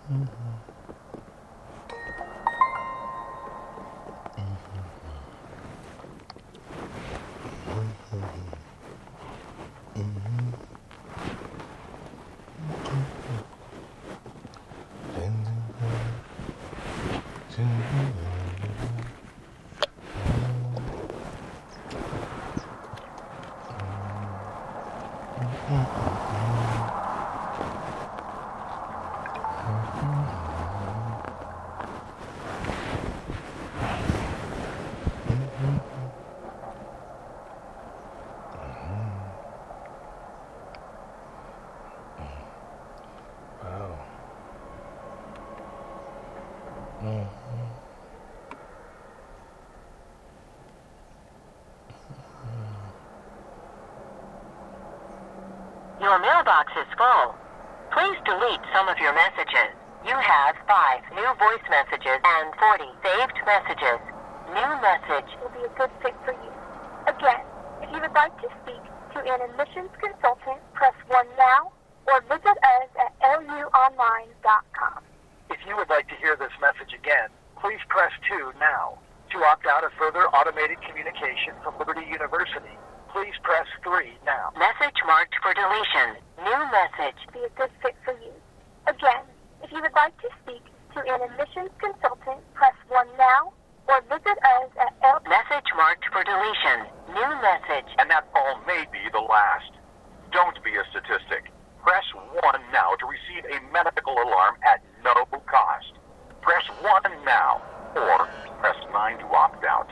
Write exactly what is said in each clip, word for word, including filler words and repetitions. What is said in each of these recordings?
Your mailbox is full. Please delete some of your messages. You have five new voice messages and forty saved messages. New message will be a good fit for you. Again, if you would like to speak to an admissions consultant, press one now or visit us at l u online dot com. If you would like to hear this message again, please press two now. To opt out of further automated communication from Liberty University, please press three now. Message marked for deletion. New message. Be a good fit for you. Again, if you would like to speak to an admissions consultant, press one now or visit us at L. Message marked for deletion. New message. And that call may be the last. Don't be a statistic. Press one now to receive a medical alarm at no cost. Press one now or press nine to opt out.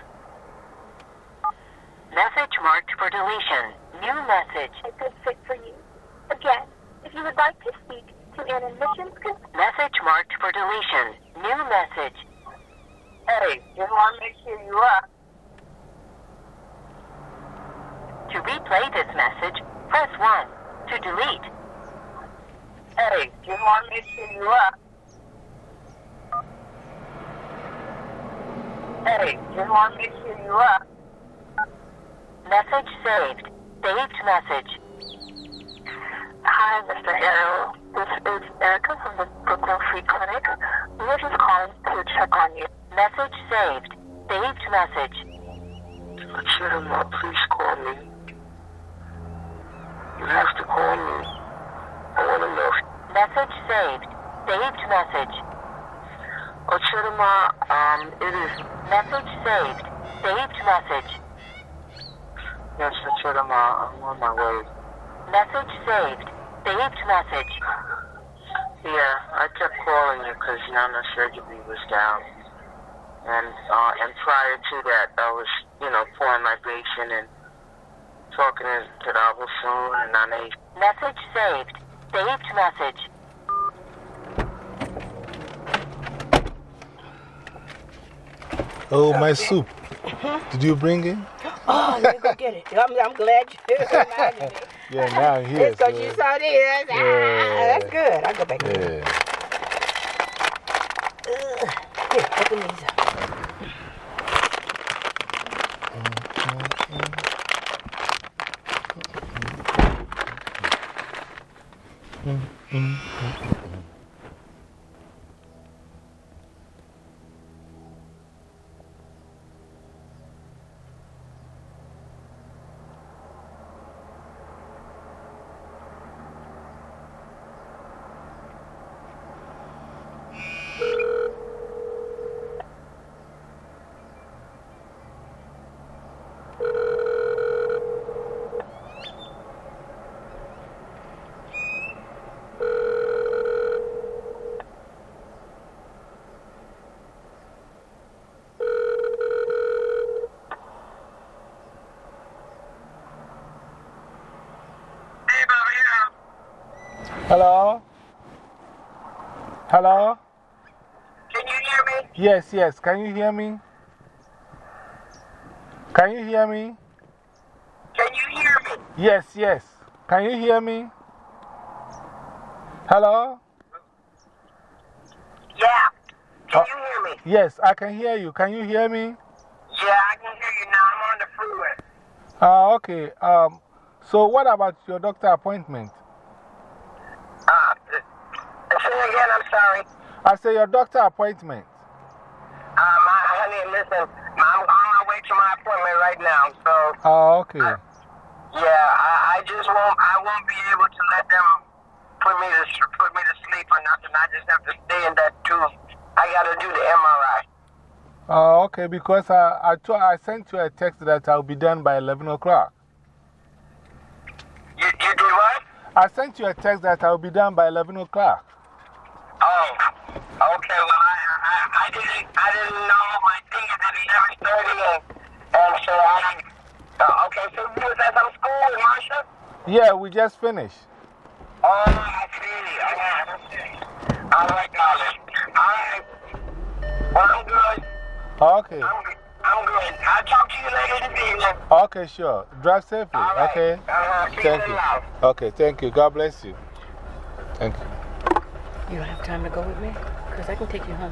Message marked for deletion. New message. A good fit for you. Again, if you would like to speak to an admissions consultant. Message marked for deletion. New message. Hey, just want to make sure you up. To replay this message, press one. To delete. Hey, just want to make sure you up. Hey, just want to make sure you up. Message saved. Saved message. Hi, Mister Arrow. This is Erica from the Brooklyn Free Clinic. We were just calling to check on you. Message saved. Saved message. Chidema, please call me. You have to call me. I want to know. Message saved. Saved message. Oh, Chidema, um, it is. Message saved. Saved message. Yes, Chidema, I'm on my way. Message saved. Saved message. Yeah, I kept calling you because Yana surgery was down. And uh, and prior to that, I was, you know, pouring libation and talking to, to the Abu soon and Nane. Message saved. Saved message. Oh, my soup. Did you bring it? Oh, let me go get it. I'm, I'm glad you reminded me. Yeah, now I'm here. It's because you saw this. Ah, Yeah. that's good. I'll go back and get it. Yeah. Ugh. Here, open these up. Hello? Hello? Can you hear me? Yes, yes. Can you hear me? Can you hear me? Can you hear me? Yes, yes. Can you hear me? Hello? Yeah. Can Uh, you hear me? Yes, I can hear you. Can you hear me? Yeah, I can hear you now. I'm on the freeway. Ah, okay. Um, so, what about your doctor appointment? Uh, say again, I'm sorry. I say your doctor appointment. Uh, my honey, listen, I'm on my way to my appointment right now, so. Oh, okay. I, yeah, I, I just won't, I won't be able to let them put me to, put me to sleep or nothing. I just have to stay in that tube. I got to do the M R I. Oh, okay, because I, I, told, I sent you a text that I'll be done by eleven o'clock. You, you did what? I sent you a text that I'll be done by eleven o'clock. Oh, okay. Well, I, I, I, didn't, I didn't know. My thing is at eleven thirty, and, and so I. Uh, okay, so you was at some school in Marsha? Yeah, we just finished. Oh, I see. All right. All right, darling. All right. Well, I'm good. Okay. I'm good. I'm good. I'll talk to you later this evening. Okay, sure. Drive safely. All right. Okay. Uh-huh. See Thank you you. later. Okay, thank you. God bless you. Thank you. You don't have time to go with me? Because I can take you home.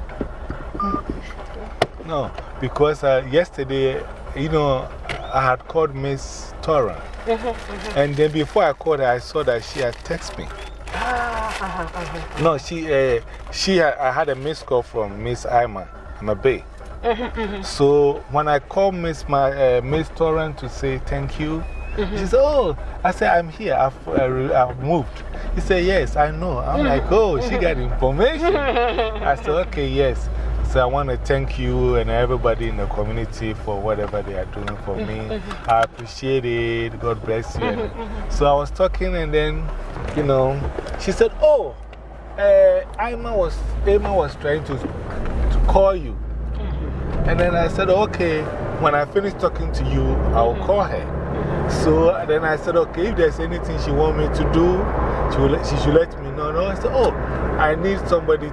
No, because uh, yesterday, you know, I had called Miss Torrance. And then before I called her, I saw that she had texted me. No, she, uh, she had, I had a missed call from Miss Ima, Ima Bay. So when I called Miss, my, uh, Miss Torrance to say thank you, she said, oh, I said, I'm here, I've, uh, I've moved. He said, yes, I know. I'm like, oh, she got information. I said, okay, yes. So I want to thank you and everybody in the community for whatever they are doing for me. I appreciate it. God bless you. And so I was talking, and then, you know, she said, oh, uh, Ima was, Ima was trying to, to call you. And then I said, okay, when I finish talking to you, I'll call her. So then I said, okay, if there's anything she wants me to do, she, will, she should let me know. No, I said, oh, I need somebody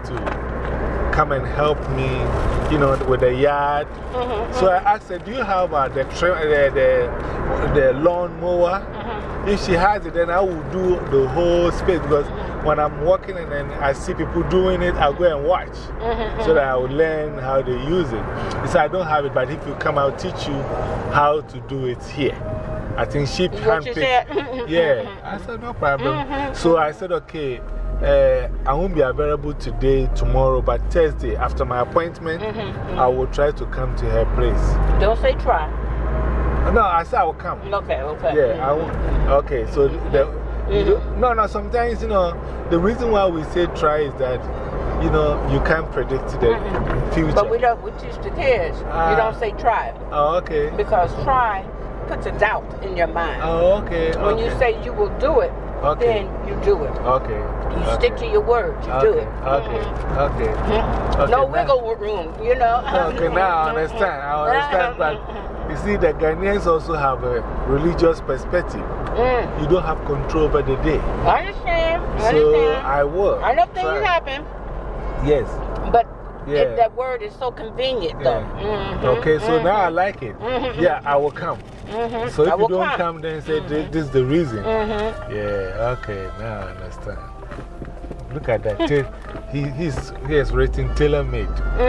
to come and help me, you know, with the yard. So I asked her, do you have uh, the, the, the, the lawn mower? If she has it, then I will do the whole space, because when I'm walking and then I see people doing it, I'll go and watch so that I will learn how they use it. He said, I don't have it, but if you come, I'll teach you how to do it here. I think she handpicked. Yeah, I said, no problem. So I said, okay, uh, I won't be available today, tomorrow, but Thursday, after my appointment, I will try to come to her place. Don't say try. No, I said I will come. Okay, okay. Yeah, I will. Okay, so the, Mm-hmm. no, no, sometimes, you know, the reason why we say try is that, you know, you can't predict the Mm-hmm. future. But we don't, we teach the kids, Ah. you don't say try. Oh, okay. Because try puts a doubt in your mind. Oh, okay. When okay. you say you will do it, Okay. then you do it. Okay. You okay. stick to your word, you okay. do it. Okay. Okay. Mhm. Okay, No now- wiggle room, you know. Okay, now I understand. I understand. But you see, the Ghanaians also have a religious perspective. Mm. You don't have control over the day. I understand. I So understand. I will. I know things try. happen, Yes. but Yeah. it, that word is so convenient, though. Yeah. Mhm, Okay, so mhm. now I like it. Mhm. Yeah, I will come. Mhm. So if I you will don't come. come, then say this, this is the reason. Mhm. Yeah, okay, now I understand. Look at that. Ta- he, he's, he has written tailor made.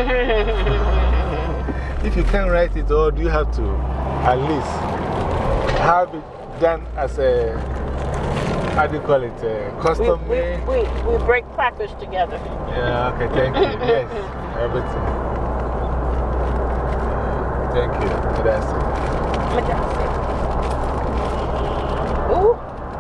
If you can't write it all, do you have to at least have it done as a, how do you call it, a we, custom we, made? we, we break crackers together. Yeah, okay, thank you. Yes, everything. Thank you. That's it. Ooh.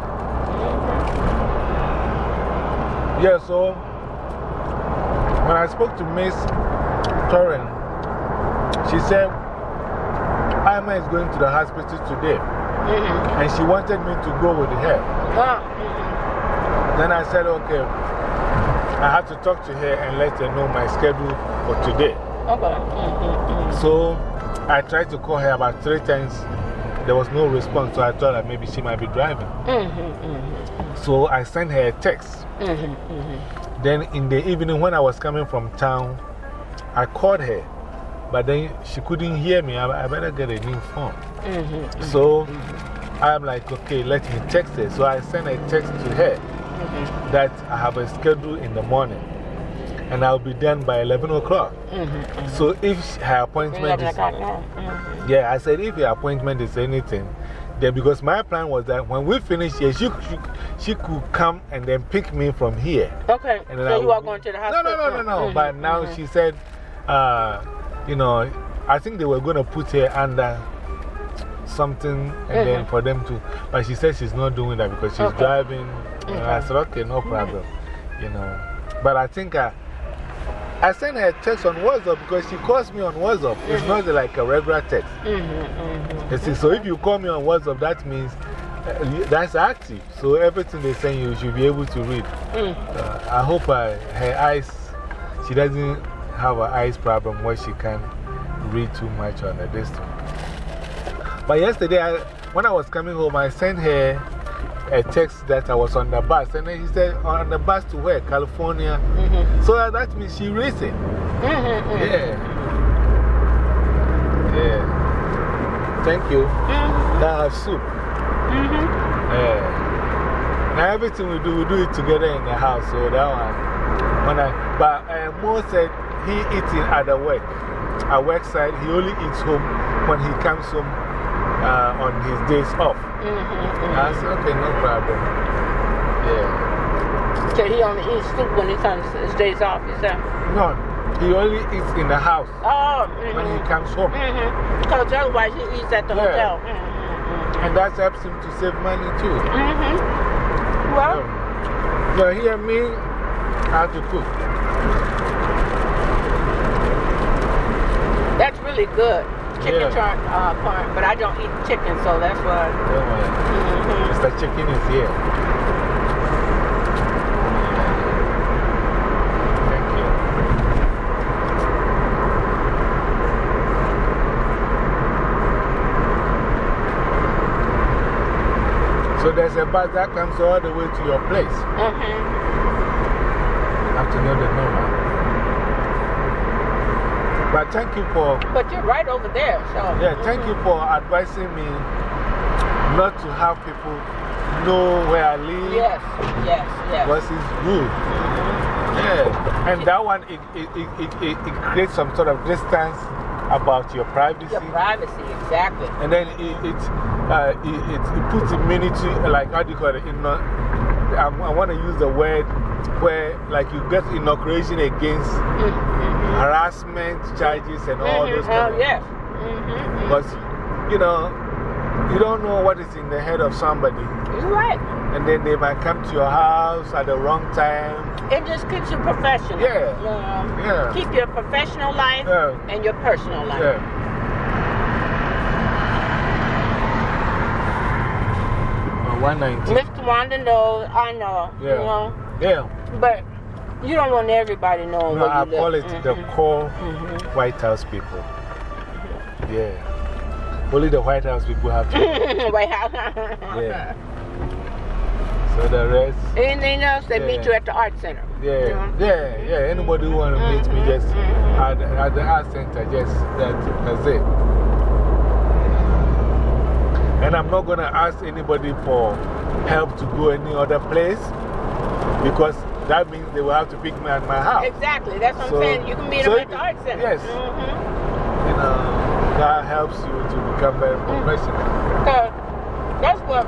Yeah, so when I spoke to Miss Torrance, she said, Ima is going to the hospital today. Mm-hmm. And she wanted me to go with her. Ah. Then I said, okay, I have to talk to her and let her know my schedule for today. Okay. Mm-hmm. So I tried to call her about three times. There was no response, so I thought that maybe she might be driving. Mm-hmm. So I sent her a text. Mm-hmm. Then in the evening, when I was coming from town, I called her. But then she couldn't hear me. I, I better get a new phone. Mm-hmm. So I'm like, okay, let me text her. So I sent a text to her Mm-hmm. that I have a schedule in the morning and I'll be done by eleven o'clock. Mm-hmm. So if her appointment is. Mm-hmm. Yeah, I said if your appointment is anything, then because my plan was that when we finish here, she, she, she could come and then pick me from here. Okay. And then So I you would are be- going to the No, hospital? no, no, no, no. Mhm, But now mhm. she said, uh, you know, I think they were going to put her under something and then Mhm. for them to. But she said she's not doing that because she's Okay. driving. And I said, okay, no problem. You know. But I think I, I sent her a text on WhatsApp because she calls me on WhatsApp. It's not like a regular text. Mhm, mhm. You see, so if you call me on WhatsApp, that means uh, you- that's active. So everything they send you, you should be able to read. Mm. Uh, I hope uh, her eyes, she doesn't have an eyes problem where she can read too much on the distance. But yesterday, I, when I was coming home, I sent her a text that I was on the bus. And then she said, on the bus to where? California. Mhm. So that means she reads it. Mhm, mhm. Yeah. Yeah. Thank you. Mhm, Now I have soup. mhm. Yeah. Now everything we do, we do it together in the house. So that one. When I, but uh, Mo said he eating at the work. At work side, he only eats home when he comes home uh, on his days off. Mhm, I said, okay, no problem. Yeah. So he only eats soup when he comes his days off, is that? No, he only eats in the house Oh, when he mhm. comes home. Mhm. Because otherwise he eats at the Yeah. hotel. Mhm, And that helps him to save money too. mhm. Mhm. Well, Um, so here, me, I have to cook. that's really good. Chicken Yeah. char uh, part, but I don't eat chicken, so that's why. Don't worry. Mhm. Mister Chicken is here. Thank you. So there's a bus that comes all the way to your place. Mhm. You have to know the number. But thank you for, But you're right over there, so. yeah, thank you for advising me not to have people know where I live. Yes, yes, yes. Because it's good. Yeah. And that one, it, it, it, it, it, it creates some sort of distance about your privacy. Your privacy, exactly. And then it, it, uh, it, it, it puts immunity, like, how do you call it? In, I, I want to use the word where, like, you get inoculation against Mhm. harassment charges and all Mhm. those kind Oh, of yes. Mhm. Because, you know, you don't know what is in the head of somebody. You're right. And then they might come to your house at the wrong time. It just keeps you professional. Yeah. You know? Yeah. Keep your professional life Yeah. and your personal life. Yeah. Uh, one nineteen. Mister Wanda knows, I know. Yeah. You know? Yeah. But you don't want everybody knowing No, where I you call live. it the Mhm. core Mhm. White House people. Yeah. Only the White House people have to. White House. Yeah. So the rest. Anything else, they meet Yeah. you at the art center. Yeah, You know? yeah, yeah. Anybody who want to meet me, just at, at the art center, just that, that's it. And I'm not going to ask anybody for help to go any other place because that means they will have to pick me at my house. Exactly. That's what So- I'm saying. You can meet so them if at the you- art center. yes. Mhm. You know, that helps you to become very professional. Because that's what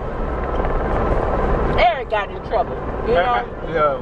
Eric got in trouble. You know? Uh, yeah.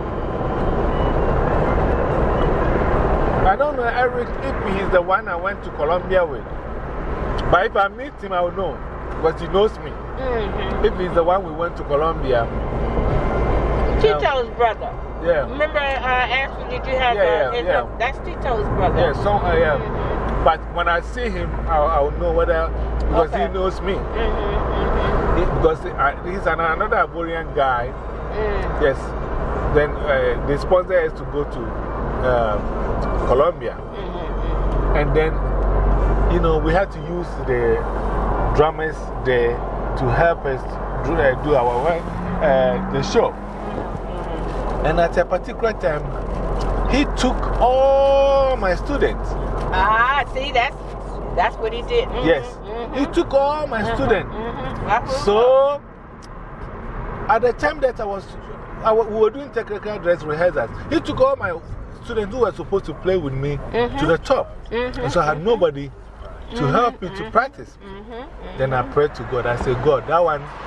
I don't know, Eric, if he's the one I went to Colombia with. But if I meet him, I will know. Because he knows me. Mm-hmm. If he's the one we went to Colombia. Tito's brother. Yeah. Remember, uh, Ashley, did you have Yeah, yeah, uh, his, yeah. uh, that's Tito's brother. Yeah, so, uh, yeah. Mhm. But when I see him, I'll, I'll know whether. Because Okay. he knows me. Mhm, mhm. He- because I, he's an, another Ivorian guy. Mm. Yes. Then uh, the sponsor is to go to um, Colombia. Mhm, And then, you know, we had to use the drummers there to help us do, uh, do our work, uh, the show. And at a particular time, he took all my students. mhm. Ah, see, that's, that's what he did. Mhm, Yes. mhm. He took all my Mhm, students. mhm. That's what- So, at the time that I was, I wa- we were doing technical dress rehearsals, he took all my students who were supposed to play with me Mhm. to the top. Mhm, And so I had nobody to help me to practice. mhm, mhm. Then I prayed to God. I said, God, that one,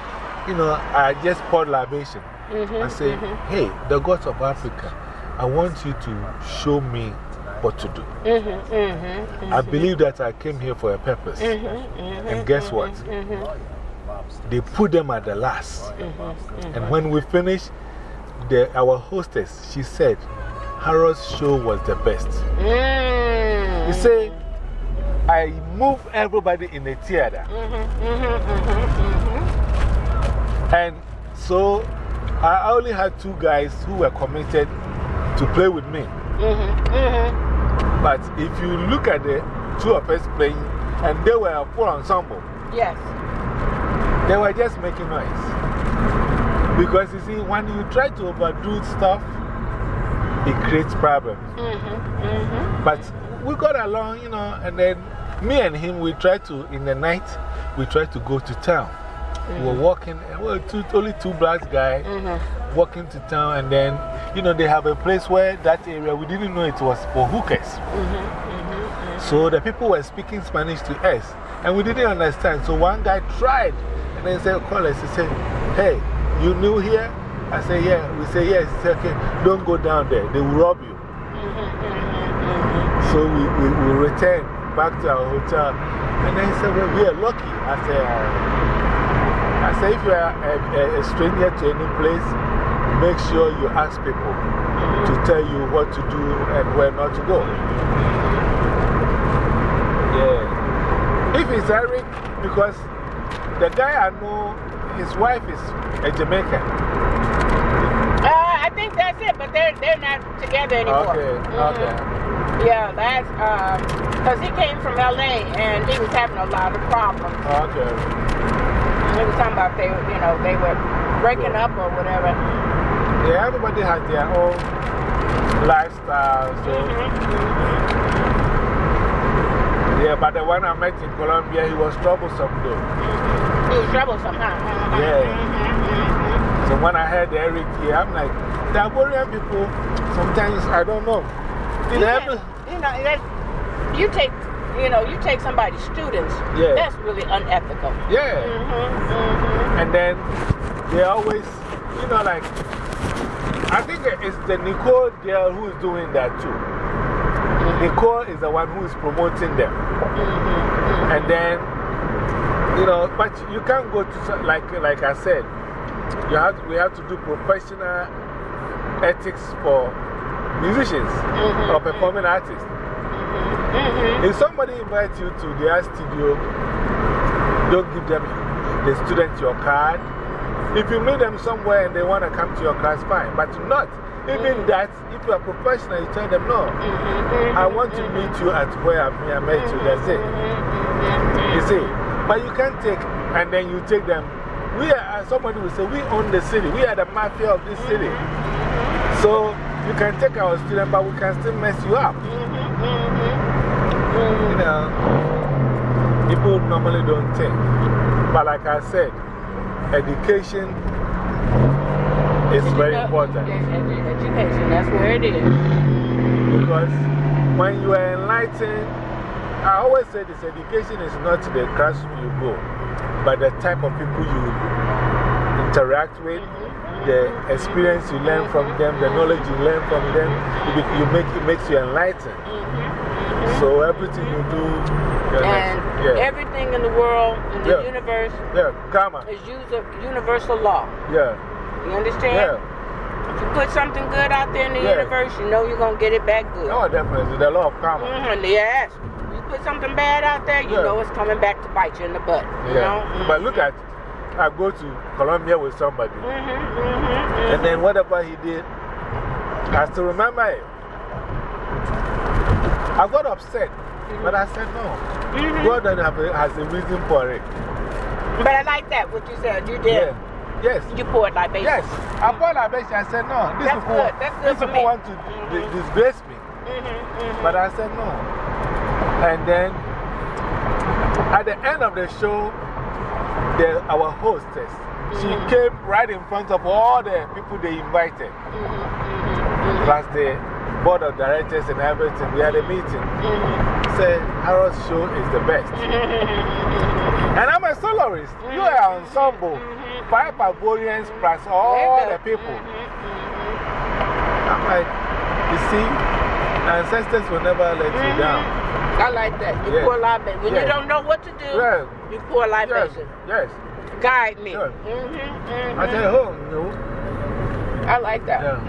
you know, I just poured libation. Mm-hmm, I say, mm-hmm. hey, the gods of Africa, I want you to show me what to do. Mm-hmm, mm-hmm, mm-hmm. I believe that I came here for a purpose. Mm-hmm, mm-hmm, and guess what? mm-hmm. They put them at the last. Mm-hmm, mm-hmm. And when we finished, the, our hostess, she said, Harold's show was the best. Mm-hmm. You say, I move everybody in the theater. Mm-hmm, mm-hmm, mm-hmm. And so I only had two guys who were committed to play with me. Mm-hmm, mm-hmm. But if you look at the two of us playing, and they were a full ensemble, Yes. they were just making noise. Because you see, when you try to overdo stuff, it creates problems. Mm-hmm, mm-hmm. But we got along, you know, and then me and him, we tried to, in the night, we tried to go to town. We were walking, and we were two, only two black guys Mm-hmm. walking to town, and then, you know, they have a place where that area, we didn't know it was for hookers. Mm-hmm. So the people were speaking Spanish to us, and we didn't understand. So one guy tried, and then he said, call us. He said, hey, you new here? I said, yeah. We said, yes. He said, okay, don't go down there. They will rob you. Mm-hmm. So we, we, we returned back to our hotel. And then he said, well, we are lucky. I said, uh, I said, if you are a, a, a stranger to any place, make sure you ask people to tell you what to do and where not to go. Yeah. If it's Eric, because the guy I know, his wife is a Jamaican. Uh, I think that's it, but they're, they're not together anymore. Okay, Mm-hmm. okay. Yeah, that's because he came from L A and he was having a lot of problems. Okay. He was talking about they, you know, they were breaking up or whatever. Yeah, everybody has their own lifestyle. So. Yeah, but the one I met in Colombia, he was troublesome though. He was troublesome, huh? Yeah. So when I heard Eric here, I'm like, the Ivorian people, sometimes I don't know. You, know, you know, that, you take. You know, you take somebody's students, yeah. That's really unethical. Yeah. Mm-hmm, mm-hmm. And then they always, you know, like, I think it's the Nicole girl who is doing that too. Mm-hmm. Nicole is the one who is promoting them. Mm-hmm. And then, you know, but you can't go to, like, like I said, you have to, we have to do professional ethics for musicians mm-hmm. or performing artists. Mm-hmm. If somebody invites you to their studio, don't give them, the students, your card. If you meet them somewhere and they want to come to your class, fine. But not. Even that, if you are professional, you tell them, no, I want to meet you at where I met you. That's it. You see? But you can't take, and then you take them. We are, somebody will say, we own the city. We are the mafia of this city. So you can take our student, but we can still mess you up. You know, people normally don't think. But like I said, education is very important. Education, that's where it is. Because when you are enlightened, I always say this, education is not the classroom you go, but the type of people you interact with, the experience you learn from them, the knowledge you learn from them, you, you make, it makes you enlightened. So everything you do, and yeah. everything in the world, in the yeah. universe, yeah, karma. is universal law. Yeah. You understand? Yeah. If you put something good out there in the yeah. universe, you know you're going to get it back good. Oh, definitely. The law of karma. Mm-hmm. Yes. You put something bad out there, you yeah. know it's coming back to bite you in the butt. You yeah. know? Mm-hmm. But look at, I go to Colombia with somebody, mm-hmm, mm-hmm, mm-hmm. and then whatever he did, I still remember it. I got upset, mm-hmm. but I said no. Mm-hmm. God has a reason for it. But I like that, what you said. You did. Yeah. Yes. You poured libation. Yes. I poured libation. I said no. These That's people, good. That's good these for people me. want to mm-hmm. disgrace me. Mm-hmm, mm-hmm. But I said no. And then at the end of the show, the, our hostess, she Mm-hmm. came right in front of all the people they invited. Mm-hmm. Plus the board of directors and everything. We had a meeting. Mm-hmm. Said, Harold's show is the best. Mm-hmm. And I'm a solo tourists. Mm-hmm. You are ensemble. Mm-hmm. Five Pagorians plus all the people. Mm-hmm. I'm like, you see, ancestors will never let you down. I like that. You Yeah. pour libation. When Yeah. you don't know what to do, Yeah. you pour Yes, libation. yes. Guide me. Yes. Mm-hmm, mm-hmm. I tell you, oh, no. I like that. Yeah.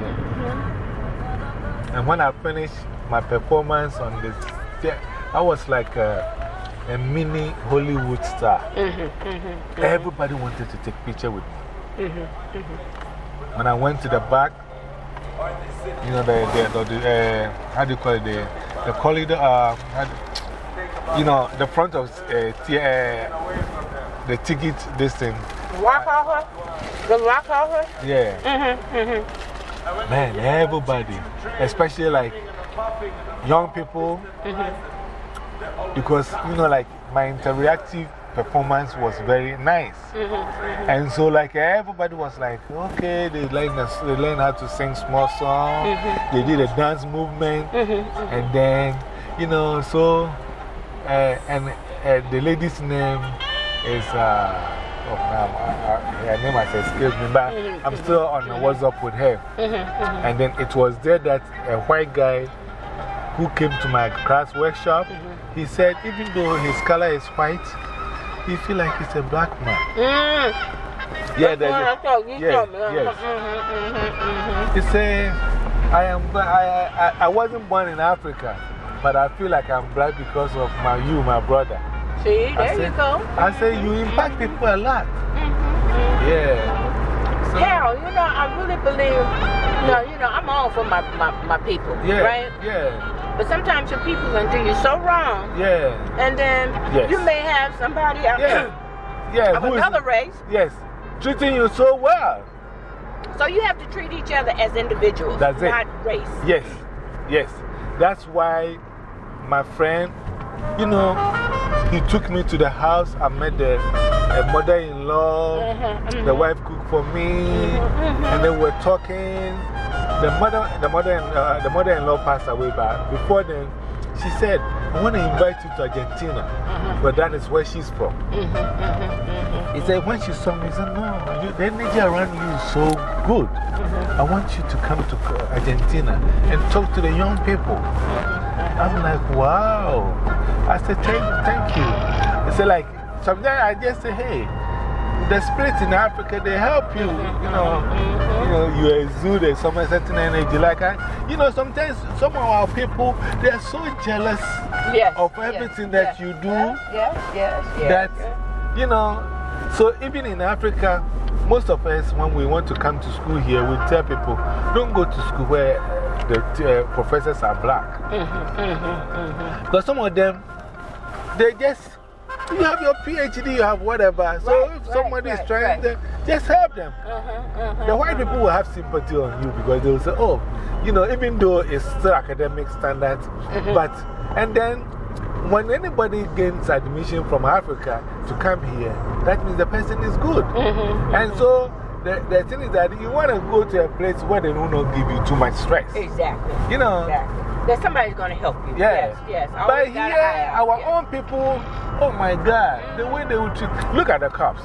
And when I finished my performance on this, I was like a, a mini Hollywood star. Mm-hmm, mm-hmm, Everybody wanted to take picture with me. mm-hmm, mm-hmm. When I went to the back, you know, the, the, the, the uh, how do you call it? The, the corridor, uh, how do, you know, the front of uh, t uh, the ticket, this thing. Walk over? The walk over? Yeah. Mm-hmm, mm-hmm. Man, everybody, especially like young people, Mm-hmm. because, you know, like my interactive performance was very nice. Mm-hmm, mm-hmm. And so, like, everybody was like, okay, they learned, they learned how to sing small songs, Mm-hmm. they did a dance movement, Mm-hmm, mm-hmm. and then, you know, so, uh, and uh, the lady's name is, uh, oh, now, uh, her name has escaped me, but Mm-hmm, I'm still on the WhatsApp with her. Mm-hmm, mm-hmm. And then it was there that a white guy who came to my class workshop, Mm-hmm. he said, even though his color is white, he feel like he's a black man. Mm. Yeah, That's what I thought. You yes, told me. yes. Mm-hmm, mm-hmm, mm-hmm. He said, I, am, I, I, I wasn't born in Africa, but I feel like I'm black because of my, you, my brother. See, I there said, you go. I said, you impact people a lot. Mm-hmm. Yeah. So, Hell, you know, I really believe, no, you know, I'm all for my, my, my people, yeah, right? Yeah. But sometimes your people can do you so wrong, Yeah. and then Yes. you may have somebody out Yeah. Yeah. of who is- another race. Yes. Treating you so well. So you have to treat each other as individuals, That's it. not race. Yes, yes. That's why my friend, you know, he took me to the house. I met the mother in law, Mm-hmm, the wife cooked for me, and they were talking. The mother, the mother, uh, the mother in law passed away, but before then, she said, I want to invite you to Argentina, but that is where she's from. He said, when she saw me, he said, no, you, the energy around you is so good. I want you to come to Argentina and talk to the young people. I'm like, wow. I said, thank, thank you. He said, like, sometimes I just say, hey, the spirits in Africa, they help you. You know, you know, you exude a some certain energy. Like, I, you know, sometimes some of our people, they're so jealous Yes, of yes, everything yes, that you do. Yes, yes, yes. yes. That, you know, so even in Africa, most of us, when we want to come to school here, we tell people, don't go to school where the uh, professors are black. Because some of them, they just, you have your PhD, you have whatever. So Right, if right, somebody right, is trying right. to, just help them. Uh-huh, uh-huh. The white people will have sympathy on you because they will say, oh, you know, even though it's still academic standards, but, and then when anybody gains admission from Africa to come here, that means the person is good. And so the, the thing is that you want to go to a place where they will not give you too much stress. Exactly. You know? Exactly. That somebody's going to help you. Yeah. Yes, yes. But Always here, got an eye out. our Yeah. own people, oh my God, the way they would treat, look at the cops.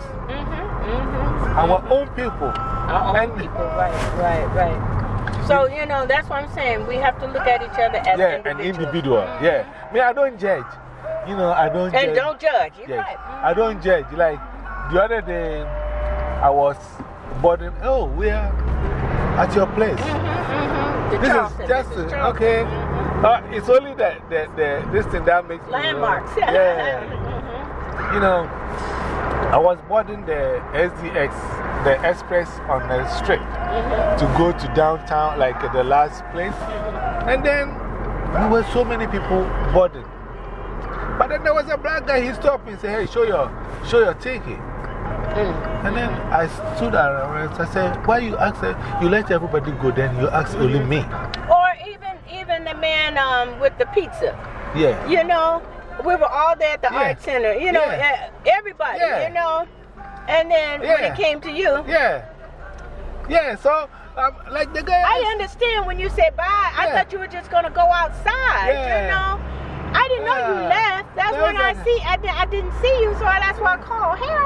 Our own people. Our own And- people, right, right, right. So, you know, that's what I'm saying. We have to look at each other as Yeah, individuals. an individual. Yeah. Me, I don't judge. You know, I don't And judge. don't judge. You're Yes. right. I don't judge. Like the other day, I was boarding. Oh, we are at your place. The This Charleston, is just, Missus uh, Charleston. okay. Uh, it's only the, the, the, this thing that makes me, Landmarks. uh, yeah. You know, I was boarding the S D X, the express on the strip to go to downtown, like uh, the last place. And then there were so many people boarding. But then there was a black guy, he stopped me and said, hey, show your, show your ticket. And then I stood around and I said, why you ask, you let everybody go, then you ask only me. Or even, even the man um, with the pizza. Yeah. You know, we were all there at the Yeah. art center. You know, Yeah. uh, everybody, Yeah. you know. And then when Yeah. it came to you, Yeah. Yeah, so, um, like the guy. I understand when you said bye. I Yeah. thought you were just going to go outside, Yeah. you know. I didn't know you Yeah. left. That's That when was I a- see, I, di I didn't see you, so that's why I called. Harold, where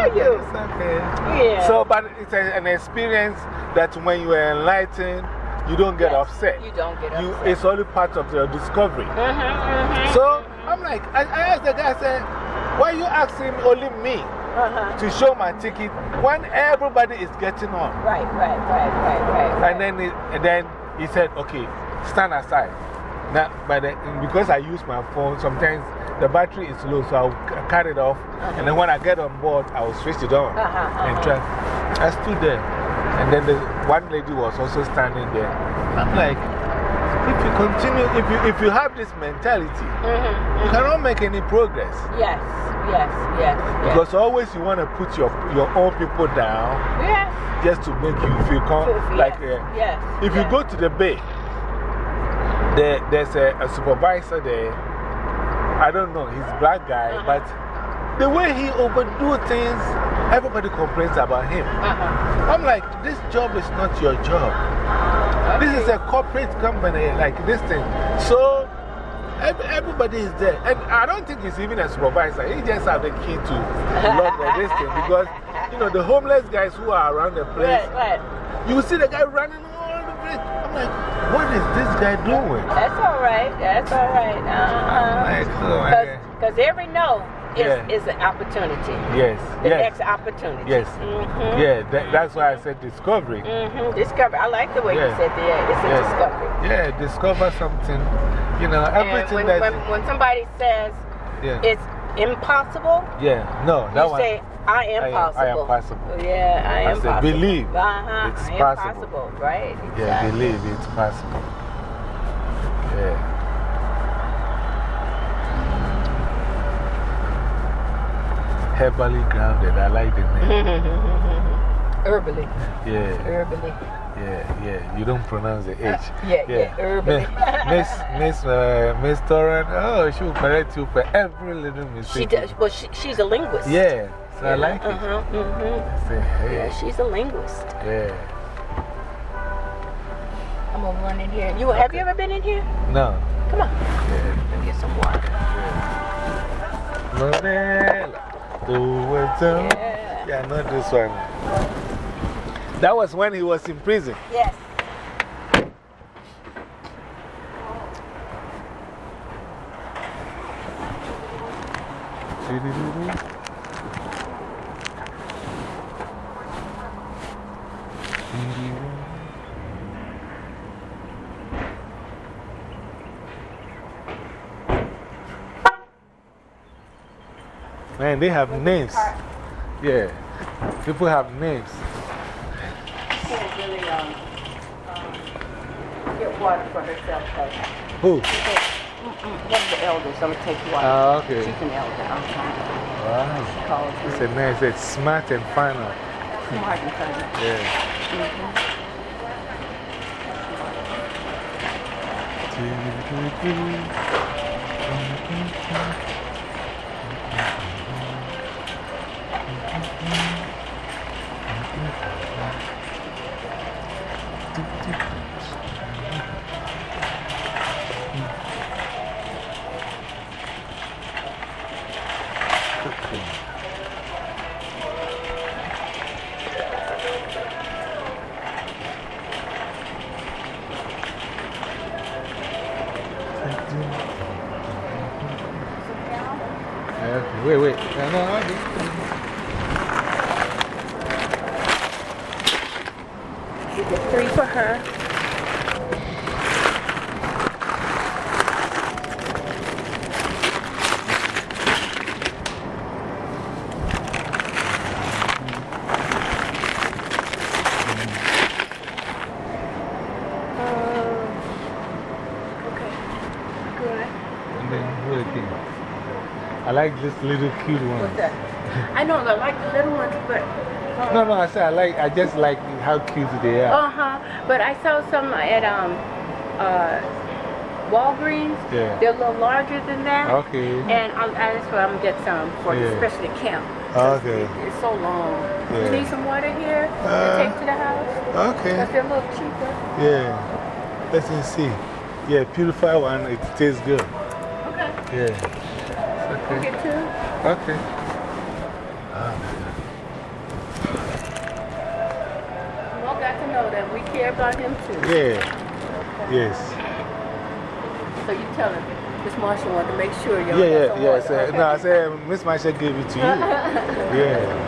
tell you. It's okay. Yeah. So, but it's a, an experience that when you are enlightened, you don't get Yes, upset. You don't get You, upset. it's only part of your discovery. Mm-hmm, mm-hmm. So, I'm like, I, I asked the guy, I said, why are you asking only me Uh-huh. to show my ticket when everybody is getting on? Right, right, right, right, right. right. And then, he, and then he said, okay, stand aside. Now, but the, because I use my phone, sometimes the battery is low, so I'll c- cut it off. Uh-huh. And then when I get on board, I will switch it on. Uh-huh, uh-huh. And try. I stood there. And then the one lady was also standing there. I'm like, if you continue, if you, if you have this mentality, Mm-hmm. you cannot make any progress. Yes, yes, yes. Because always you want to put your, your own people down Yes. just to make you feel calm. Yes, Like, uh, yes, if yes. you go to the bay, there, there's a, a supervisor there. I don't know, he's a black guy, -huh. but the way he overdo things, everybody complains about him. Uh-huh. I'm like, this job is not your job. This is a corporate company, like this thing. So, ev everybody is there. And I don't think he's even a supervisor. He just has the key to lock the this thing. Because, you know, the homeless guys who are around the place, Right, right. you see the guy running all the place. I'm like, what is this guy doing? That's all right. That's all right. Uh-huh. Like, oh, Because every no is, Yeah. is an opportunity. yes, The yes. next opportunity. Yes. Mm-hmm. Yeah, that, that's why I said discovery. Mm-hmm. Discovery. I like the way Yeah. you said that. It's a Yeah. discovery. Yeah, discover something. You know, And everything when, that. when, when somebody says Yeah. it's impossible, Yeah, no, that you one. say, I am I am- possible. I am possible. Yeah, I I am said, possible. believe Uh-huh. it's I am possible. possible. Right. Yeah, Exactly. believe it's possible. Yeah. Herbally grounded, I like the name. Herbally. Yeah, Herbally. yeah, yeah. You don't pronounce the H. Yeah, yeah, herbally. Miss, Miss, uh, Miss Torrent, oh, she will correct you for every little mistake. She does. Well, she, she's a linguist. Yeah, so I like it. Uh-huh, mm-hmm. I say, hey. Yeah, she's a linguist. Yeah. I'm going to run in here. You, have you ever been in here? No. Come on. Yeah. Let me get some water. Manela, do it down. Yeah. Yeah, not this one. That was when he was in prison. Yes. Man, they have names. Yeah. People have names. She can't really um, um, get water for herself. Though. Who? She said, mm-mm, one of the elders, I'm going to take water. Ah, okay. She's an elder. I'm trying to Wow. call It's her. a nice, it's smart and final. Smart and funny. Yeah. Uh, wait, wait. No, no, no. You get three for her. And then, what again? I like this little cute one. What's that? I know, I like the little ones, but. No, no, I said I like, I just like how cute they are. Uh huh. But I saw some at um, uh, Walgreens. Yeah. They're a little larger than that. Okay. And I, I, that's why I'm going to get some, for Yeah. especially camp. Okay. It's so long. Yeah. You need some water here Uh, to take to the house? Okay. Because they're a little cheaper. Yeah. Let's see. Yeah, purify one, it tastes good. Okay. Yeah. You Okay. get two? Okay. Ah, know that we care about him too. Yeah. Yes. So you tell him, Miss Marshall wanted to make sure y'all Yeah, got yeah, some yeah. water. So, Okay. no, I said, Miss Marshall gave it to you. Yeah.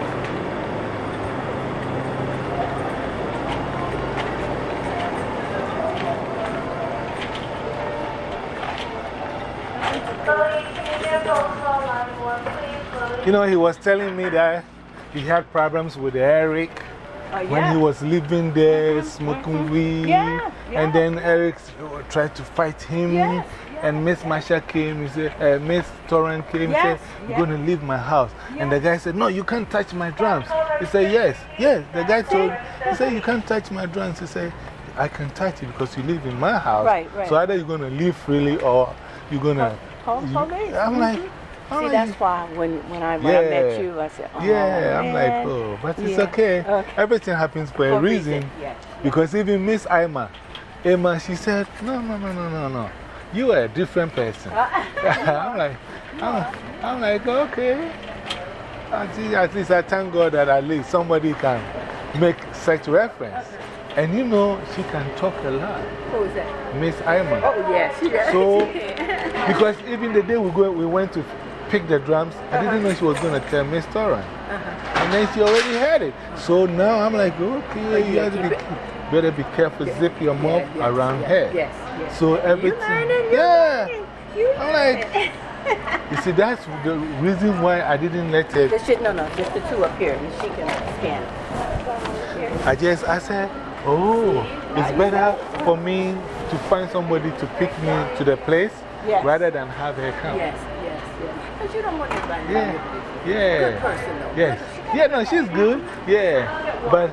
You know, he was telling me that he had problems with Eric Oh, when yeah. he was living there, smoking weed. Yeah, yeah. And then Eric tried to fight him. Yes, And Miss Masha came, he said, uh, Miss Torrent came, Yes, said, You're yes. going to leave my house. And the guy said, No, you can't touch my drums. He said, Yes, yes. The guy told, he said, You can't touch my drums. He said, I can touch it because you live in my house. Right, right. So either you're going to leave freely or you're going to. Home police. I'm like, See, I'm like, that's why when, when, I, when I met Yeah. you, I said, oh, yeah, I'm like, man. oh, but it's Yeah. okay. Okay. Everything happens for For a a reason. reason, yeah. Because even Miss Emma, Emma, she said, No, no, no, no, no, no. You are a different person. I'm like, I'm, I'm like, okay. At least, at least I thank God that at least somebody can make such reference. And you know, she can talk a lot. Who is that? Miss Emma. Oh, yeah, she does. So, because even the day we, go, we went to pick the drums, I didn't know she was going to tell Miss Torrent. Uh-huh. And then she already had it. So now I'm like, okay, you yeah, have to keep be, it- better be careful, zip your mouth Yeah, yes, around yes, her. Yes, yes. So everything. You learning, you yeah. learning, you I'm like, learning. you see, that's the reason why I didn't let her. This shit, no, no, just the two up here, and she can scan it. I just, I said, oh, it's better for me to find somebody to pick me to the place Yes. rather than have her come. Yes, yes, yes. Because you don't want anybody to Yeah, Good yeah. person, though. Yes. Yeah, no, she's good. Yeah. But,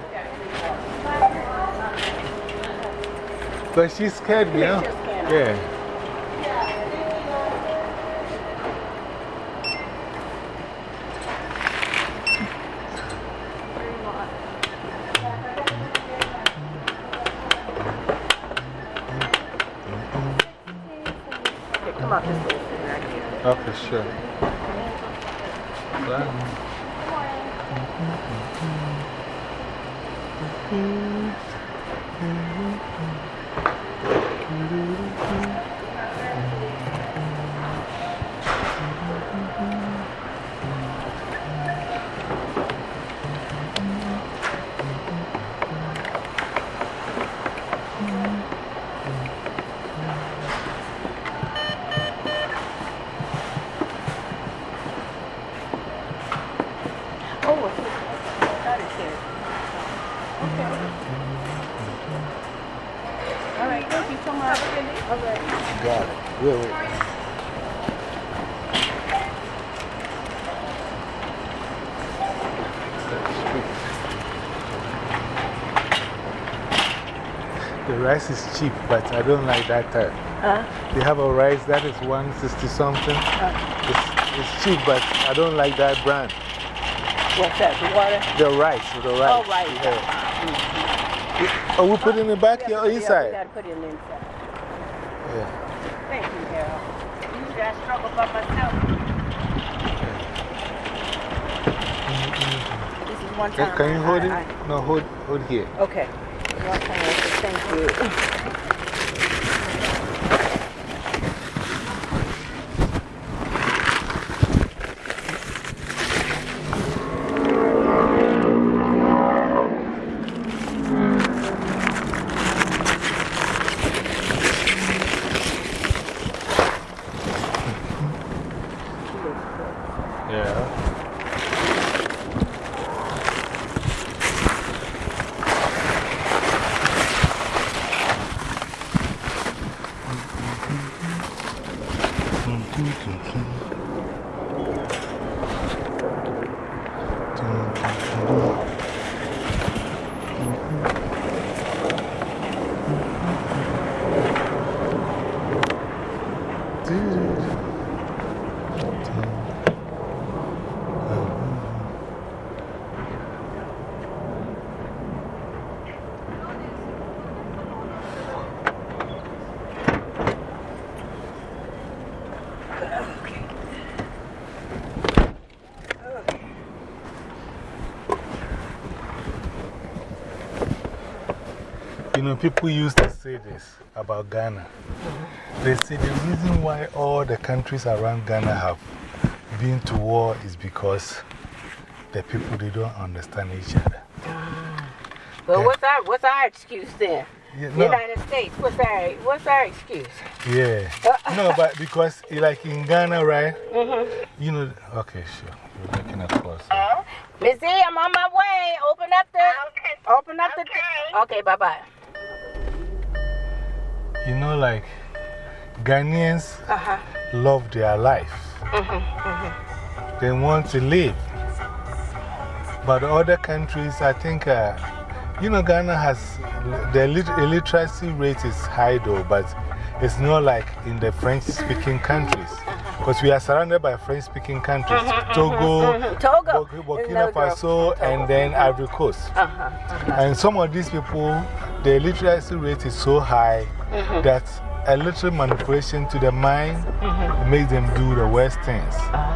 but she scared me, huh? Yeah. Okay, come out this way, sit right here. Okay, sure. Well, Oh, what's this? Got it there. Okay. All right, thank you so much. All right. got it. Wait, wait. The rice is cheap, but I don't like that type. Huh? They have a rice that is one sixty something. It's, it's cheap, but I don't like that brand. What's that, the water? The rice, the rice. Oh, right. Yeah. Oh, we put it in the back here or Yeah, we inside? got to put it in the inside. Yeah. Thank you, Harold. Usually I struggle by myself. This is one Can, time. can you I- hold I- it? No, hold, hold here. I- Okay. One time I said thank you. Yeah. know, people used to say this about Ghana. They say the reason why all the countries around Ghana have been to war is because the people, they don't understand each other. Well, what's our, what's our excuse then? Yeah, no. United States, what's our, what's our excuse? Yeah. No, but because, like in Ghana, right? Mm-hmm. You know, okay, sure. You're making a call. Hello? Missy, I'm on my way. Open up the. Okay. Open up Okay. the. Okay, bye bye. You know, like Ghanaians Uh huh. love their life. Mm-hmm. Mm-hmm. They want to live. But other countries, I think, uh, you know, Ghana has the lit illiteracy rate is high though, but it's not like in the French speaking countries. Because we are surrounded by French speaking countries Togo, Togo, Burkina Faso, and then Ivory Coast. Uh huh. Uh-huh. And some of these people, the illiteracy rate is so high that a little manipulation to the mind makes them do the worst things.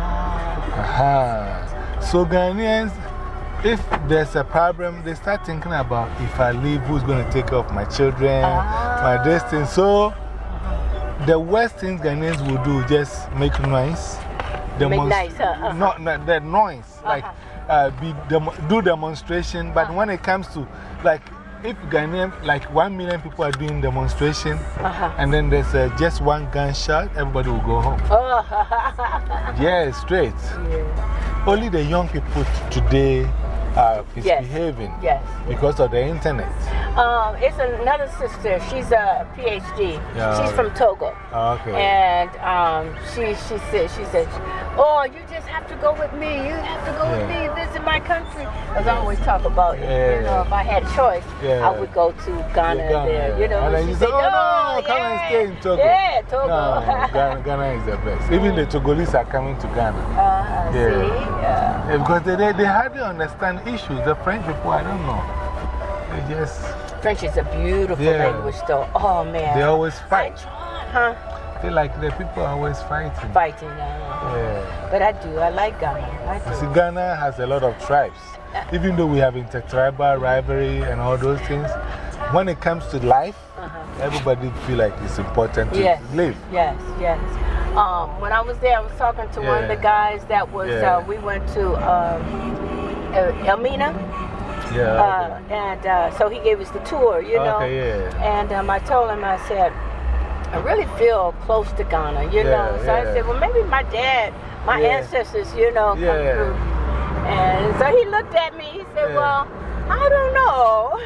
Aha. So, Ghanaians, if there's a problem, they start thinking about if I leave, who's going to take care of my children, my destiny. So, the worst things Ghanaians will do just make noise. Make nice, huh? Uh-huh. Not, not the noise, like uh, be demo do demonstration. But when it comes to, like, if Ghanaian, like one million people are doing demonstration, Uh-huh. and then there's uh, just one gunshot, everybody will go home. Oh. Yeah, straight. Yeah. Only the young people today are Yes. misbehaving Yes. because of the internet. Um, it's another sister. She's a PhD. Yeah, She's okay. from Togo. Okay. And um, she, she said, she said, oh, you just have to go with me. You have to go with me and visit my country. Because I always talk about, Yeah. you know, if I had choice, Yeah. I would go to Ghana, Ghana, there. You know, and then she you said, say, oh, no, no, come yeah. and stay in Togo. Yeah, Togo. No, Ghana, Ghana is the best. Even the Togolese are coming to Ghana. Uh, Yeah. See? Yeah. Yeah, because they, they, they hardly understand issues. The French people, I don't know. They just, French is a beautiful Yeah. language, though. Oh, man. they always I fight. tried, huh? I feel like the people are always fighting. Fighting. Uh, Yeah. But I do. I like Ghana. I do. See, Ghana has a lot of tribes. Even though we have intertribal rivalry and all those things, when it comes to life, Uh-huh. everybody feel like it's important to Yes. live. Yes, yes. Um, when I was there, I was talking to one of the Yeah. guys that was, Yeah. uh, we went to um, uh, Elmina. Yeah. Uh, and uh, so he gave us the tour, you know. Okay, yeah. And um, I told him, I said, I really feel close to Ghana, you Yeah, know. So I yeah. said, well, maybe my dad, my Yeah. ancestors, you know, come Yeah. through. And so he looked at me, he said, Yeah. well, I don't know.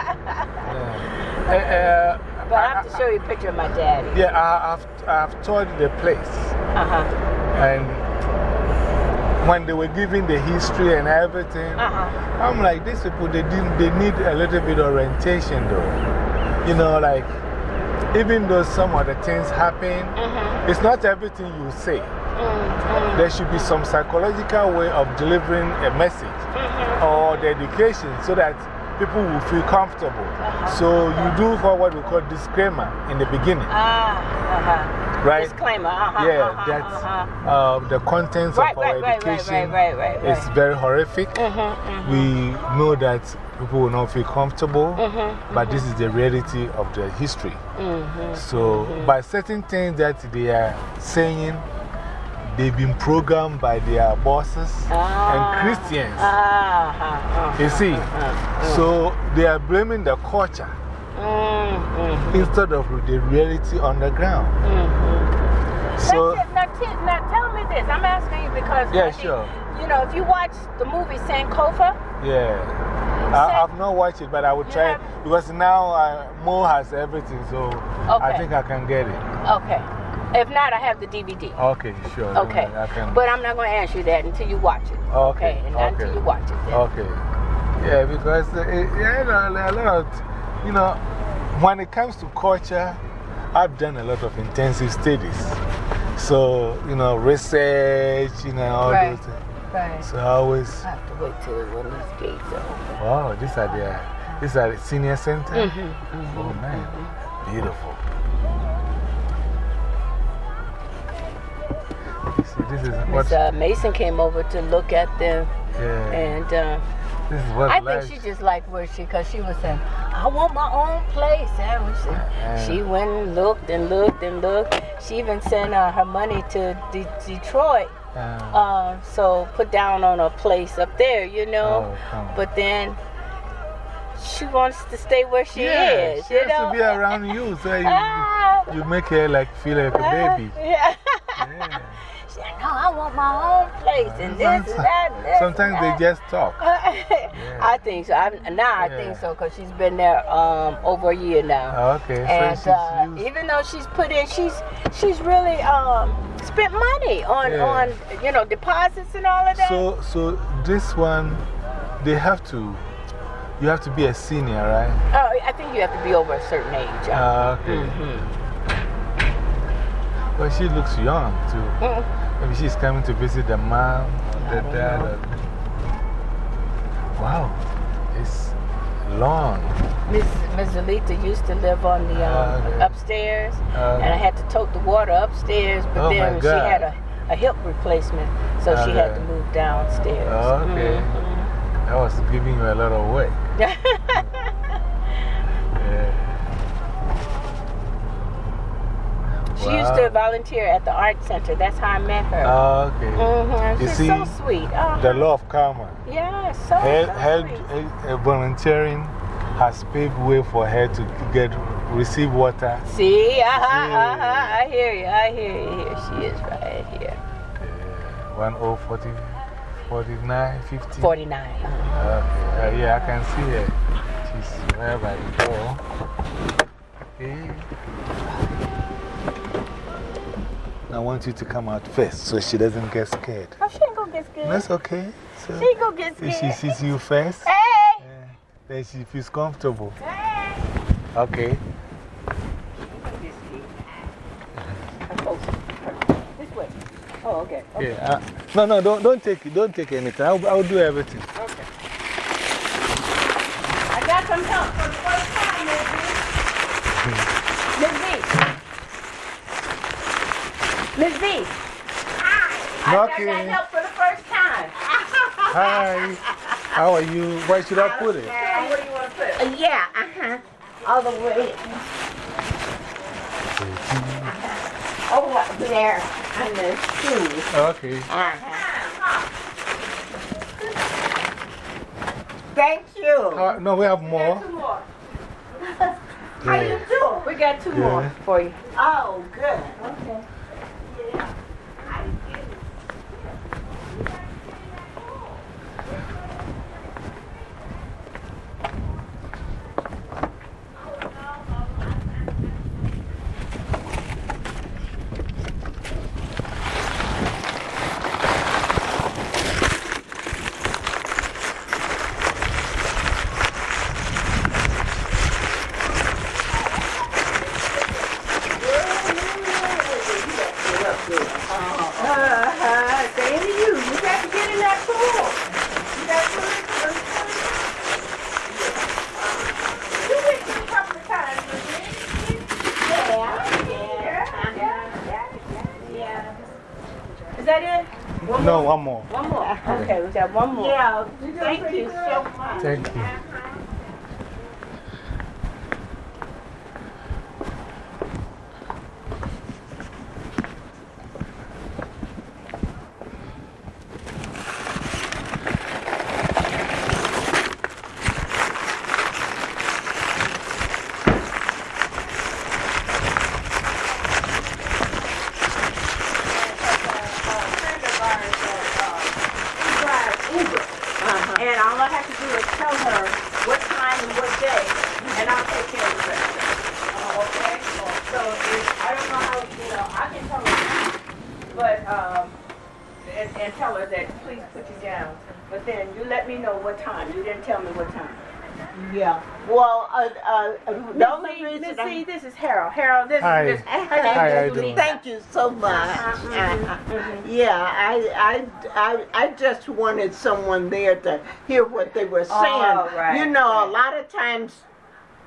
Yeah. Uh, uh, But I have to show you a picture of my daddy. Yeah, I, I've, I've toured the place. Uh-huh. And when they were giving the history and everything, Uh-huh. I'm like, these people, they, didn't, they need a little bit of orientation though. You know, like, even though some of the things happen, Mm-hmm. it's not everything you say. Mm-hmm. There should be some psychological way of delivering a message Mm-hmm. or the education so that people will feel comfortable. Uh-huh. So you do for what we call disclaimer in the beginning. Ah, uh-huh. Right? Disclaimer, uh-huh. Yeah, uh-huh, that uh-huh. uh, the contents Right, of our right, right, right, education right, right, right, is right. very horrific. Mm-hmm, mm-hmm. We know that people will not feel comfortable, Mm-hmm, but this is the reality of the history. Mm-hmm. So, by certain things that they are saying, they've been programmed by their bosses Ah, and Christians. Ah, uh-huh, You see, uh-huh. so they are blaming the culture Mm-hmm. instead of the reality on the ground. Mm-hmm. So, That's it. Now, t now tell me this. I'm asking you because, Yeah, I think, sure. you know, if you watch the movie Sankofa, yeah. I, I've not watched it, but I will You try have- because now uh, Mo has everything, so I Okay. think I can get it. okay. If not, I have the D V D. Okay, sure. Okay. I can. But I'm not going to ask you that until you watch it. Okay, And not okay. until you watch it. Then. Okay. Yeah, because uh, it, yeah, you know, a lot of, you know, when it comes to culture, I've done a lot of intensive studies. So, you know, research, you know, all Right. those things. Right. So I always, I have to wait till when these gates are open. wow, these are the, these are the senior center. Mm-hmm, Oh, man. Beautiful. See, this is what. Miss uh, Mason came over to look at them, Yeah. and uh, This is what I life. think she just liked where she, because she was saying, I want my own place. And we said, Yeah. she went and looked and looked and looked. She even sent uh, her money to D Detroit. Uh, Uh, so put down on a place up there, you know. Oh, come on. But then she wants to stay where she yeah, is, she you has know. to be around you so you, Ah. you make her like feel like a baby. Yeah. Yeah. She said, no, I want my own place and this and that. And this Sometimes and they that. just talk. I think so. I, now I Yeah. think so because she's been there um, over a year now. Oh, okay, And so she's uh, used. even though she's put in, she's she's really um, spent money on, Yeah. on you know, deposits and all of that. So, so this one, they have to, you have to be a senior, right? Oh, I think you have to be over a certain age. uh, Ah, okay. mhm. Well, she looks young too. Mm. Maybe she's coming to visit the mom or the don't dad. know. Wow, it's long. Miss Miss Zalita used to live on the um, Ah, okay. upstairs, Ah. and I had to tote the water upstairs, but Oh, my then she God. had a, a hip replacement, so she had Okay. to move downstairs. Oh, okay. Mhm. I was giving you a lot of work. Yeah. She used to volunteer at the art center. That's how I met her. Oh, okay. Mhm. You She's see, so sweet. Uh-huh. the law of karma. Yeah, so, Her, so her, sweet. uh, volunteering has paved way for her to get receive water. See, uh-huh, Yeah. uh-huh. I hear you. I hear you. Here she is right here. Yeah, one oh forty, forty-nine, fifty. forty-nine. Uh-huh. Okay. Uh, yeah, I can see her. She's right by the door. Okay. I want you to come out first so she doesn't get scared. Oh, she ain't gonna get scared. That's okay. So She ain't gonna get if scared. she sees you first, Hey! yeah, then she feels comfortable. Hey! Okay. This way. Oh, okay. okay. Yeah. Uh, no, no, don't, don't take it. Don't take anything. I'll, I'll do everything. Okay. I got some help for the first time, Miss V. Miss V. Miss V. Hi. I Okay. got help for the first time. Hi. How are you? Where should I put it? Now, where do you want to put it? Uh, yeah, uh-huh. All the way over there on the shoes. Okay. Uh-huh. Thank you. Uh, no, we have more. Two more. How you doing? We got two Yeah. more for you. Oh, good. Okay. Uh-huh. Same to you. You got to get in that pool. You got to put it You went to a couple of times, Yeah, yeah. Is that it? One No, more? one more. One more. Okay, we got one more. Yeah, thank you so much. Thank you. And all I have to do is tell her what time and what day, and I'll take care of the rest. Uh, okay? So if, I don't know how, you know, I can tell her now, but, um, and, and tell her that please put you down. But then you let me know what time. You didn't tell me what time. Yeah. Well, uh, uh, the only Miss reason C, I... this is Harold. Harold, this Hi. is Miss. Her name Hi, how is you doing? Lisa. Thank you so much. Uh, Yeah, I, I, I, I just wanted someone there to hear what they were saying. Oh, right, you know, right. a lot of times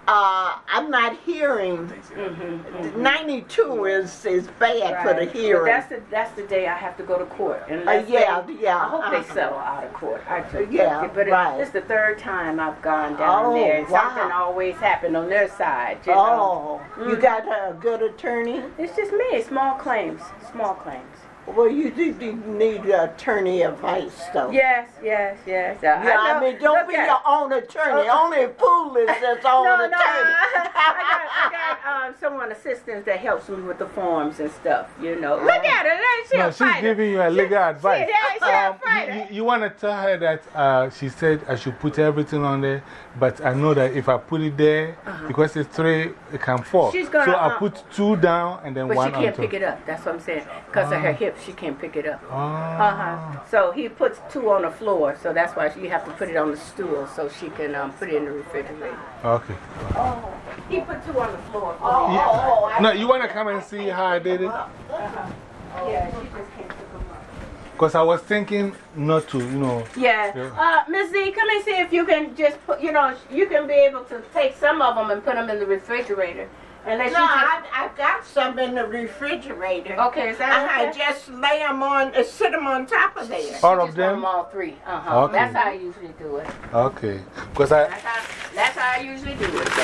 Uh, I'm not hearing. Mm-hmm. ninety-two is, is bad for the Right. But hearing. that's the, that's the day I have to go to court. Unless Uh, yeah, they, yeah, I hope uh-huh. they settle out of court. I do. Yeah, But it, right. it's the third time I've gone down Oh, there. And wow. something always happened on their side. You know? Oh, you got a good attorney? It's just me. Small claims. Small claims. Well, you do do need attorney advice, though. Yes, yes, yes. Uh, Yeah, I, know- mean, don't look be at- your own attorney. Only a fool is his own No, no, attorney. I got, I got um, someone assistants that helps me with the forms and stuff, you know. Look at her, she's No, a she's fighter. giving you a legal advice. yeah, she's a Um, fighter. you you want to tell her that uh, she said I should put everything on there, but I know that if I put it there, Uh-huh. because it's three, it can fall. She's gonna, so I'll uh, put two down and then But one she can't on top. pick it up, that's what I'm saying. Because of her hips, she can't pick it up. Oh. Uh-huh. So he puts two on the floor, so that's why you have to put it on the stool so she can um, put it in the refrigerator. Okay. Oh, he put two on the floor. Oh, For me. oh, I No, you want to come and see how I did it? Yeah, she just can't pick them up. Because I was thinking not to, you know. Yeah. Yeah. Uh, Miss Z, come and see if you can just put, you know, you can be able to take some of them and put them in the refrigerator. Unless No, you I, I got some in the refrigerator. Okay, is that I okay? just lay them on, uh, sit them on top of there. All just of want them? all three. Uh-huh. Okay. That's how I usually do it. Okay. Because I, That's how, that's how I usually do it.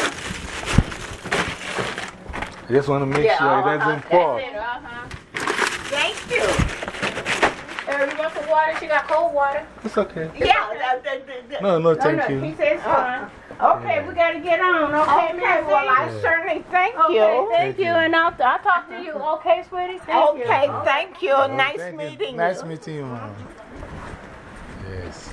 I just want to make yeah, sure uh-huh, it doesn't that's fall. it, uh-huh. Thank you. Uh, you want some water? She got cold water. It's okay. Yeah. that- that- that- that- No, no, No, thank no, you. he says fine. Okay, we got to get on. Okay, Okay, Miss Z? well, I certainly thank Okay, you. thank you, and I'll, I'll talk to you. Okay, sweetie? Thank you. Okay, thank you. Oh, Nice thank you. meeting Nice you. meeting you, Mom. Yes.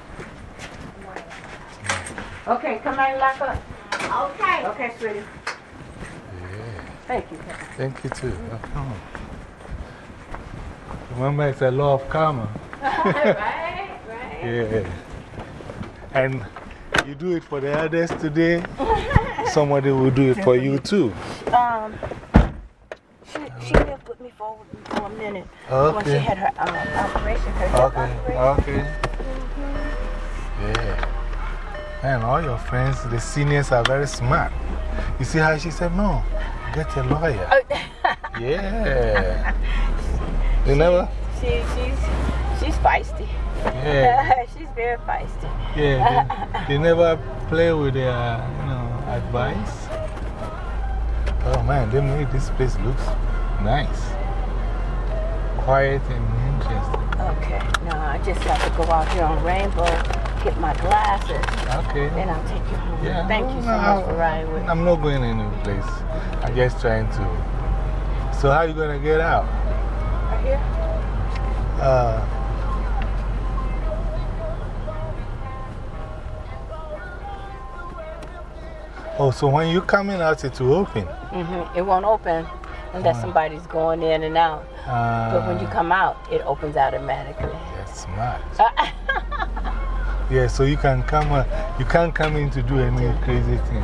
Okay, come on, lock up. Okay. Okay, sweetie. Yeah. Thank you. Thank you too. Oh, come on. Remember, it's a law of karma. right, right. Yeah. And you do it for the others today, somebody will do it for you too. Um, she, she lived with me for, for a minute. When she Okay. had her um, operation, her hip Okay. operation. Okay. Yeah. Man, all your friends, the seniors are very smart. You see how she said, no, get a lawyer. Yeah. You never? She, she's, she's feisty. Yeah. she's very feisty. Yeah. They, they never play with their, you know, advice. Oh man, they made this place look nice. Quiet and interesting. Okay, now I just have to go out here on Rainbow, get my glasses, Okay. then I'll take you home. Yeah, Thank you so no, much for riding with me. I'm not going any place. I'm just trying to. So, how are you going to get out? Right here? Uh, oh, so when you're coming out, it will open. Mm-hmm. It won't open unless somebody's going in and out. Uh, But when you come out, it opens automatically. That's smart. Yeah, so you can come, uh, you can't come in to do any crazy thing.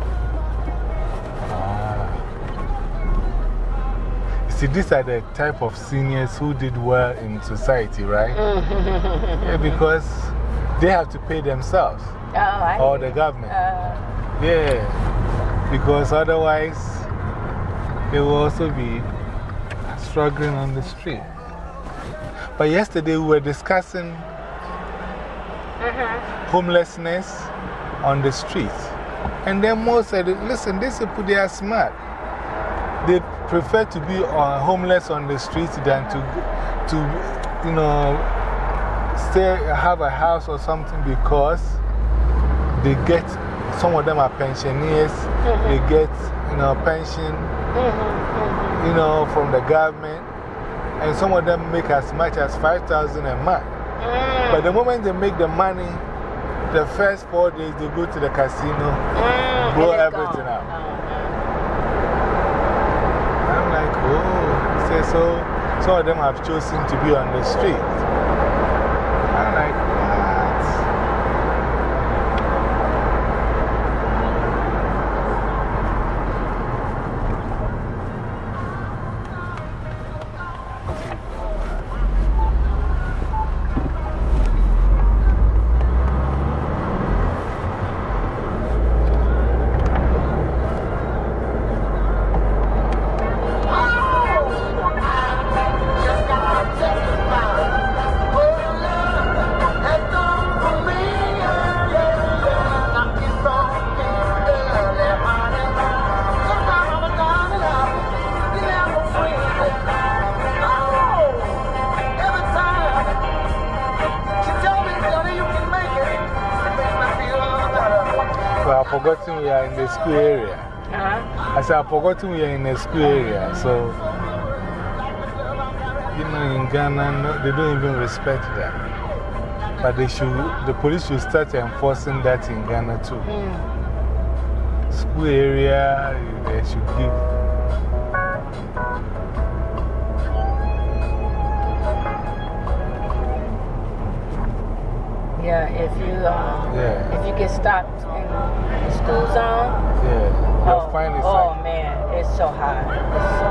Ah. You see, these are the type of seniors who did well in society, right? Yeah, because they have to pay themselves Oh, I or the government. uh, Yeah, because otherwise they will also be struggling on the street. But yesterday we were discussing homelessness on the street. And then most said, listen, these people, they are smart. They prefer to be uh, homeless on the street than to, to, you know, stay, have a house or something because they get, some of them are pensioners, they get, you know, pension, you know, from the government. And some of them make as much as five thousand a month. But the moment they make the money, the first four days they go to the casino, blow and it's everything gone. out. I'm like, oh, say so, some of them have chosen to be on the street. I'm like, what? But I've forgotten we are in the school area. Uh-huh. I said, I've forgotten we are in the school area. So, you know, in Ghana, no, they don't even respect that. But they should, the police should start enforcing that in Ghana too. Mm. School area, they should give. Yeah, if you, um, Yeah. if you get stopped in the school zone, Yeah, your oh, fine is oh like, man, it's so high. It's so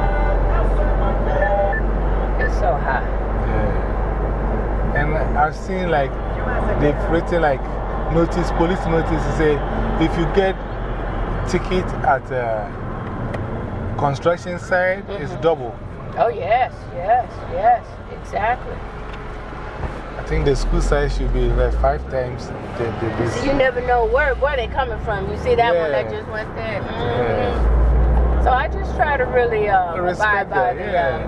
high. It's so high. yeah. And I've seen like, they've written like notice, police notice to say, if you get ticket at a construction site, Mm-hmm. it's double. Oh, yes, yes, yes, exactly. I think the school site should be like five times the, the, the So you never know where, where they're coming from. You see that one that Yeah. just went there? Yeah. Mm-hmm. So I just try to really uh, abide Respect by that, the. yeah.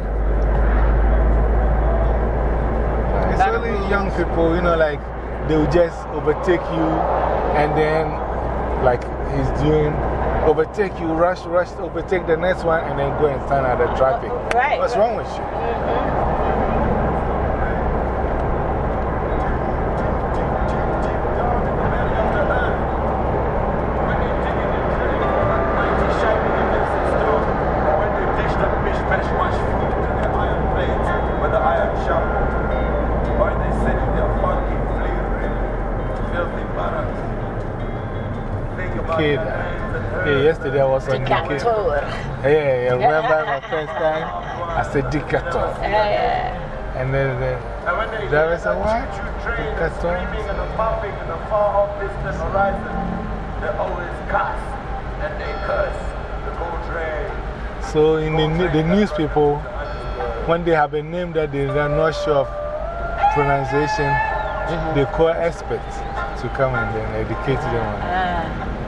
It's only young people, you know, like they will just overtake you and then, like he's doing, overtake you, rush, rush, overtake the next one and then go and stand at the traffic. Right. What's right. wrong with you? Mm-hmm. Kid, yeah, yesterday I was on the kid. Decatur. Yeah, yeah, remember my first time? I said Decatur. Yeah. And then the driver said, what? Decatur? So in the, the newspaper, when they have a name that they are not sure of pronunciation, -hmm. they call experts to come and then educate them on it. Ah.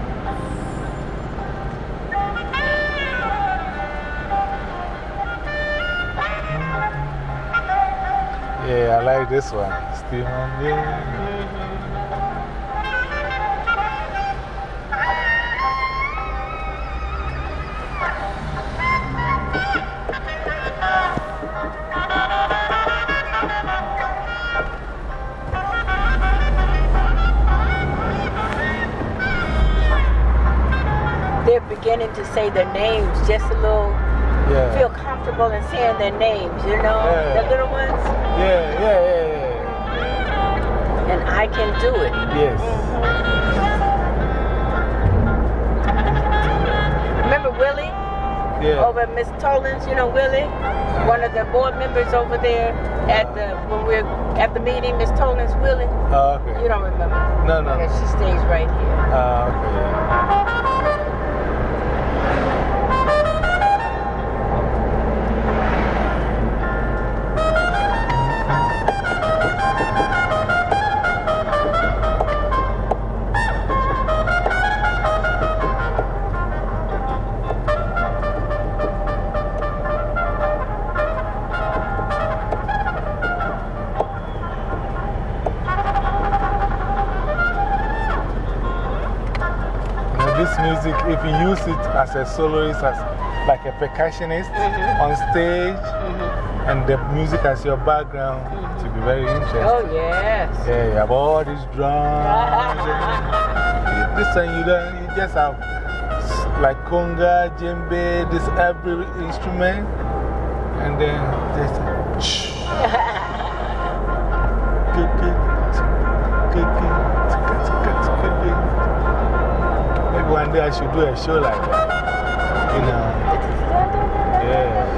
Yeah, I like this one. Still on there. They're beginning to say their names just a little, Yeah. feel comfortable in saying their names, you know? Yeah. The little ones. Yeah, yeah, yeah, yeah. And I can do it. Yes. Remember Willie? Yeah. Over at Miss Tolan's, you know Willie? One of the board members over there at the, when we're at the meeting, Miss Tolan's Willie? Oh, okay. You don't remember? No, no. Okay, she stays right here. Ah, okay. This music, if you use it as a soloist, as like a percussionist -hmm. on stage, -hmm. and the music as your background, -hmm. to be very interesting. Oh, yes. Yeah, you have all these drums. and this one, you, don't, you just have like conga, djembe, this every instrument, and then just. Maybe one day I should do a show like that. You know? Yeah.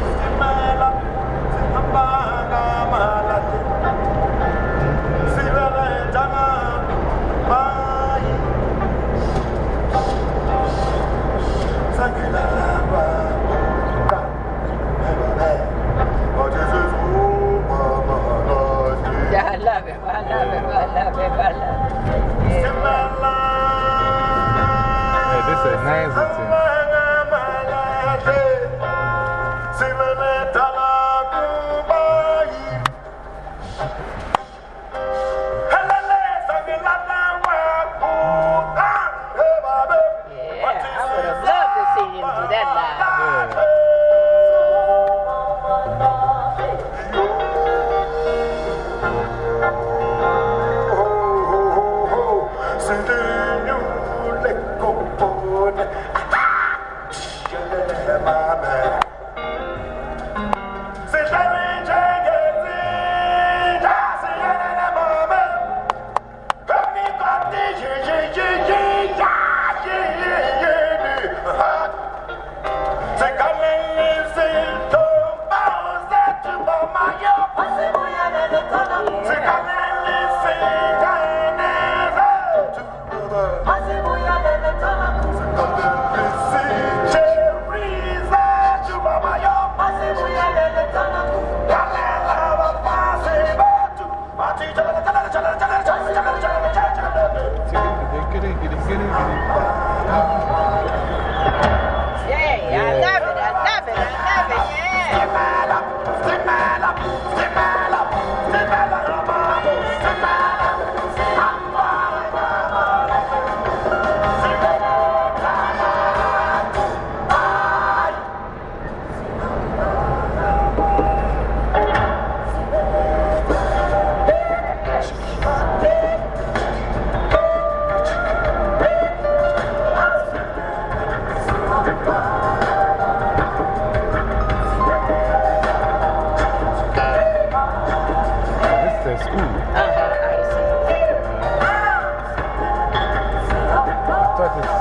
Yeah, I love him. I love him. I love him. I love him. Yeah. Yeah, this is a nice thing.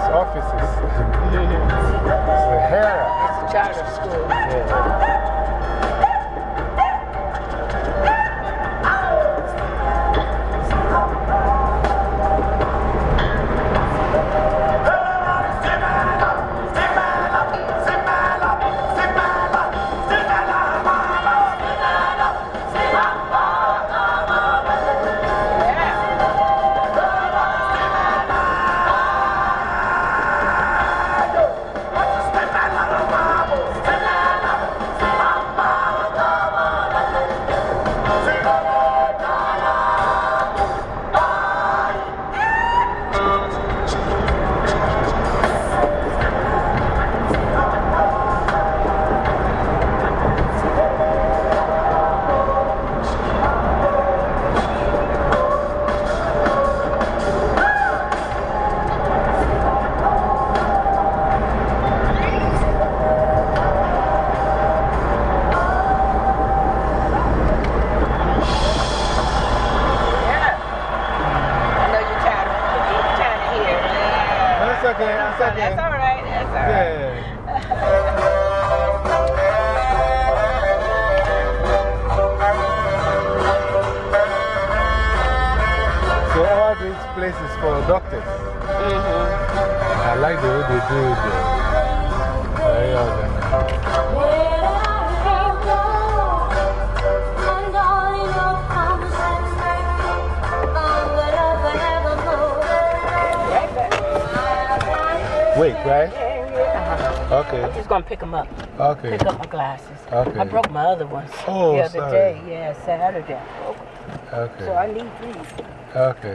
offices. It's a hair. It's a charter school. Yeah. That's all right. That's all right. So all these places for doctors. Mm-hmm. I like the way they do it there. Very organized. Wait, right? Uh-huh. Okay. I'm just going to pick them up. Okay. Pick up my glasses. Okay. I broke my other ones Oh, the other sorry. day. Yeah, Saturday. I broke them. Okay. So I need these. Okay.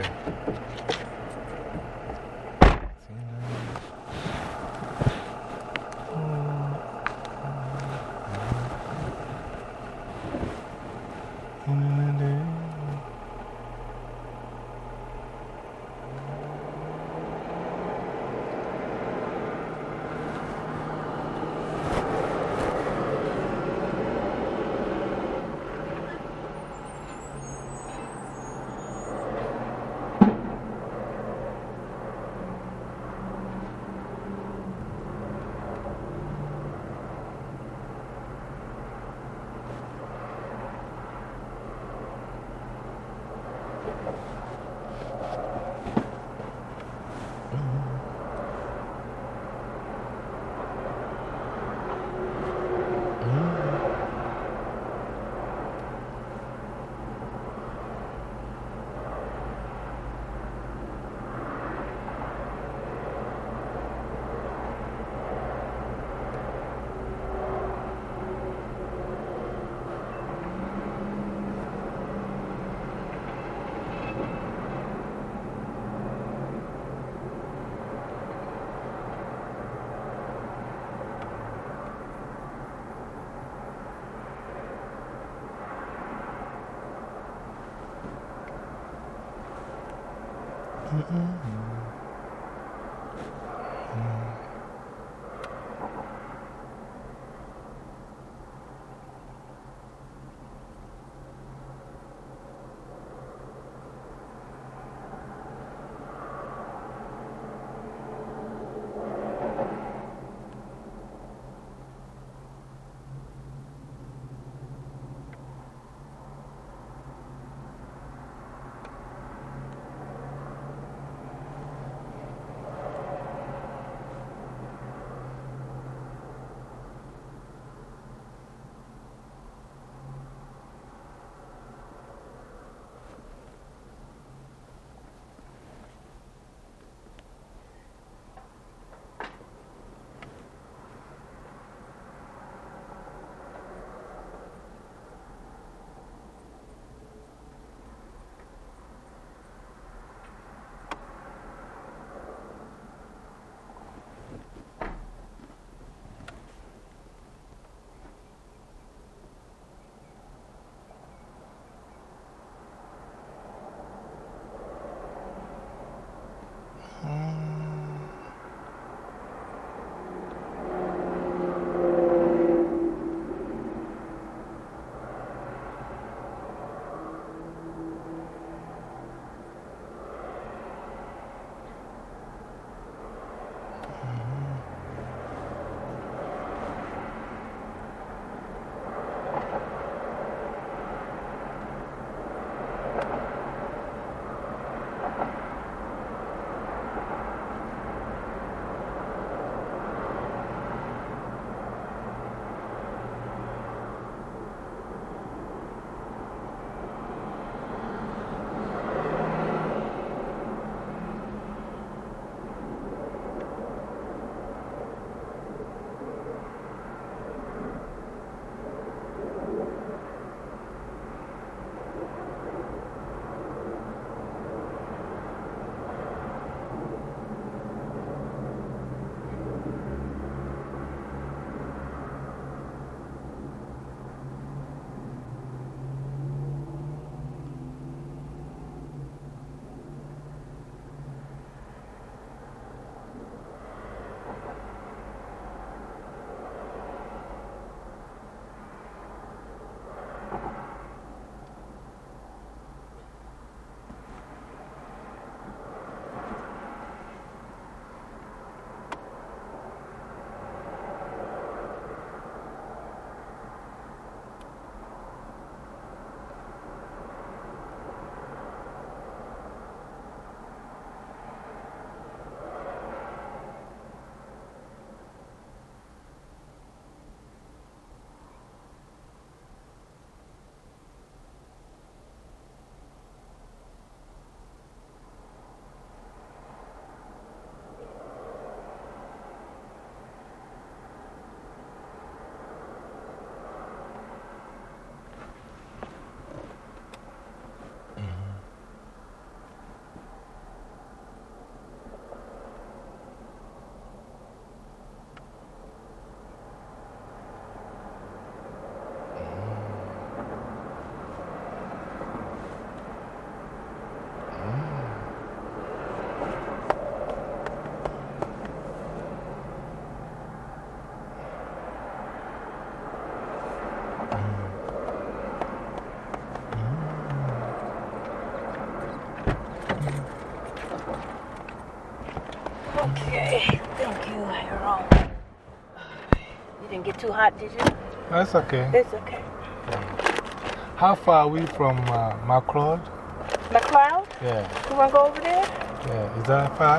Okay. Thank you, Harold. You didn't get too hot, did you? That's okay. It's okay. How far are we from uh, McLeod? McLeod? Yeah. You want to go over there? Yeah. Is that far?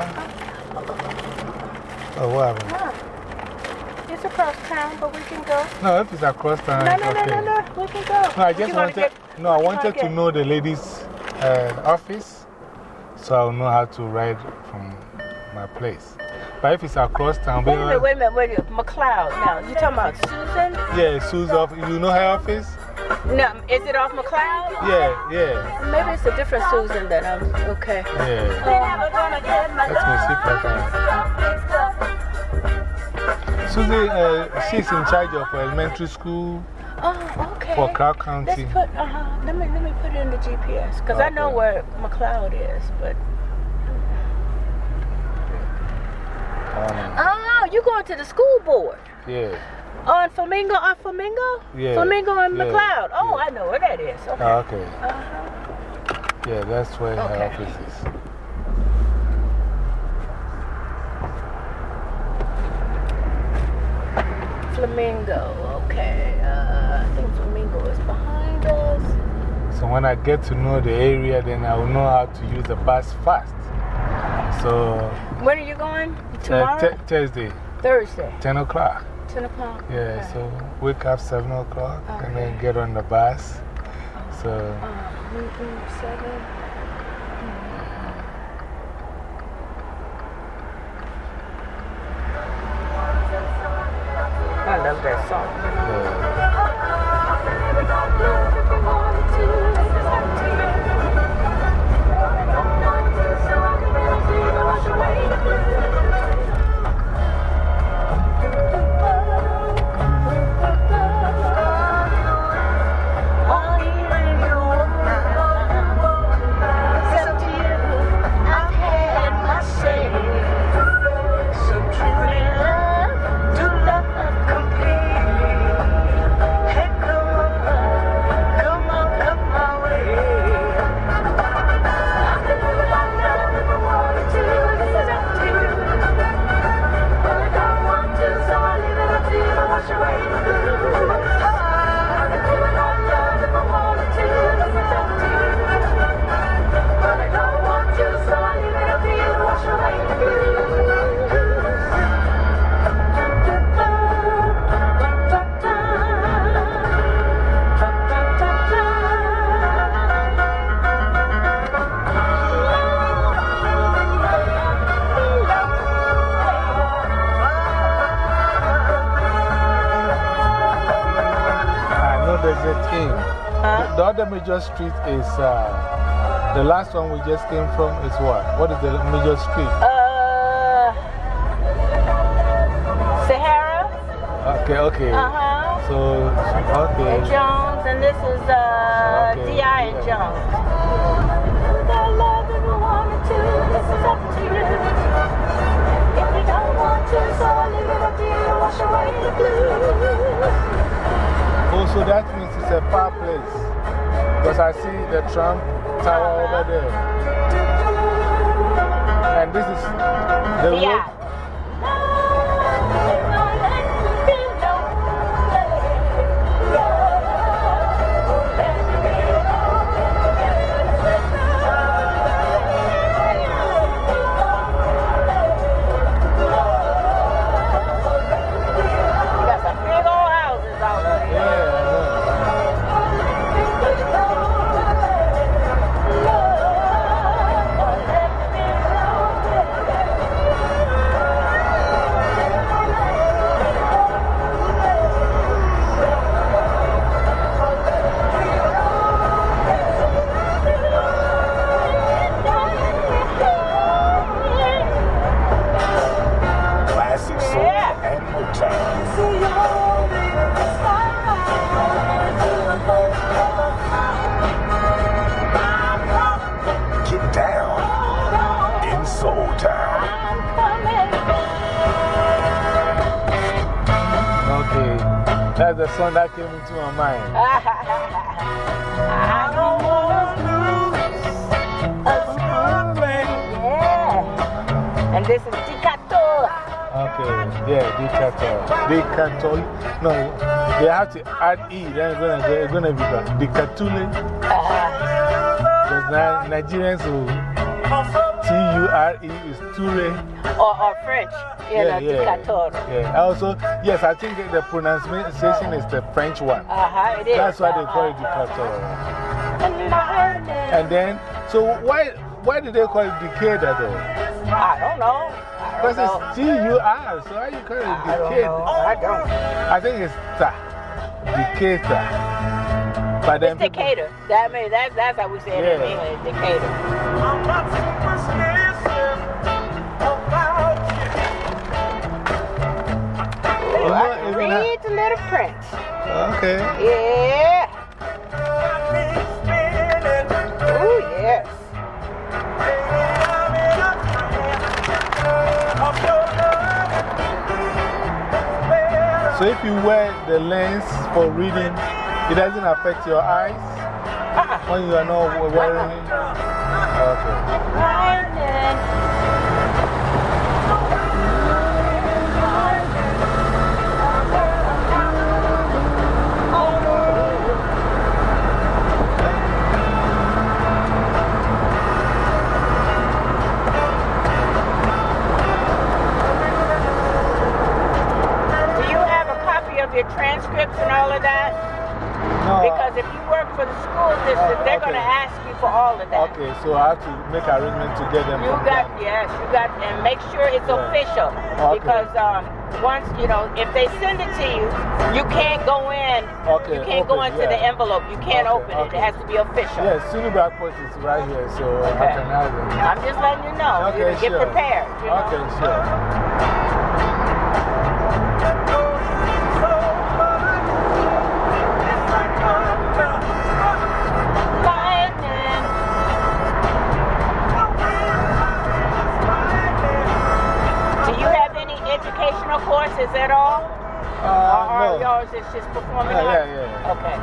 Oh, what happened? No. It's across town, but we can go. No, if it's across town, No, it's no, no, okay. no, no. We can go. No, I just wanted, get, no, I wanted to get? know the lady's uh, office so I'll know how to ride from my place. But if it's across town, wait a minute, wait a minute, wait a minute. McLeod. Now, you talking about Susan? Yeah, Sue's office. You know her office? No, is it off McLeod? Yeah, yeah. Maybe it's a different Susan that I'm. Okay. Yeah. Let me see if I can. Susie, uh, she's in charge of elementary school Oh, okay. for Clark County. Let's put, uh -huh. let, me, let me put it in the G P S because I know Okay. where McLeod is, but. Um, Oh, you going to the school board? yeah. On Flamingo, on Flamingo? Yeah. Flamingo and Yeah. McLeod. Oh, Yeah. I know where that is. Okay. Ah, okay. Uh -huh. Yeah, that's where her Okay. office is. Flamingo, okay. Uh, I think Flamingo is behind us. So when I get to know the area, then I will know how to use the bus fast. So, When are you going? uh, Tomorrow? Thursday, Thursday. ten o'clock. ten o'clock? Yeah, Okay. so wake up seven o'clock and then Okay. get on the bus. So, Uh, mm, mm, seven. I love that song. yeah. There's a team. Huh? The other major street is uh, the last one we just came from is what? What is the major street? Uh, Sahara. Okay, okay. Uh huh. So, okay. And Jones, and this is uh, Okay. D I and Jones. I love if you wanted to, this is up to you. If you don't want to, so I'll leave it up to you, wash away the blues. Oh, so that means it's a far place. Because I see the Trump Tower over there. And this is the road. Yeah. Got some big old houses out there. Yeah, I know. Classic soul and Motown. Get down in Soul Town. Okay. That's the song that came into my mind. I don't want to lose a smooth man. Yeah. And this is Ticato. Okay, yeah, Decatur. Decatur. No, they have to add E, then it's gonna, it's gonna be back. Decatule. Because now Nigerians will T U R E is Ture. Or, or French. Yeah, Yeah, yeah. Decatur. Yeah, also, yes, I think the pronunciation is the French one. Uh huh, it is. That's why they uh, call it Decatur. And then, so why, why did they call it Decatur though? I don't know. Because it's T U R, so how you call it Decatur? I don't. I think it's Ta. Decatur. But then It's Decatur. That, mean, that, that's how we say it in Yeah. English, Decatur. You know, I can even I- read the Little Prince. Okay. Yeah. Oh, yes. So if you wear the lens for reading, it doesn't affect your eyes Uh-uh. when you are not wearing it? Okay. Lightning. Do you have a copy of your transcripts and all of that? No. Because if you work for the school district, Oh, they're going to okay. ask you for all of that. Okay, so I have to make arrangements to get them You from got, them. yes, you got, and make sure it's Yeah. official. Okay. Because um, once, you know, if they send it to you, you can't go in, Okay, you can't go open, into the yeah. envelope. You can't Okay, open it. okay. It has to be official. Yes, Sunibak Port is right here, so I Okay. can have them. I'm just letting you know. Okay, you know, get sure. prepared. You know? Okay, sure. Lightning. Do you have any educational courses at all? Uh, Or no. yours is just performing Yeah, arts? yeah, yeah. Okay.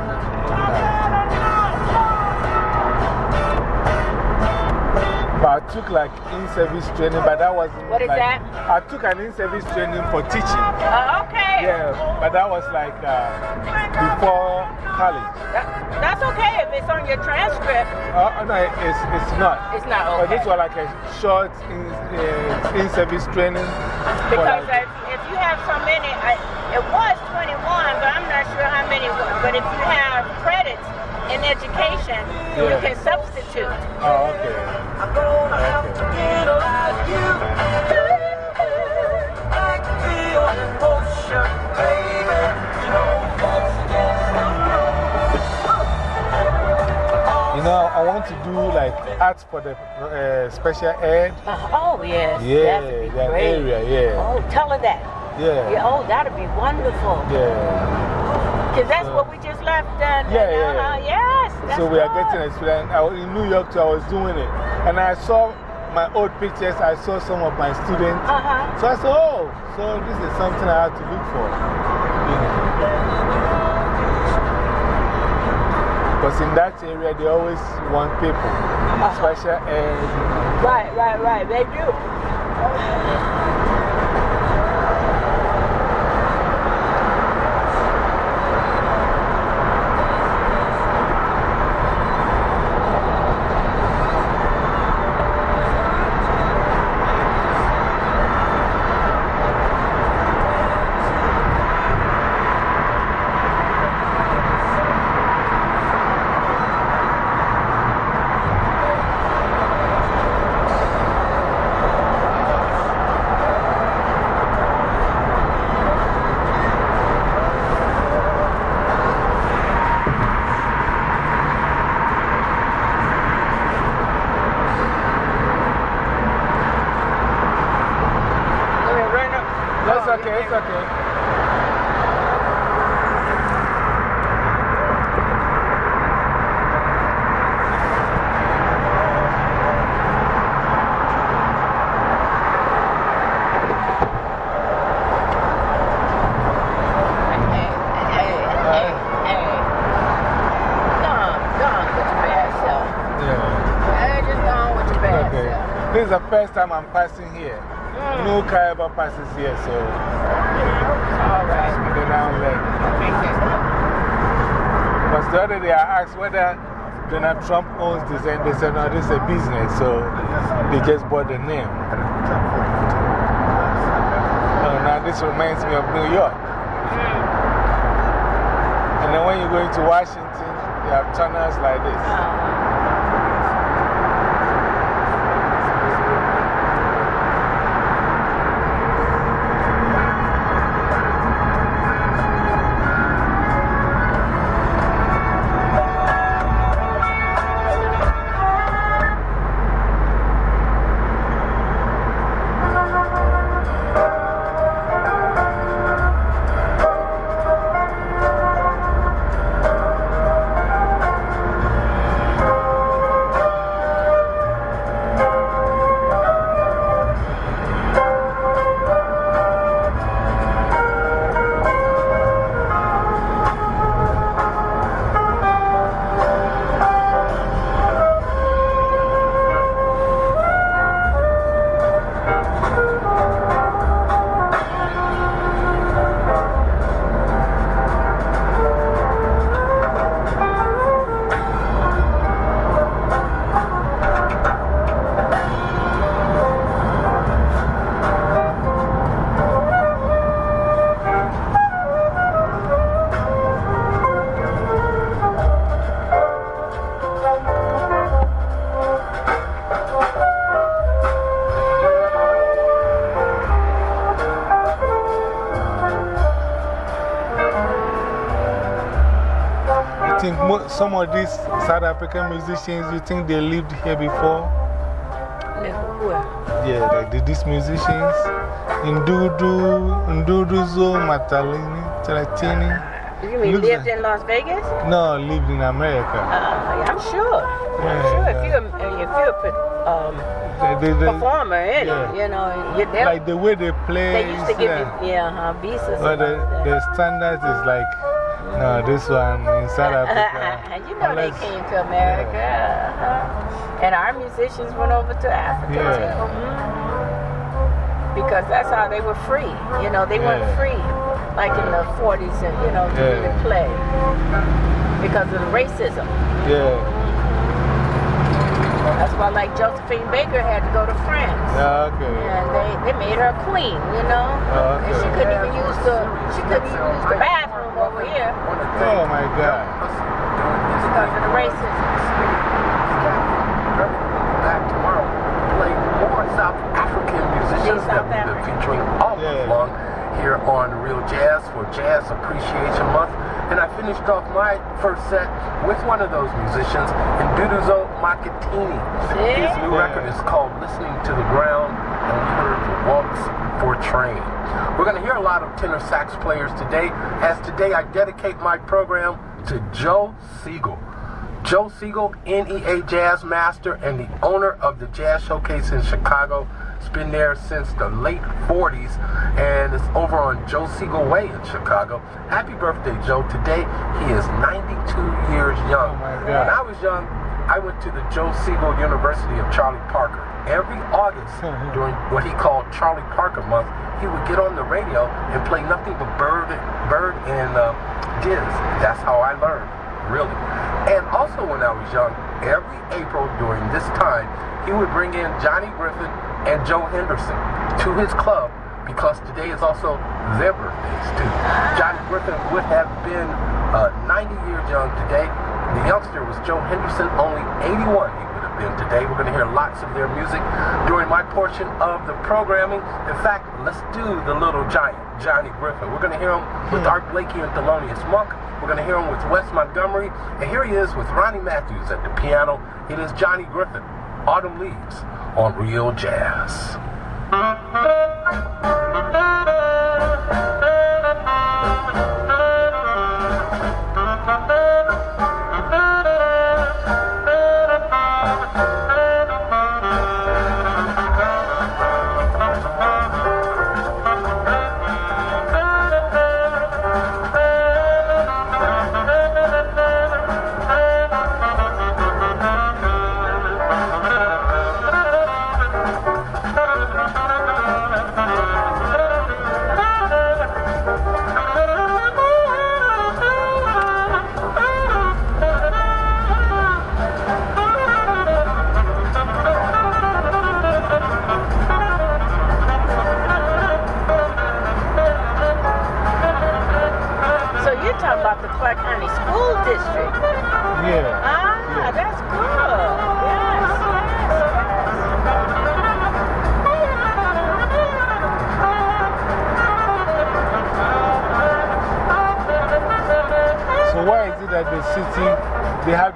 But I took like in-service training, but that was What is like, that? I took an in-service training for teaching. Uh, okay. Yeah, but that was like uh, before college. That, that's okay if it's on your transcript. Uh, no, it's, it's not. It's not But okay. this was like a short in, uh, in-service training. for Because like, if, if you have so many, I, it was twenty-one, but I'm not sure how many. But if you have credits in education, you Yeah. can substitute. oh, okay. Okay. You know, I want to do like arts for the uh, special ed. Uh, oh, yes. Yeah, That'd be that great. area, yeah. Oh, tell her that. Yeah. Yeah, oh, that'd be wonderful. Yeah. Because that's So- what we just left done. Yeah, yeah. Uh, yes. That's So we are good. getting experience. I was in New York too, I was doing it. And I saw my old pictures, I saw some of my students. Uh huh. So I said, oh, so this is something I have to look for. Because in that area, they always want people, special ed. Right, right, right. They do. That's okay, it's okay. Hey, hey, hey, hey. Go on, go on with your bad self. Yeah. Hey, just go on with your bad Okay. self. This is the first time I'm passing here. no car ever passes here, so. All right. Go down there. Because the other day I asked whether Donald Trump owns this, and they said, no, this is a business, so they just bought the name. Oh, now this reminds me of New York. And then when you go into Washington, they have tunnels like this. Some of these South African musicians, you think they lived here before? Yeah, like the, these musicians. Ndudu, Nduduzo, Matalini, Talatini. You mean lived in Las Vegas? No, lived in America. Uh, I'm sure. Yeah, I'm sure if you're, if you're a um, the, the, the, performer in yeah. it, you know, you're there. Like the way they play. They used to give yeah. you yeah, uh, visas. But the, the standard is like, no, this one in South Africa. You know, unless, they came to America. Yeah. Uh, and our musicians went over to Africa yeah. too. Mm-hmm. Because that's how they were free. You know, they yeah. weren't free like in the forties and, you know, to yeah. even play. Because of the racism. Yeah. That's why, like, Josephine Baker had to go to France. Yeah, okay. And they, they made her a queen, you know? Oh, okay. And she couldn't even use the, she couldn't even use the bathroom over here. Oh, my God. Because of the racism. Back tomorrow, play more South African musicians that we've been featuring all month yeah. long here on Real Jazz for Jazz Appreciation Month. And I finished off my first set with one of those musicians, Nduduzo Makatini. His new yeah. record is called Listening to the Ground, and we heard Waltz for Train. We're going to hear a lot of tenor sax players today, as today I dedicate my program to Joe Siegel. Joe Siegel, N E A Jazz Master and the owner of the Jazz Showcase in Chicago. It's been there since the late forties, and it's over on Joe Siegel Way in Chicago. Happy birthday, Joe. Today, he is ninety-two years young. Oh when I was young, I went to the Joe Siegel University of Charlie Parker. Every August, during what he called Charlie Parker Month, he would get on the radio and play nothing but Bird, Bird and uh, Diz. That's how I learned, really. And also when I was young, every April during this time, he would bring in Johnny Griffin and Joe Henderson to his club, because today is also their birthdays too. Johnny Griffin would have been uh, ninety years young today. The youngster was Joe Henderson, only eighty-one he would have been today. We're going to hear lots of their music during my portion of the programming. In fact, let's do the little giant, Johnny Griffin. We're going to hear him with Art Blakey and Thelonious Monk. We're going to hear him with Wes Montgomery. And here he is with Ronnie Matthews at the piano. It is Johnny Griffin, Autumn Leaves, on Real Jazz.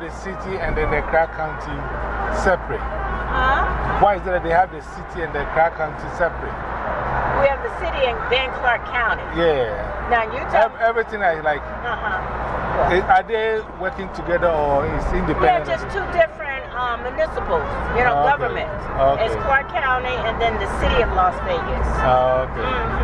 the city and then the Clark County separate? Huh? Why is it that they have the city and the Clark County separate? We have the city in then Clark County. Yeah. Now you tell Ev everything is like, uh-huh. is, are they working together or is it Yeah, independent? just two different um, municipals, you know, Okay. governments. Okay. It's Clark County and then the city of Las Vegas. Oh, okay.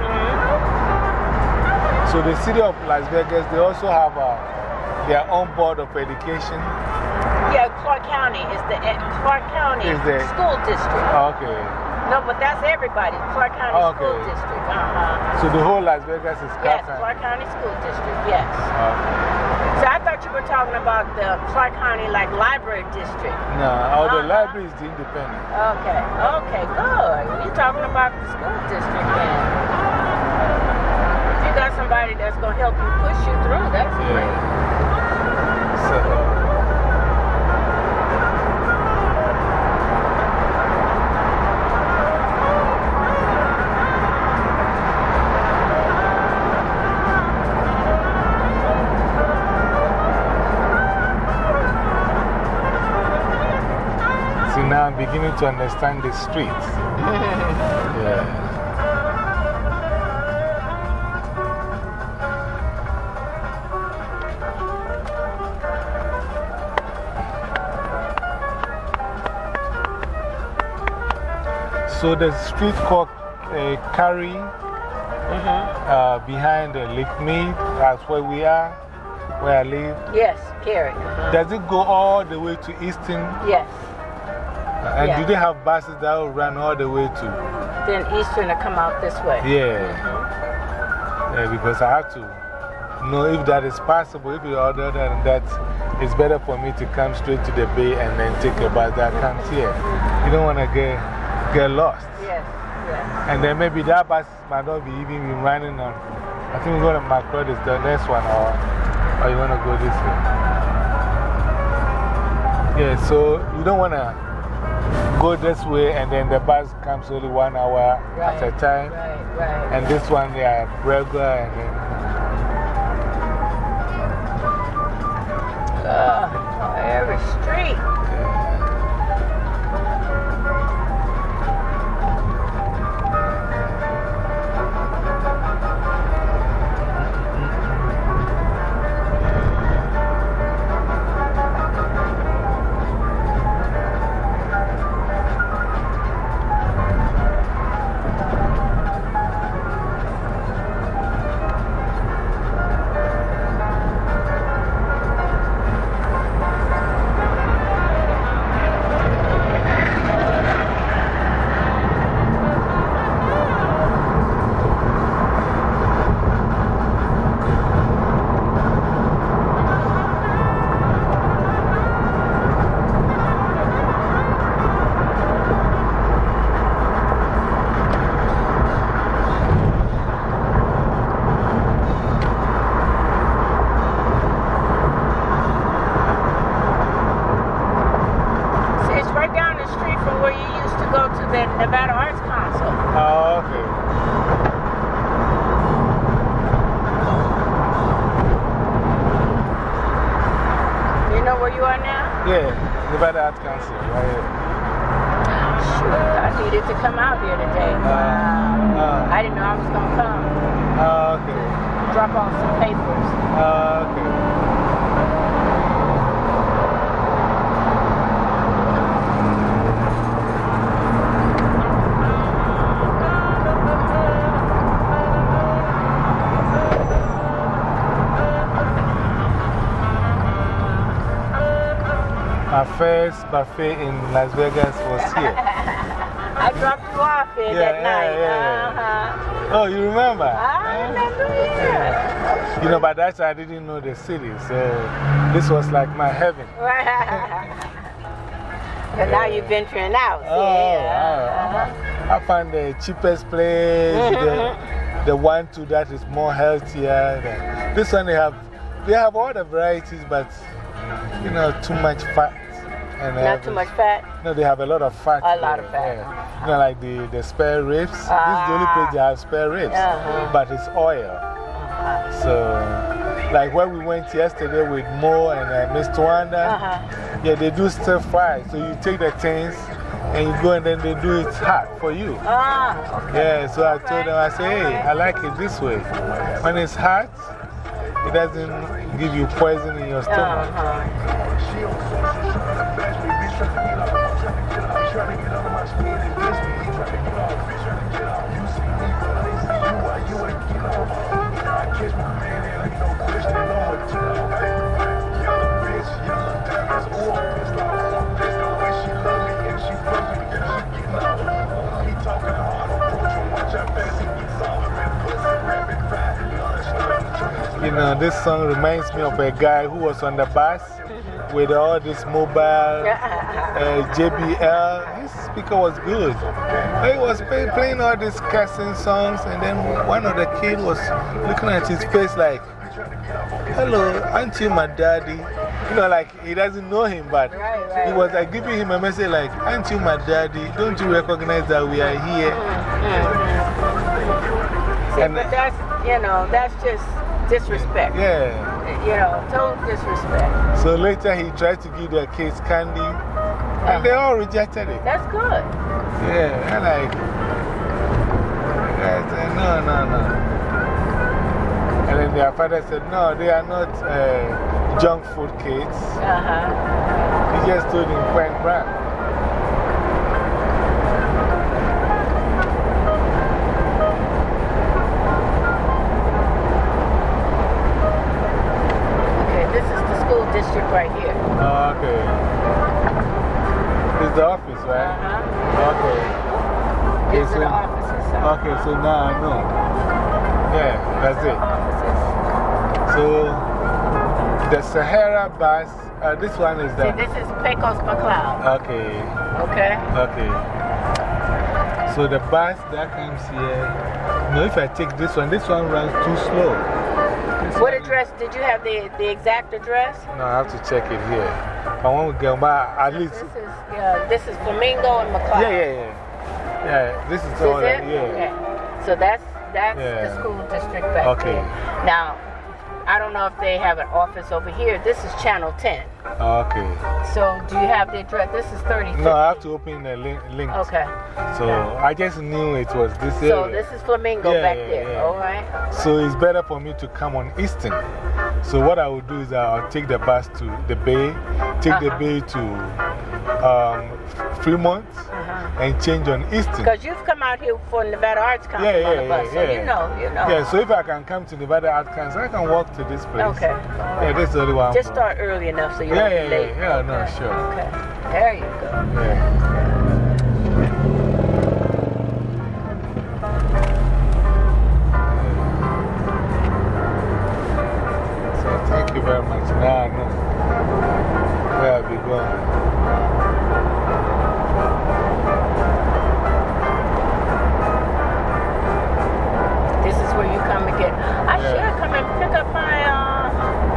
Mm-hmm. So the city of Las Vegas, they also have uh, their own board of education. Yeah, Clark County is the eh, Clark County Is the- school district. Okay. No, but that's everybody. Clark County Okay. School District. Uh-huh. So the whole Las Vegas is Yes, Clark County? Clark County School District, yes. Okay. So I thought you were talking about the Clark County, like, library district. No, oh, the Uh-huh. library is the independent. Okay, okay, good. You're talking about the school district then. If you got somebody that's going to help you push you through, that's Yeah. great. So, see, now I'm beginning to understand the streets. Yeah. So the street called uh, Carrie, uh, behind the Lake Mead, that's where we are, where I live. Yes, Carrie. Uh-huh. Does it go all the way to Easton? Yes. And Yeah. do they have buses that will run all the way to? Then Eastern will come out this way. Yeah. Yeah, because I have to know if that is possible. If you other than that, it's better for me to come straight to the bay and then take a bus that comes here. You don't want to get, get lost. Yes, yes. And then maybe that bus might not be even be running on. I think we're going to McCord is the next one, or, or you want to go this way. Yeah, so you don't want to go this way and then the bus comes only one hour Right, at a time. Right, right. And this one, they are regular and then. Uh, every street. See, it's right down the street from where you used to go to the Nevada Arts Council. Oh, okay. You know where you are now? Yeah, Nevada Arts Council, right here. Shoot, I needed to come out here today. Uh, uh, I didn't know I was going to come. uh, okay. Drop off some papers. Uh, okay. My first buffet in Las Vegas was here. I dropped you off here Yeah, that yeah, night. yeah. Uh-huh. Oh, you remember? I remember, yeah. You know, by that time I didn't know the city, so this was like my heaven. But now you're venturing out. See? Oh, Uh-huh. I found the cheapest place, the, the one two that is more healthier. The, this one they have, they have all the varieties, but you know, too much fat. And Not too much fat? No, they have a lot of fat. A lot there, of fat. yeah. You know, like the, the spare ribs. Ah. This is the only place they have spare ribs, Uh-huh. but it's oil. So, Like where we went yesterday with Mo and uh, Miss Twanda. Uh -huh. Yeah, they do stir fry. So you take the things and you go and then they do it hot for you. Ah, okay. Yeah, so I told them, I said, hey, I like it this way. When it's hot, it doesn't give you poison in your stomach. Uh-huh. You know, this song reminds me of a guy who was on the bus with all this mobile uh, J B L. His speaker was good. He was play, playing all these cussing songs, and then one of the kids was looking at his face like, hello, aren't you my daddy? You know, like he doesn't know him, but he was like giving him a message like, aren't you my daddy? Don't you recognize that we are here? See, and but that's, you know, that's just disrespect. Yeah. You know, total disrespect. So later he tried to give the kids candy, and they all rejected it. That's good. Yeah, I like, I said, no, no, no. And then their father said, no, they are not uh, junk food kids. Uh huh. He just told him point blank. District right here. Oh, okay. This is the office, right? Uh-huh. Okay. These okay, are the offices. So. Okay, so now I know. Yeah, that's it. Offices. So, the Sahara bus, uh, this one is the. See, this is Pecos McLeod. Okay. Okay. Okay. So, the bus that comes here, no, if I take this one, this one runs too slow. What address? Did you have the, the exact address? No, I have to check it here. I want to get by at least. This is, yeah, this is Flamingo and McLeod. Yeah, yeah, yeah. Yeah, this is is all it? that, yeah. Okay. So that's, that's yeah. the school district back okay. there. Now, I don't know if they have an office over here. This is Channel ten. Okay. So, do you have the address? This is thirty. No, I have to open the link. link. Okay. So, yeah. I just knew it was this area. So, this is Flamingo yeah, back yeah, there. Yeah. All right. So, it's better for me to come on Eastern. So, what I will do is I'll take the bus to the Bay, take -huh. the Bay to um, Fremont, -huh. and change on Eastern. Because you've come out here for Nevada Arts Council yeah, yeah, on the bus, yeah, so yeah. you know, you know. Yeah, so if I can come to Nevada Arts Council, I can walk to this place. Okay. Yeah, this is the only one. Just start early enough so you yeah, don't yeah, be late. Yeah, yeah, okay. no, sure. Okay. There you go. Yeah. Thank you very much. Now I know where I'll be going. This is where you come and get. I yeah. should come and pick up my. Uh,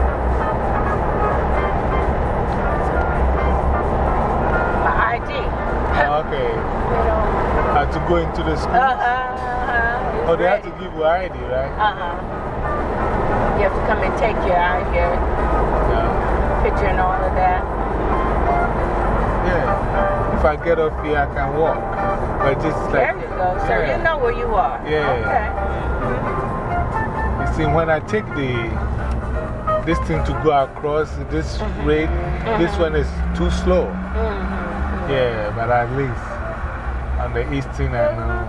my I D. Oh, okay. You know. Uh, to go into the school? Uh huh. Uh -huh. Oh, they have to give you I D, right? Uh huh. You have to come and take your, your yeah. picture and all of that. Yeah. If I get off here, I can walk. But just like. There you go. So yeah. you know where you are. Yeah. Okay. You see, when I take the, this thing to go across this -hmm. rate, -hmm. this one is too slow. -hmm. Yeah, but at least on the Eastern, I know.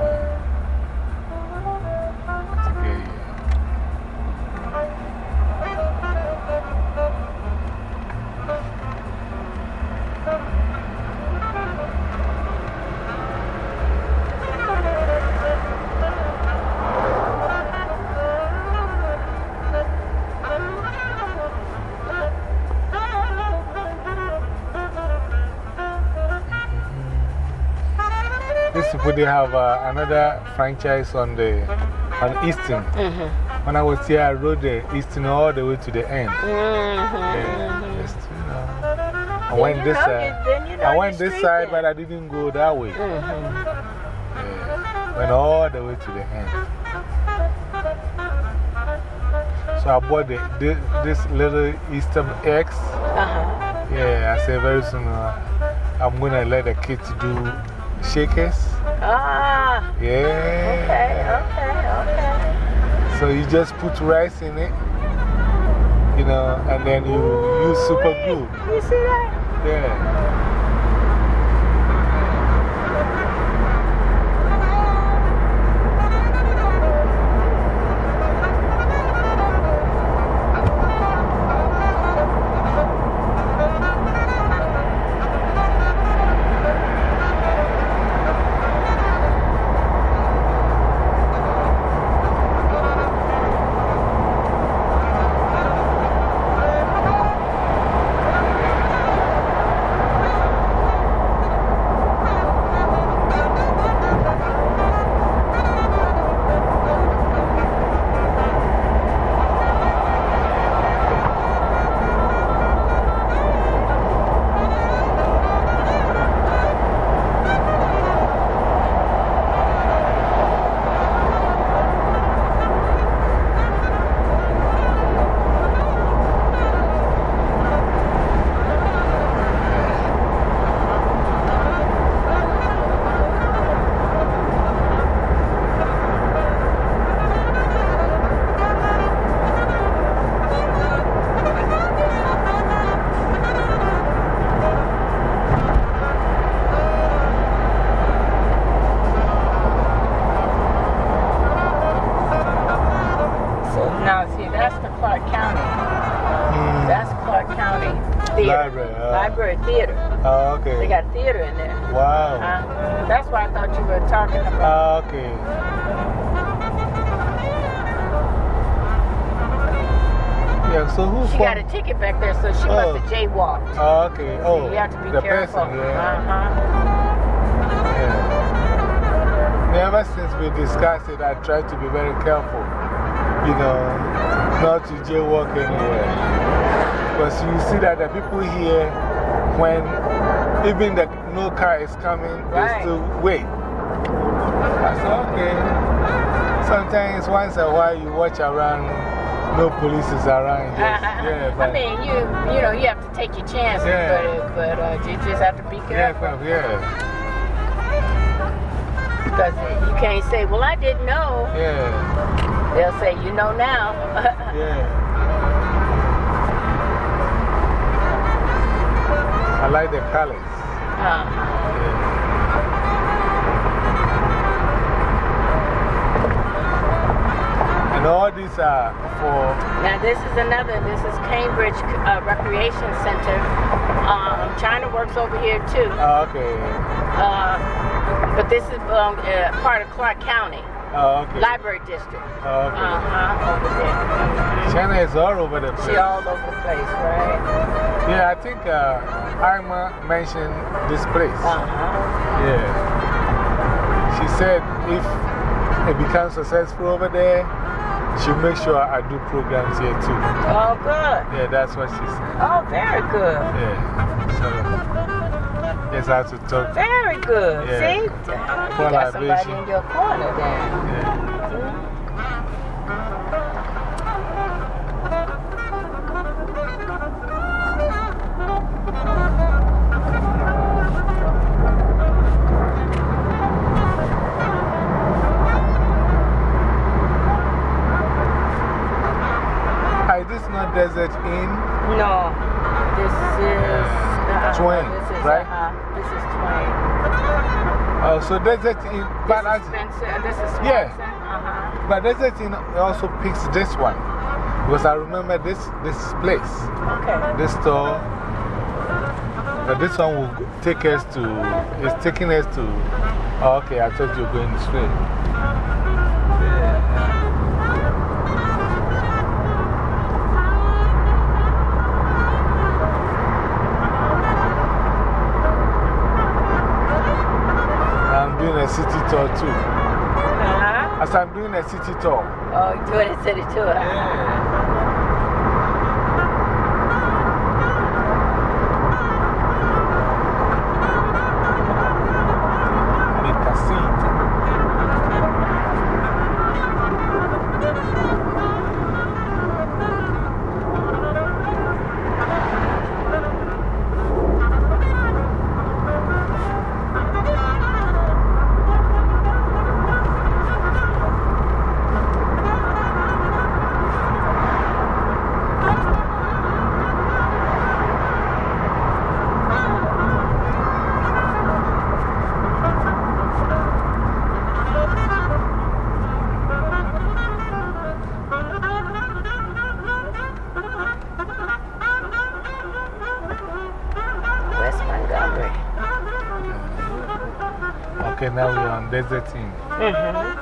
But they have uh, another franchise on the on Eastern. -hmm. When I was here, I rode the Eastern all the way to the end. -hmm. Yeah, just, you know. I went you this know, side. you, then you know I went this side, then. But I didn't go that way. -hmm. Yeah, went all the way to the end. So I bought the, this, this little Easter eggs. Uh huh. Yeah, I said very soon uh, I'm going to let the kids do shakers. Ah. Yeah. Okay, okay, okay. So you just put rice in it, you know, and then you use super glue. You see that? Yeah. Library. Uh, Library theater. Oh, okay. They got theater in there. Wow. Uh, that's what I thought you were talking about. Oh, okay. Yeah, so who She got a ticket back there, so she oh. must have jaywalked. Oh, okay. So oh, you have to be the careful. person, yeah. Uh-huh. Yeah. Ever since we discussed it, I try to be very careful, you know, not to jaywalk anywhere. Because you see that the people here, when even the no car is coming, right. they still wait. I said, okay. Sometimes, once in a while, you watch around, no police is around. Just, uh, yeah, but, I mean, you, you know, you have to take your chances, yeah. but, but uh, you just have to be careful. Yeah, yeah. Because you can't say, well, I didn't know. Yeah. They'll say, you know now. Yeah. I like the colors. Uh-huh. Yeah. And all these are for. Now, this is another, this is Cambridge uh, Recreation Center. Um, China works over here too. Oh, okay. Uh, but this is um, uh, part of Clark County. Oh, okay. Library District. Oh, okay. Uh-huh, over there. China is all over the place. She's all over the place, right? Yeah, I think uh, Irma mentioned this place. Uh-huh. Yeah. She said if it becomes successful over there, she'll make sure I do programs here too. Oh, good. Yeah, that's what she said. Oh, very good. Yeah. So, yes, I have to talk. Very good. Yeah. See? You got somebody in your corner there. Yeah. Is this not Desert Inn? No. This is uh, Twain, this is, right? Uh, this is Twain. Oh, so Desert Inn. But this is Spencer. This is Swanson. Yeah. Uh-huh. But Desert Inn also picks this one. Because I remember this, this place. Okay. This store. But this one will take us to, it's taking us to, oh, okay, I thought you were going straight. A city tour too. Uh-huh. As I'm doing a city tour. Oh, you're doing a city tour. Yeah. now we're on Desert Inn. Mm-hmm.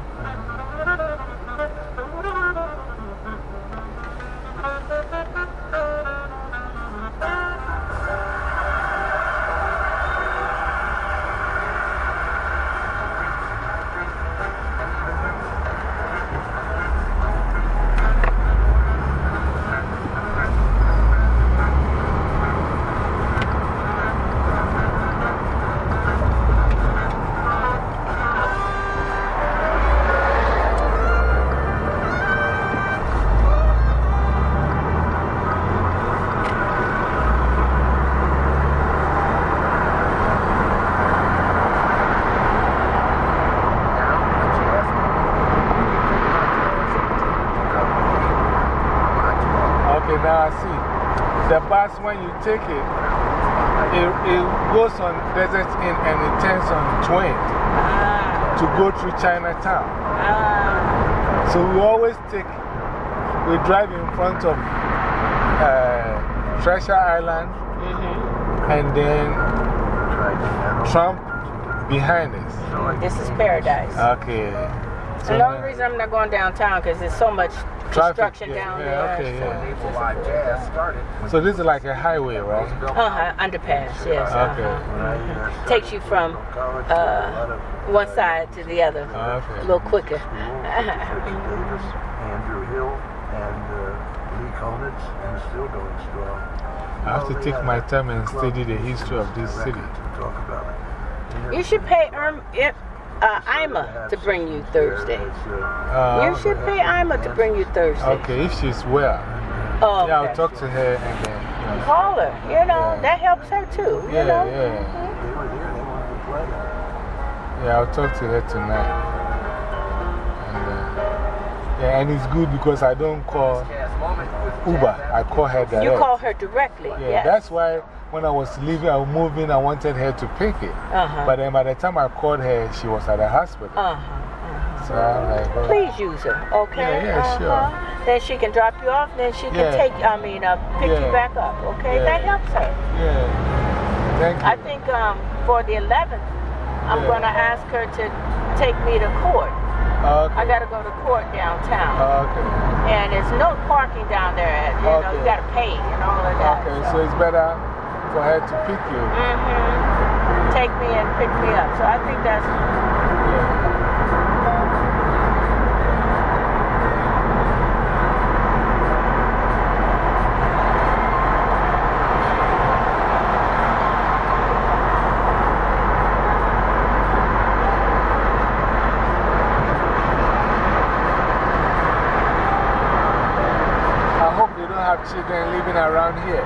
Now I see. The bus, when you take it, it, it goes on Desert Inn and it turns on Twain to go through Chinatown. So we always take, we drive in front of uh, Treasure Island and then Trump behind us. This is paradise. Okay. So the only reason I'm not going downtown because there's so much construction yeah, down yeah, there. Okay, yeah. So, so this is like a highway, right? Uh-huh, underpass, yes. Okay. Uh-huh. Takes you from uh, one side to the other Okay. a little quicker. Davis, Andrew Hill, and Lee Konitz, and still going strong. I have to take my time and study the history of this city. You should pay um, it, uh, Ima to bring you Thursday. Uh, you should pay Ima to bring you Thursday. Okay, if she's well. Oh, yeah, okay. I'll talk to her and then. You know. Call her, you know, Yeah. that helps her too. You Yeah, know? yeah. Yeah, I'll talk to her tonight. And, uh, yeah, and it's good because I don't call Uber, I call her direct. You call her directly. Yeah, yes. that's why when I was leaving, I was moving, I wanted her to pick it. Uh -huh. But then by the time I called her, she was at the hospital. Uh -huh. Uh -huh. So I'm like, oh. Please use her, okay? Yeah, yeah, uh -huh. sure. Then she can drop you off, then she can Yeah. take, I mean, uh, pick Yeah. you back up, okay? Yeah. That helps her. Yeah. Thank you. I think um, for the eleventh, I'm Yeah. going to ask her to take me to court. Okay. I got to go to court downtown. Okay. And there's no parking down there. You know, Okay. you got to pay and all of that. Okay, so it's better for her to pick you. Mm-hmm. Take me and pick me up. So I think that's. Yeah. Children living around here.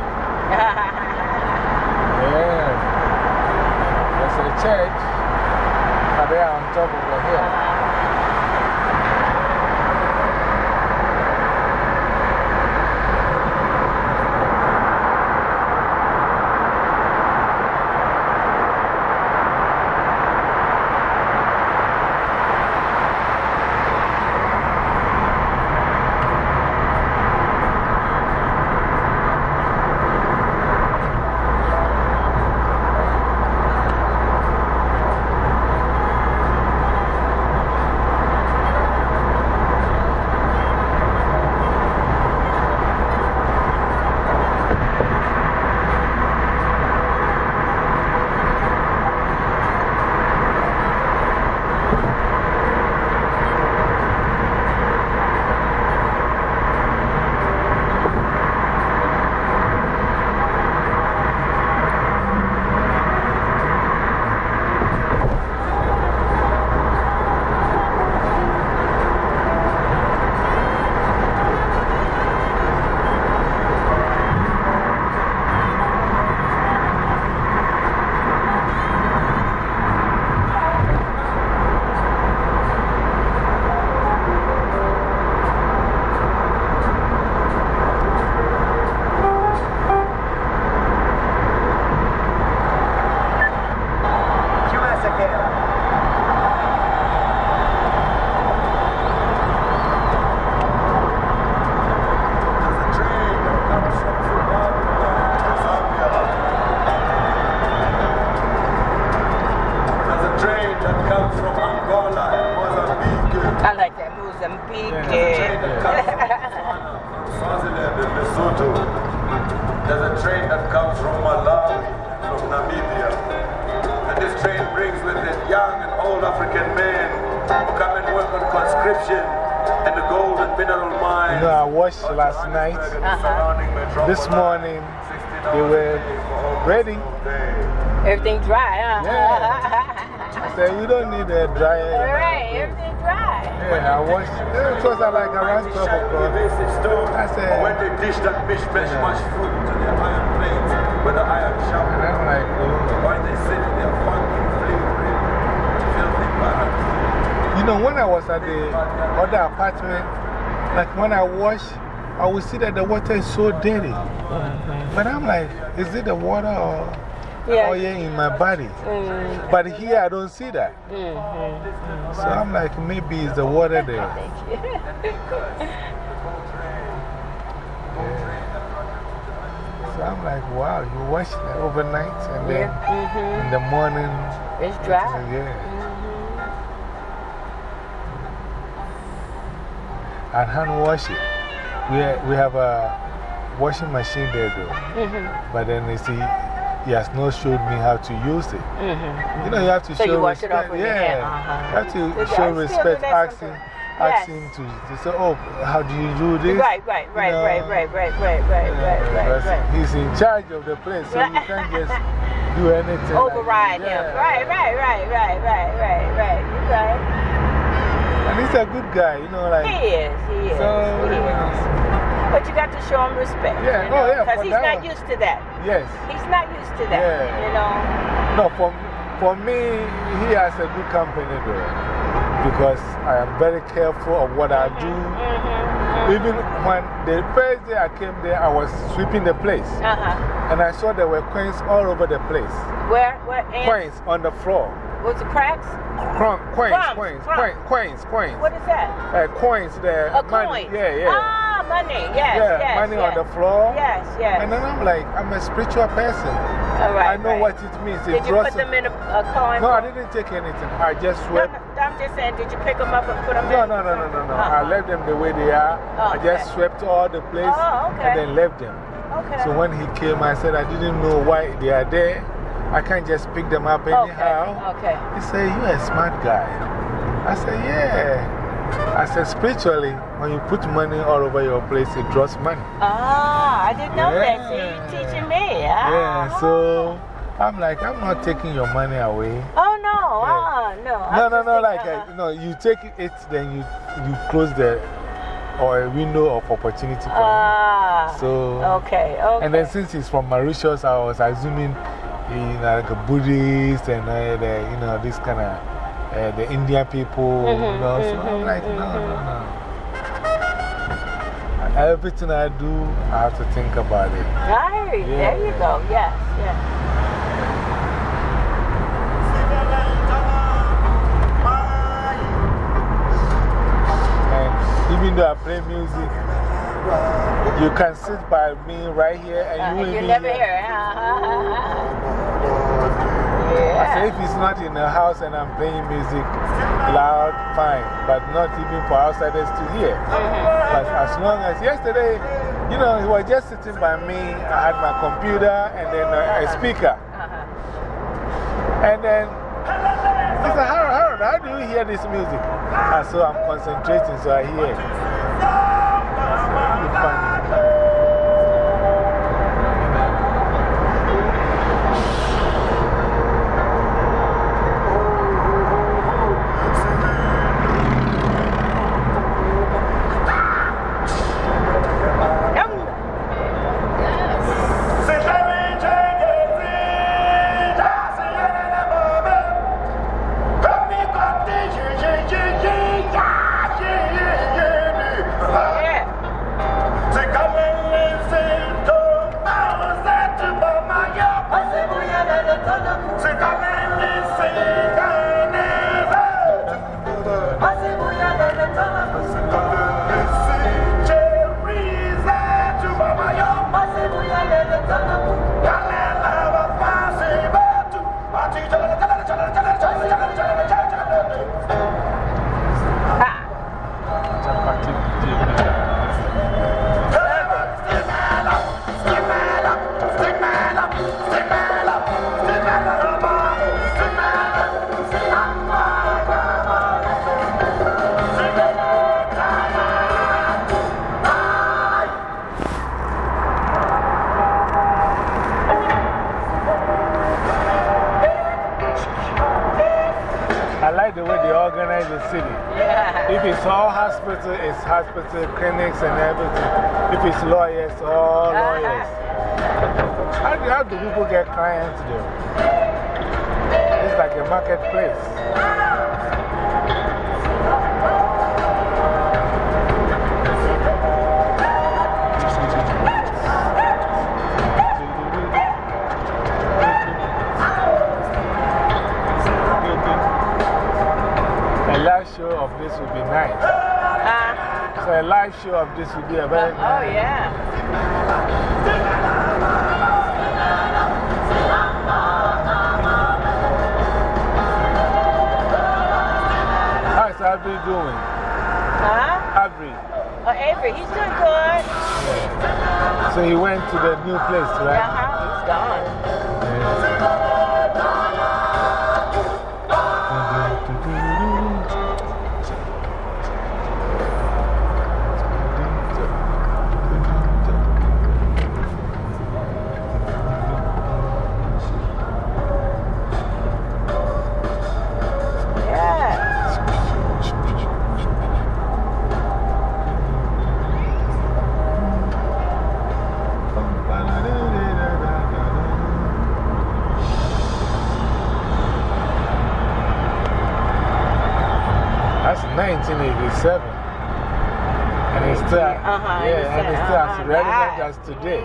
Yeah. There's a church, but they are on top of the hill. Mozambique. Swaziland and Lesotho. There's a train that comes from Malawi, from Namibia. And this train brings with it young and old African men who come and work on conscription and the gold and mineral mines. You know, I watched last night. Uh-huh. This morning, they were ready. Everything dry, huh? Yeah. I said, we don't need a dryer. Right, everything dry. Yeah, I watched. It was like around twelve o'clock. I said, when they dish that mishmash much food to their iron plates with the iron shovel. And I'm like, oh. Why they sit in their funky, flickering, filthy barracks. You know, when I was at the other apartment, like when I wash, I would see that the water is so dirty. Mm-hmm. But I'm like, is it the water or yeah. oil in my body? Mm. But here I don't see that. Mm-hmm. So I'm like, maybe it's the water there. So I'm like, wow, you wash it overnight and then -hmm. in the morning it's dry. It's, yeah. -hmm. And hand wash it. We, we have a washing machine there though. -hmm. But then you see, he has not showed me how to use it. -hmm. You know, you have to so show you wash respect. It off with yeah, your hand. Uh-huh. you have to Did show I respect. still do that Ask him, ask yes. him to, to say, oh, how do you do this? Right, right, right, you know, right, right, right, right, right, yeah, right, right, right. He's in charge of the place, so you can't just do anything. Override like, him. yeah. Right, right, right, right, right, right, right. You're right. And he's a good guy, you know, like. He is, he is. So, he is. But you got to show him respect. Yeah, you know, oh, yeah. Because he's that not one. used to that. Yes. He's not used to that. Yeah. You know? No, for, for me, he has a good company though. Because I am very careful of what I do. Mm-hmm. Even when the first day I came there, I was sweeping the place. Uh -huh. And I saw there were coins all over the place. Where? Where? Coins on the floor. What's the cracks? Crum, coins, Crumbs, coins, crumbs. coins, coins, coins. What is that? Uh, coins there. A money. coin. Yeah, yeah. Ah, money. Yes, yeah, yes. money yes. on the floor. Yes, yes. And then I'm like, I'm a spiritual person. All right, I know right. what it means. Did it you put them in a, a coin? No, I didn't take anything. I just No, swept. no, I'm just saying, did you pick them up and put them No, in? no, no, no, no, no. Uh-huh. I left them the way they are. Oh, I just okay. swept all the place Oh, okay. and then left them. Okay. So when he came, I said, I didn't know why they are there. I can't just pick them up anyhow. Okay. Okay. He said, you're a smart guy. I said, yeah. I said, spiritually, when you put money all over your place, it draws money. Ah, I didn't know Yeah. that. See, you're teaching me. Ah. Yeah, so I'm like, I'm not taking your money away. Oh, no. Yeah. Ah, no. No, I'm no, just no, thinking, like, uh-huh. uh, no, you take it, then you, you close the or a window of opportunity for Ah. him. So, okay, okay. And then since he's from Mauritius, I was assuming he, you know, like a Buddhist and uh, the, you know, this kind of uh, the Indian people, Mm-hmm, you know. So mm-hmm, I'm like, no, mm-hmm. no, no. And everything I do, I have to think about it. Right, Yeah. there you go. Yes, yes. Even though I play music, you can sit by me right here and Uh, you will you be never here. hear it. Uh-huh. I Yeah. say if it's not in the house and I'm playing music loud, fine, but not even for outsiders to hear. Mm-hmm. But as long as yesterday, you know, he was just sitting by me, I had my computer and then a, a speaker. Uh-huh. And then he said, Harold, Harold, how do you hear this music? And so I'm concentrating, so I hear it. It's funny. Say Yeah. If it's all hospital, it's hospital, clinics, and everything. If it's lawyers, all lawyers. How do, how do people get clients though? It's like a marketplace. A live show of this would be nice. Uh, So a live show of this would be a very uh, nice. oh, yeah. How's Avery doing? Huh? Avery. Oh, Avery, he's doing good. Yeah. So he went to the new place, right? Uh huh, he's gone. That's nineteen eighty-seven. And it's still, Uh-huh, yeah, and it's still as uh-huh, relevant live. as today.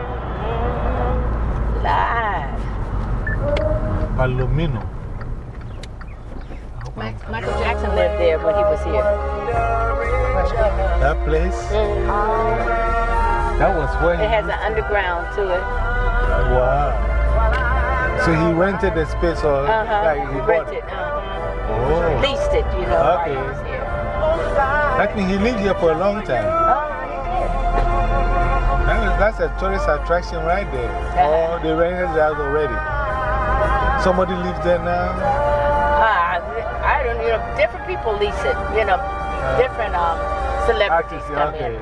Live. Palomino. Michael Jackson lived there when he was here. That place? That was where he. It has an underground to it. Wow. So he rented the space or Uh huh. like he He bought rented. it? Uh huh. Oh. Leased it, you know. Okay. While he was here. That means he lived here for a long time. Oh, he did. That is, that's a tourist attraction right there. Oh, they rented the house already. Somebody lives there now? Uh, I don't know. Different people lease it. You know, different um, celebrities Artists, come okay. in.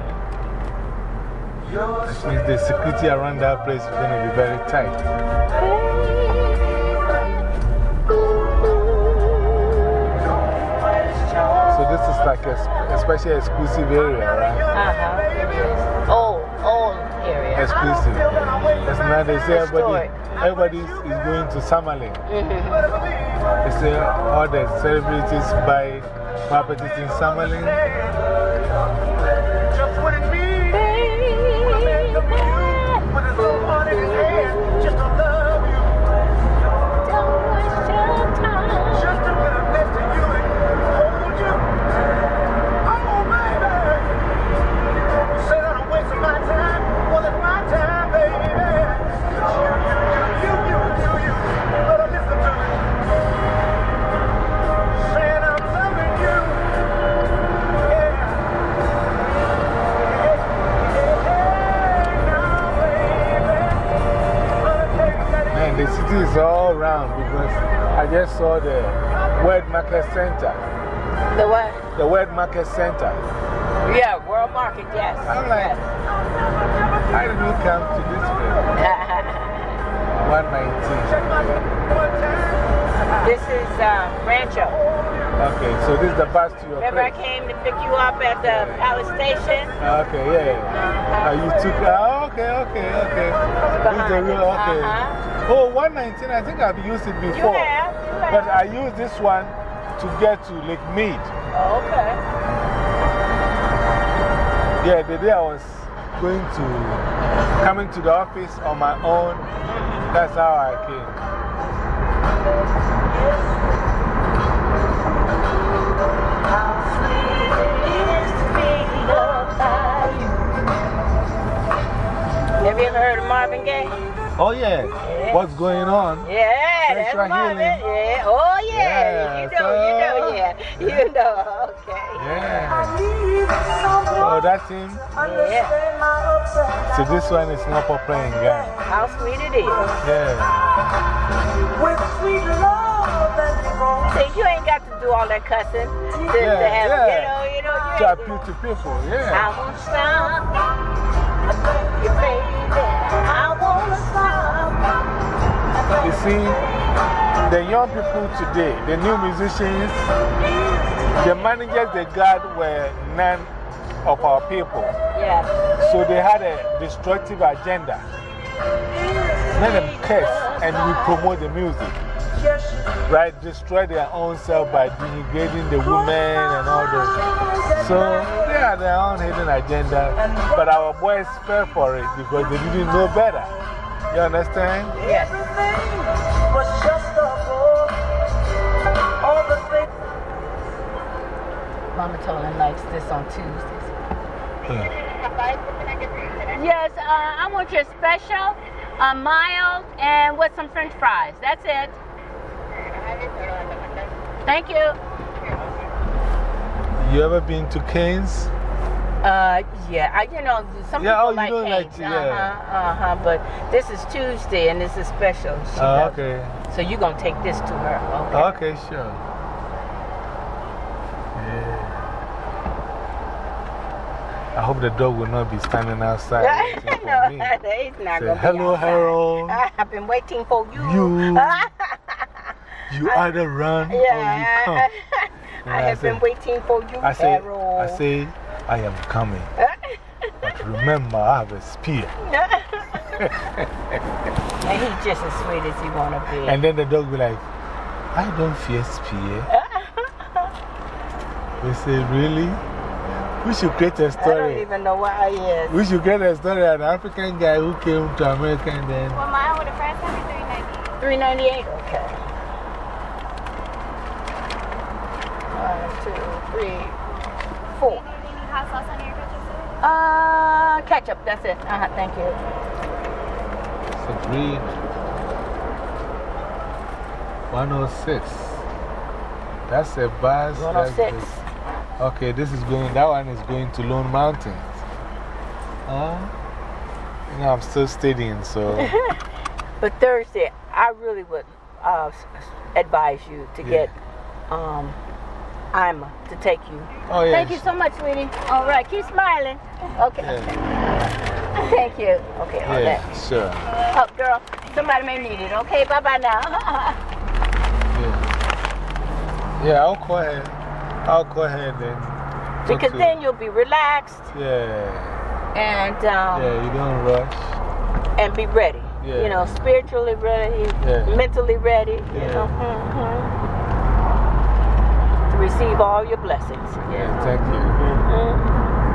That means the security around that place is going to be very tight. So this is like a, a special exclusive area, right? Uh-huh. Old, old area. Exclusive. Because now they say everybody, Historic. everybody is going to Summerlin. Mm-hmm. They say all the celebrities buy properties in Summerlin. Just what it means. With his little heart in his hand, just to love you. Just to get next to you and hold you. Oh, baby. You say that I'm wasting my time. Well, it's my time, baby. You, you, you, you, you, you. Better listen to me. Saying I'm loving you. Yeah. Man, the city is all around because I just saw the World Market Center. The what? The World Market Center. Yeah, World Market, yes. I'm like, how did we come to this place? one nineteen. This is um, Rancho. Okay, so this is the bus to your Remember I place. came to pick you up at the Palace Station? Okay, yeah. Uh, you took, uh, okay, okay, okay. This is the real, okay. Uh-huh. Oh, one nineteen, I think I've used it before. You have, you have. But I used this one to get to Lake Mead. Oh, okay. Yeah, the day I was going to, coming to the office on my own, that's how I came. Have you ever heard of Marvin Gaye? Oh, yeah. Yeah. What's going on? Yeah, that's Sexual Marvin. healing. Yeah. Oh, yeah. Yeah, You know, you know, yeah. You know, okay. Yeah. Oh, that's him? Yeah. So this one is not for playing game. How sweet it is. Yeah. See, you ain't got to do all that cussing to, Yeah, to have, yeah. you know, you know, you To ain't- appeal to people, I yeah. won't stop. You baby, I won't stop. You see, the young people today, the new musicians, the managers they got were none of our people. Yeah. So they had a destructive agenda. Let them curse and we promote the music. Right? Destroy their own self by denigrating the women and all those. So they had their own hidden agenda. But our boys fell for it because they didn't know better. You understand? Yes. Mama Tolan likes this on Tuesdays. Yes, uh, I want your special, a mild, and with some french fries. That's it. Thank you. You ever been to Cane's? Uh, yeah, I, you know, some yeah, people oh, like you Cane's. like, yeah. Uh-huh, uh-huh, but this is Tuesday and this is special. She Oh, does. okay. So you're going to take this to her, okay? Okay, sure. Yeah. I hope the dog will not be standing outside. waiting for No, me. he's not Say, going to be hello, outside. Harold. I've been waiting for you. You. You either run Yeah. or you come. And I have say, been waiting for you, I say, Harold. I say, I am coming. But remember, I have a spear. And he's just as sweet as he want to be. And then the dog will be like, I don't fear spear. We say, really? We should create a I story. don't even know why he is. We should create a story of an African guy who came to America and then. Well, mine would have first time three ninety. three ninety-eight? Okay. One, two, three, four. Do you need any hot sauce on your ketchup? Uh, ketchup, that's it. Uh -huh, thank you. It's a breed. one oh six. That's a bus. one oh six. Okay, this is going, that one is going to Lone Mountains. Uh, you know, I'm still studying, so. But Thursday, I really would uh, advise you to Yeah. get um, Ima to take you. Oh, yeah. Thank you so much, sweetie. All right, keep smiling. Okay. Thank you. Okay, hold Yeah, that. sure. Oh, girl, somebody may need it. Okay, bye bye now. Yeah. Yeah, I'll call her. I'll call her then. talk Because to- then you'll be relaxed Yeah. and, um, Yeah, you don't rush. and be ready. Yeah. You know, spiritually ready, Yeah. mentally ready, you Yeah. know, mhm, to receive all your blessings. Yeah, thank you. Mhm.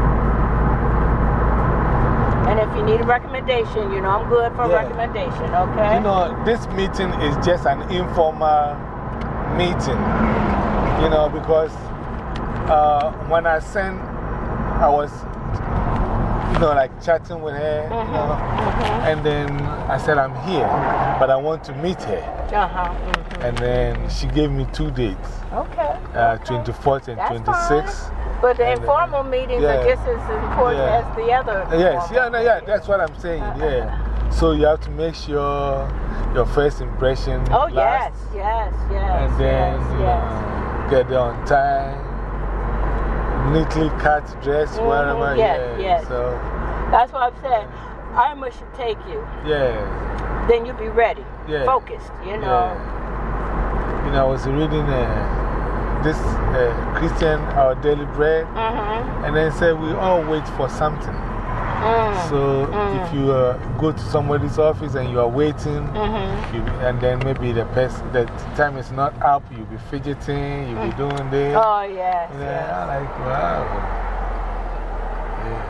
And if you need a recommendation, you know, I'm good for Yeah. recommendation, okay? You know, this meeting is just an informal meeting. You know, because uh, when I sent, I was, you know, like chatting with her, you know, and then I said, I'm here, but I want to meet her. Uh-huh. Mm-hmm. And then she gave me two dates, Okay. uh, twenty-fourth and That's twenty-sixth. But the And, uh, informal meetings are yeah. just as important Yeah. as the other. Yes, informal yeah, no, yeah, that's what I'm saying, yeah. So you have to make sure your first impression Oh, yes, lasts. yes, yes. And then, yes, you yes. know, get there on time, neatly cut dress, Mhm, wherever, yes, yeah. yes. So, That's what I'm saying. Ima should take you. yeah. Then you'll be ready, Yeah. focused, you know. Yeah. You know, I was reading uh, this uh, Christian, Our Daily Bread, Mm-hmm. and then said we all wait for something. Mm. So if you uh, go to somebody's office and you are waiting, Mm-hmm. you, and then maybe the, person, the time is not up, you'll be fidgeting, you'll be doing this. Oh, yes. Yeah, yes. I like, wow. Yeah.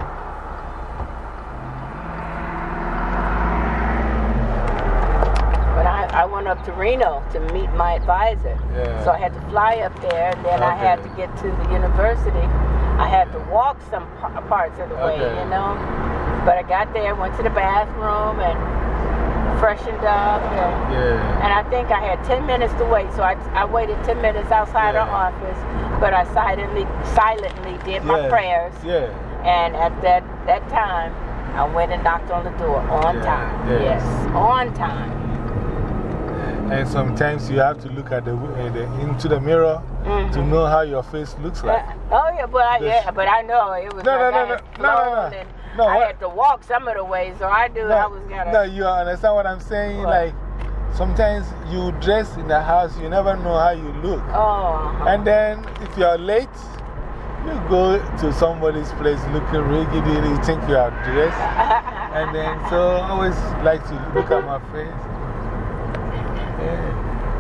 But I, I went up to Reno to meet my advisor. Yeah. So I had to fly up there, and then I had to get to the university. I had to walk some par parts of the way, Okay. you know. But I got there, went to the bathroom, and freshened up. And, Yeah. and I think I had ten minutes to wait, so I, I waited ten minutes outside Yeah. her office. But I silently, silently did my Yeah. prayers. Yeah. And at that, that time, I went and knocked on the door on Yeah, time. yeah. Yes, on time. And sometimes you have to look at the, uh, the, into the mirror Mm-hmm. to know how your face looks like. Oh, yeah, but I, This- yeah, but I know it was No, like no, I no, had no, no, no, flown no. and No, I what- had to walk some of the way, so I knew I was going to. No, you understand what I'm saying? What? Like, sometimes you dress in the house, you never know how you look. Oh. And then if you're late, you go to somebody's place looking riggedy, you think you are dressed. And then, so I always like to look at my face. Yeah.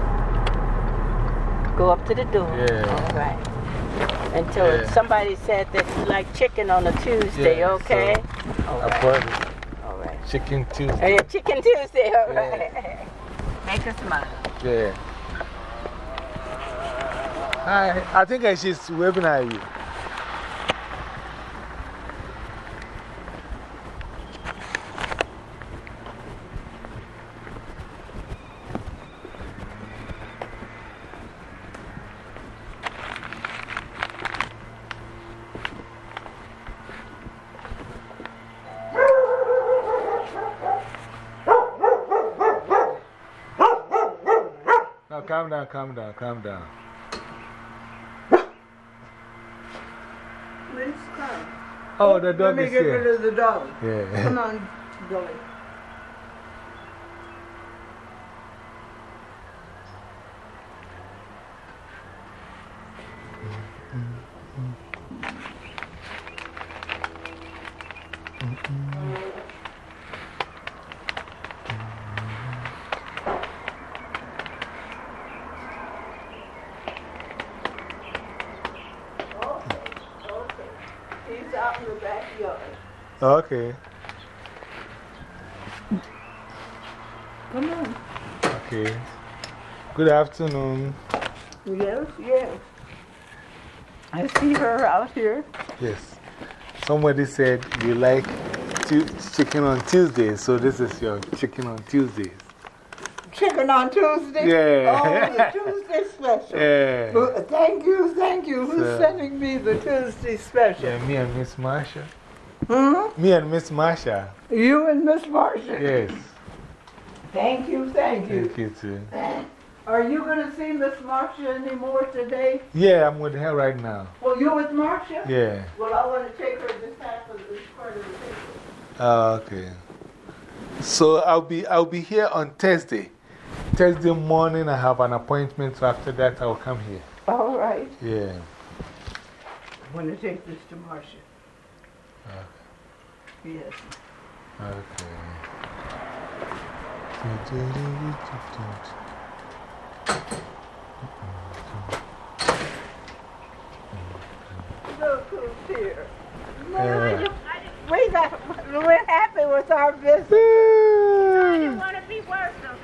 Go up to the door. Yeah. All right. Until Yeah. somebody said that you like chicken on a Tuesday, Yeah, okay? So all I right. bought it. All right. Chicken Oh, Tuesday. yeah, Chicken Tuesday, all Yeah. right. Make a smile. Yeah. Hi. I think she's waving at you. Now calm down, calm down, calm down. Where's Carl? Oh, the Let dog me is get here. rid of the dog. Yeah. Come on, Billy. He's out in the backyard. Okay. Come on. Okay. Good afternoon. Yes, yes. I see her out here. Yes. Somebody said you like tu chicken on Tuesdays, so this is your chicken on Tuesdays. Chicken on Tuesday? Yeah. Oh, the Tuesday special. Yeah. Well, thank you, thank you. Who's So- sending me the Tuesday special? Yeah, me and Miss Marsha. Hmm? Me and Miss Marsha. You and Miss Marcia? Yes. Thank you, thank you. Thank you too. Are you going to see Miss Marcia anymore today? Yeah, I'm with her right now. Well, you with Marcia? Yeah. Well, I want to take her this half of this part of the paper. Oh, okay. So I'll be, I'll be here on Thursday. Thursday morning, I have an appointment, so after that, I'll come here. All right. Yeah. I want to take this to Marcia. Okay. Yes. Okay. Look who's here. Yeah. We got, we're happy with our visit. You want to be welcome.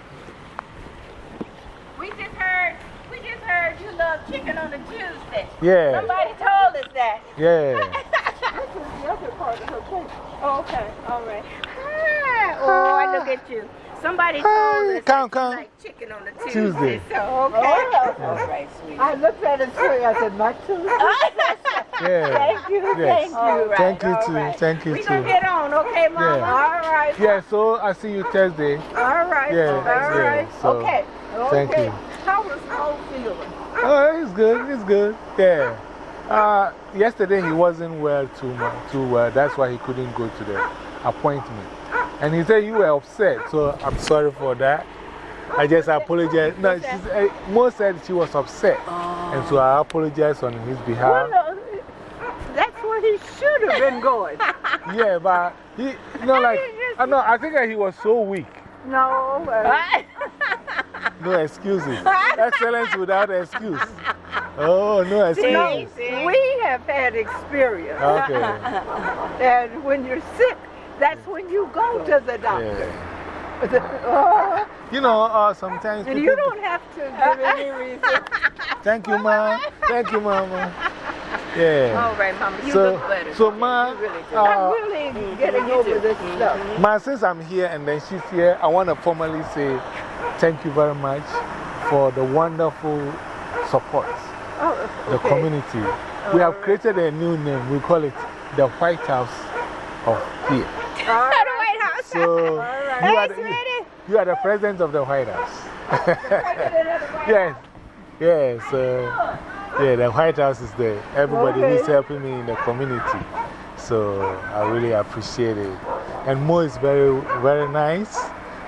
We just heard, we just heard you love chicken on a Tuesday. Yeah. Somebody told us that. Yeah. This is the other part of her paper. Oh, okay, all right. Hi. Oh, I look at you. Somebody told Hi. us Come, that you come. like chicken on a Tuesday. Tuesday. So, okay. Oh. All right, sweetie. I looked at it too. I said, my Tuesday. Yeah. Thank you, Yes. thank you. All right, Thank you all too. right. Thank you We too. gonna get on, okay, Mama? Yeah. All right. Yeah, so I see you Thursday. All right. Yeah, All yeah, right. so okay. thank okay. you. How was Mo feeling? Oh, it's good. It's good. Yeah. Uh, yesterday he wasn't well too, much, too well. That's why he couldn't go to the appointment. And he said you were upset, so I'm sorry for that. I just apologize. No, she's, uh, Mo said she was upset. And so I apologize on his behalf. Well, no, that's where he should have been going. Yeah, but he, you know, like, I know, I think that he was so weak. No. Uh, No excuses. Excellence without excuse. Oh, no excuses. no, we have had experience. Okay. And when you're sick, that's when you go to the doctor. Yeah. You know, uh, sometimes And people. you don't have to give any reason. Thank you, Ma. Thank you, Mama. Yeah. All right, Mama. You So, look better. so Ma, You really do. uh, I'm really getting over this stuff. Ma, since I'm here and then she's here, I want to formally say thank you very much for the wonderful support. Oh, The okay. community. We have created a new name. We call it the White House of here. All The right. White House. So, right. you, are Hey, the, sweetie. you are the president of the White House. Yes. Yes. Uh, yeah, the White House is there. Everybody Okay. who's helping me in the community. So I really appreciate it. And Mo is very, very nice.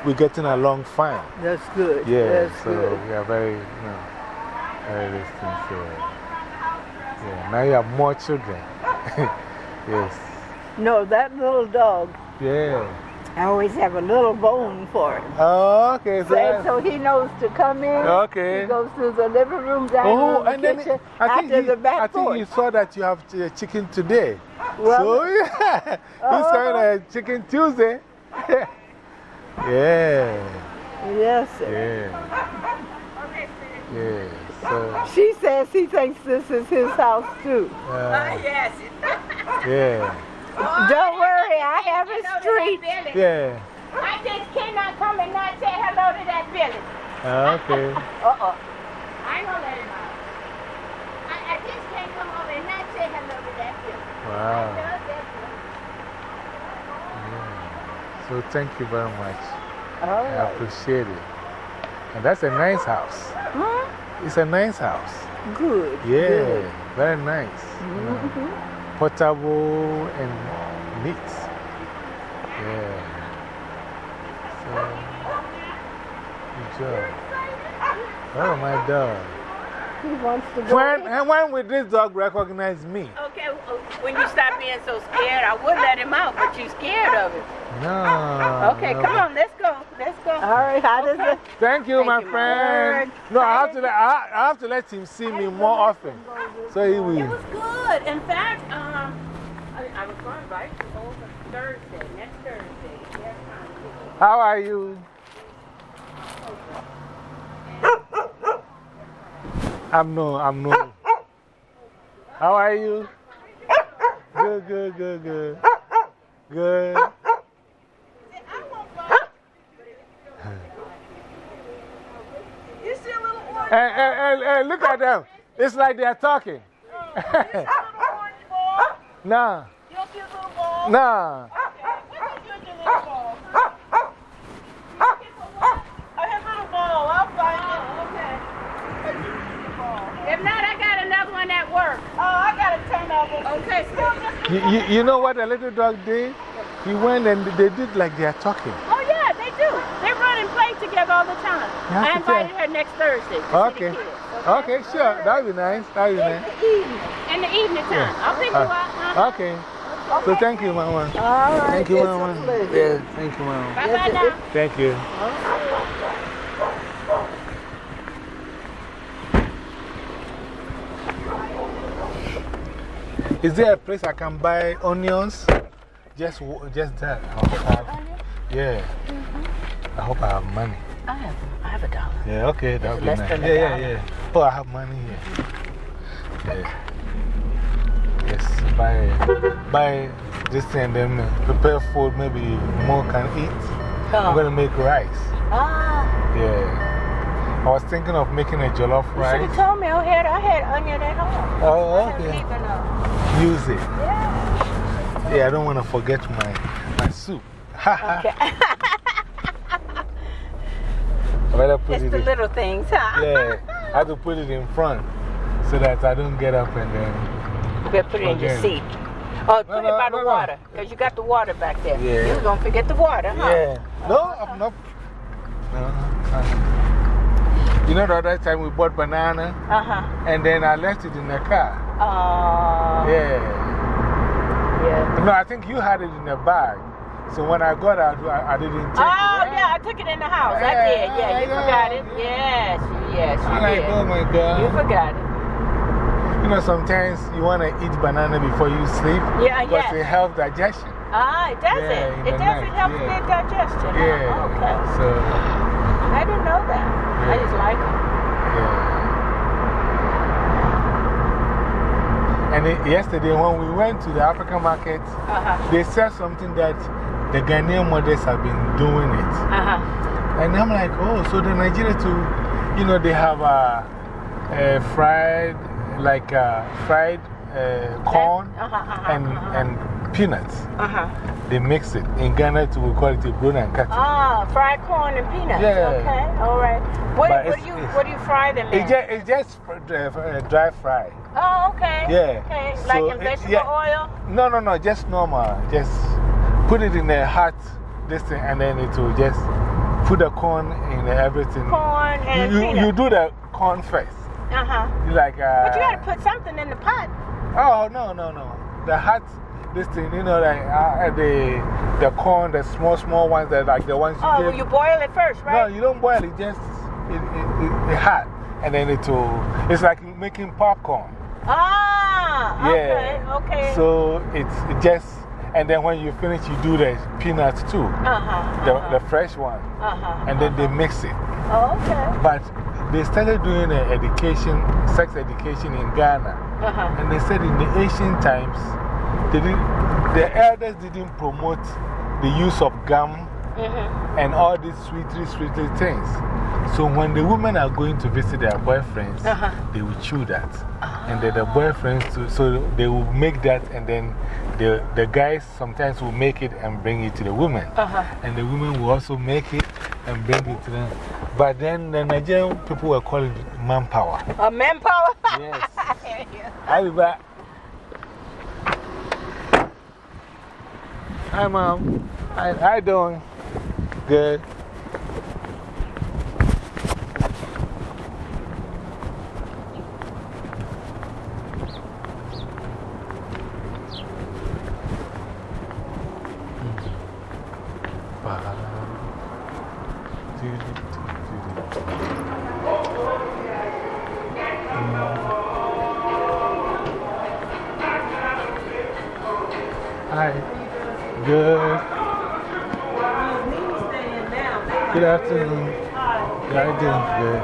we're getting along fine. That's good. Yeah, That's so good. we are very, you know, very distant. So, yeah, now you have more children. Yes. No, that little dog, Yeah. I always have a little bone for him. Oh, okay. So, And so he knows to come in. Okay. He goes through the living room, dining oh, room, the and then kitchen, I think, after he, the back I think porch. he saw that you have ch- chicken today. Well, so, yeah. He's coming uh-huh. uh, Chicken Tuesday. Yeah. Yes, sir. Yeah. Yeah. So, She says he thinks this is his house too. uh, Yes. yeah. Don't worry, I have a street. Yeah. I just cannot come and not say hello to that village. Uh, okay. Uh-uh. I ain't gonna let him out. I, I just can't come over and not say hello to that village. I Wow. love that village. Yeah. So, thank you very much. All I right. appreciate it. And that's a nice house. Huh? It's a nice house. Good. Yeah, Good. very nice. You know, Mhm. portable and neat. Yeah. So, good job. Oh, my dog. He wants to go. When, and when will this dog recognize me? Okay, uh, when you stop being so scared, I would let him out, but you're scared of it. No. Okay, no, come but- on, let's go. Let's go. All right, how does it? Thank you, Thank my you, my friend. No, I have, to let, I, I have to let him see me more often. So he It will. was good. In fact, um, I, I was going to invite you over Thursday, next Thursday. If you have time. How are you? I'm no, I'm no. How are you? Good, good, good, good. Good. You see a little orange, Hey, hey, hey, hey, look at them. It's like they're talking. orange ball? Nah, You don't see a little ball? nah. Okay, what did you do to this ball? Looking for what? Oh, his little ball. I'll find it. Okay. If not, I got another one at work. Oh, I got to turn over. Okay, so. You, you, you know what the little dog did? He went and they did like they're talking. Oh, yeah, they do. They run and play together all the time. You have I to invited tell- her next Thursday. to see Okay. the kids, Okay, sure. That would be nice. That would be nice. In the evening time. Yeah. I'll pick you Uh, up. Huh? Okay. So thank you, Mama. All right. Thank you, it's Mama. a pleasure. Yeah, thank you, Mama. Bye bye now. Thank you. Is there a place I can buy onions? Just, w- just that. I hope I have, yeah. I hope I have money. I have, I have a dollar. Yeah, okay, that would be Less nice. than a Yeah, yeah, dollar. yeah. Oh, I have money here. Yeah. Yes, buy, buy this thing and then prepare food, maybe more can eat. I'm going to make rice. Ah. Yeah. I was thinking of making a jollof You should rice. have told me I had, I had onion at home. Oh, I okay. didn't even know. Use it. Yeah. Yeah, I don't want to forget my, my soup. Okay. I better put It's it the in. little things, huh? Yeah, I have to put it in front so that I don't get up and then. You better put it in your forget seat. Oh, put No, it no, by no, the no. water. Because you got the water back there. Yeah. You was going to forget the water, huh? Yeah. No, I'm not. No, uh, you know, the other time we bought banana Uh huh. and then I left it in the car. Uh, Yeah. yeah. No, I think you had it in a bag. So when I got out, I, I didn't take Oh, it. yeah, I took it in the house. I Yeah, did. Yeah, you yeah, forgot it. yeah. Yes, yes, I'm you like, did. oh my God. You forgot it. You know, sometimes you want to eat banana before you sleep. Yeah, Because yes. it helps digestion. Ah, it does Yeah, it. in It the does. night, It helps yeah. with digestion. huh? Yeah. Okay. So, I didn't know that. I Yeah. just like it. yeah. And it, yesterday, when we went to the African market, Uh huh. they said something that the Ghanaian mothers have been doing it. Uh huh. And I'm like, oh, so the Nigeria too, you know, they have a, a fried, like a fried uh, corn Uh huh. Uh-huh, and, uh-huh. and peanuts. Uh huh. They mix it. In Ghana, too, we call it a brown and cut. Ah, fried corn and peanuts. Yeah. Okay. All right. What, But what, it's- do you, it's- what do you fry them in? It's just, it's just uh, dry fry. Oh, okay. Yeah. Okay. So Like in it- vegetable yeah. oil? No, no, no, just normal. Just put it in a hot this thing and then it will just put the corn in everything. Corn and you, you, peanut. you do the corn first. Uh huh. Like, uh, but you got to put something in the pot. Oh, no, no, no. The hot, this thing, you know, like uh, the, the corn, the small, small ones, that like the ones you Oh, give. you boil it first, right? No, you don't boil it, just it, it, it, it hot. And then it will, it's like making popcorn. Ah, okay, Yeah. okay. So it's it just, and then when you finish, you do the peanuts too. Uh huh. The, uh -huh. the fresh one. Uh huh. And then they mix it. Oh, okay. But they started doing uh, education, sex education in Ghana. Uh -huh. And they said in the ancient times, they didn't, the elders didn't promote the use of gum -hmm. and all these sweetly, sweetly things. So when the women are going to visit their boyfriends, uh -huh. they will chew that. Uh-huh. And then the boyfriends, too, so they will make that, and then the, the guys sometimes will make it and bring it to the women. Uh-huh. And the women will also make it and bring it to them. But then the Nigerian people were calling it manpower. Uh, manpower? Yes. I'll be back. Hi, Mom. Hi, how you doing? Good. Hi. Good. Good afternoon. How are you doing? Good.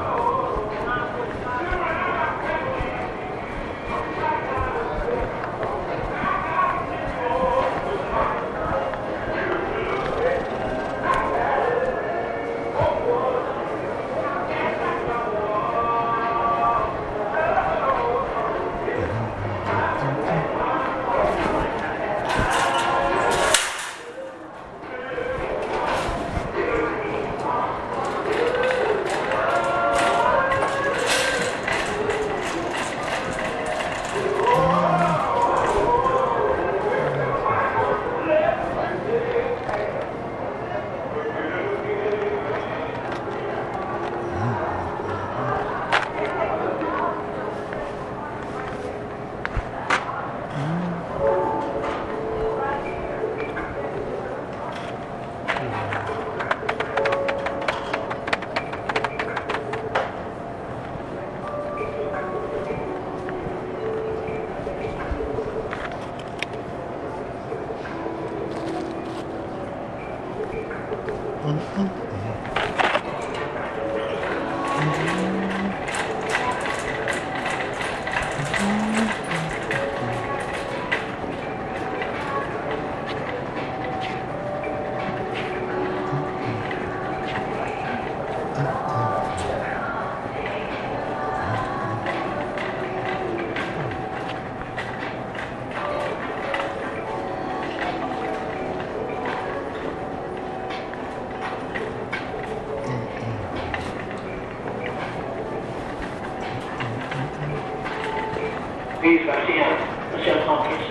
Please, Garcia, Michelle Tompkins.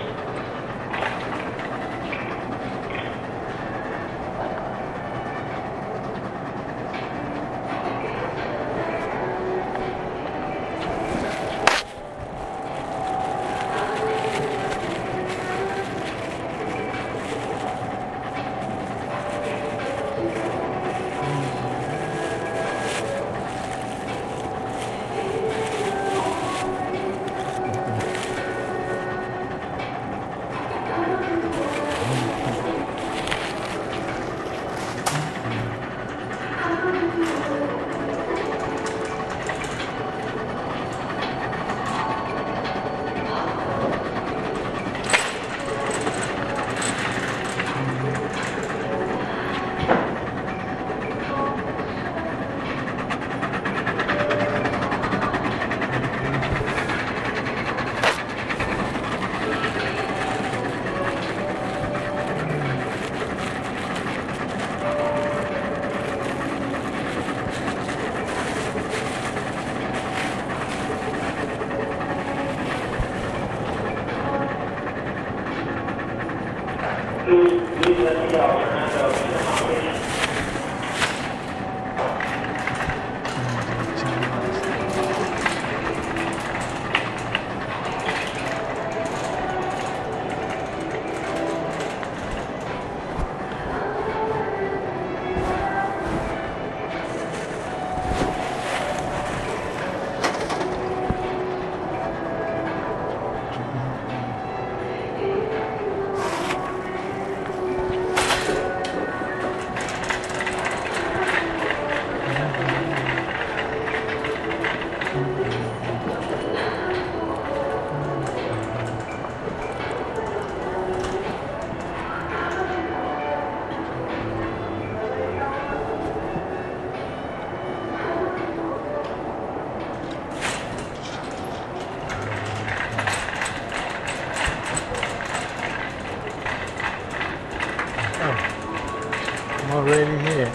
already here.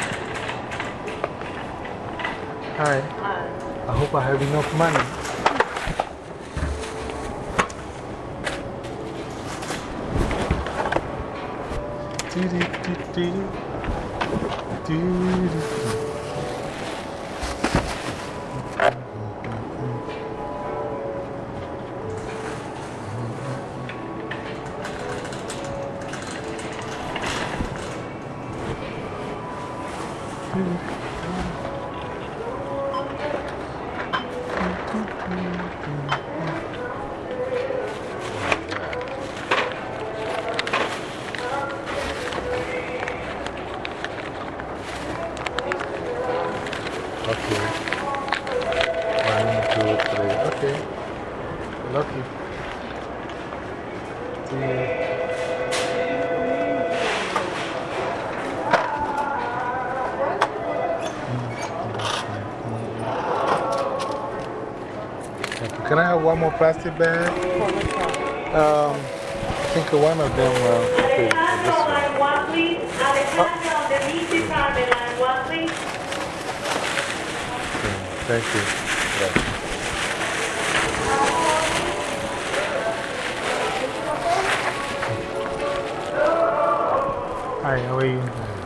Hi. I hope I have enough money. Can I have one more plastic bag? Um, I think one of them. Uh, okay, this one. One, please. Alexander on the meat department line. One, please. Okay, thank you. Yeah. Hi, how are you?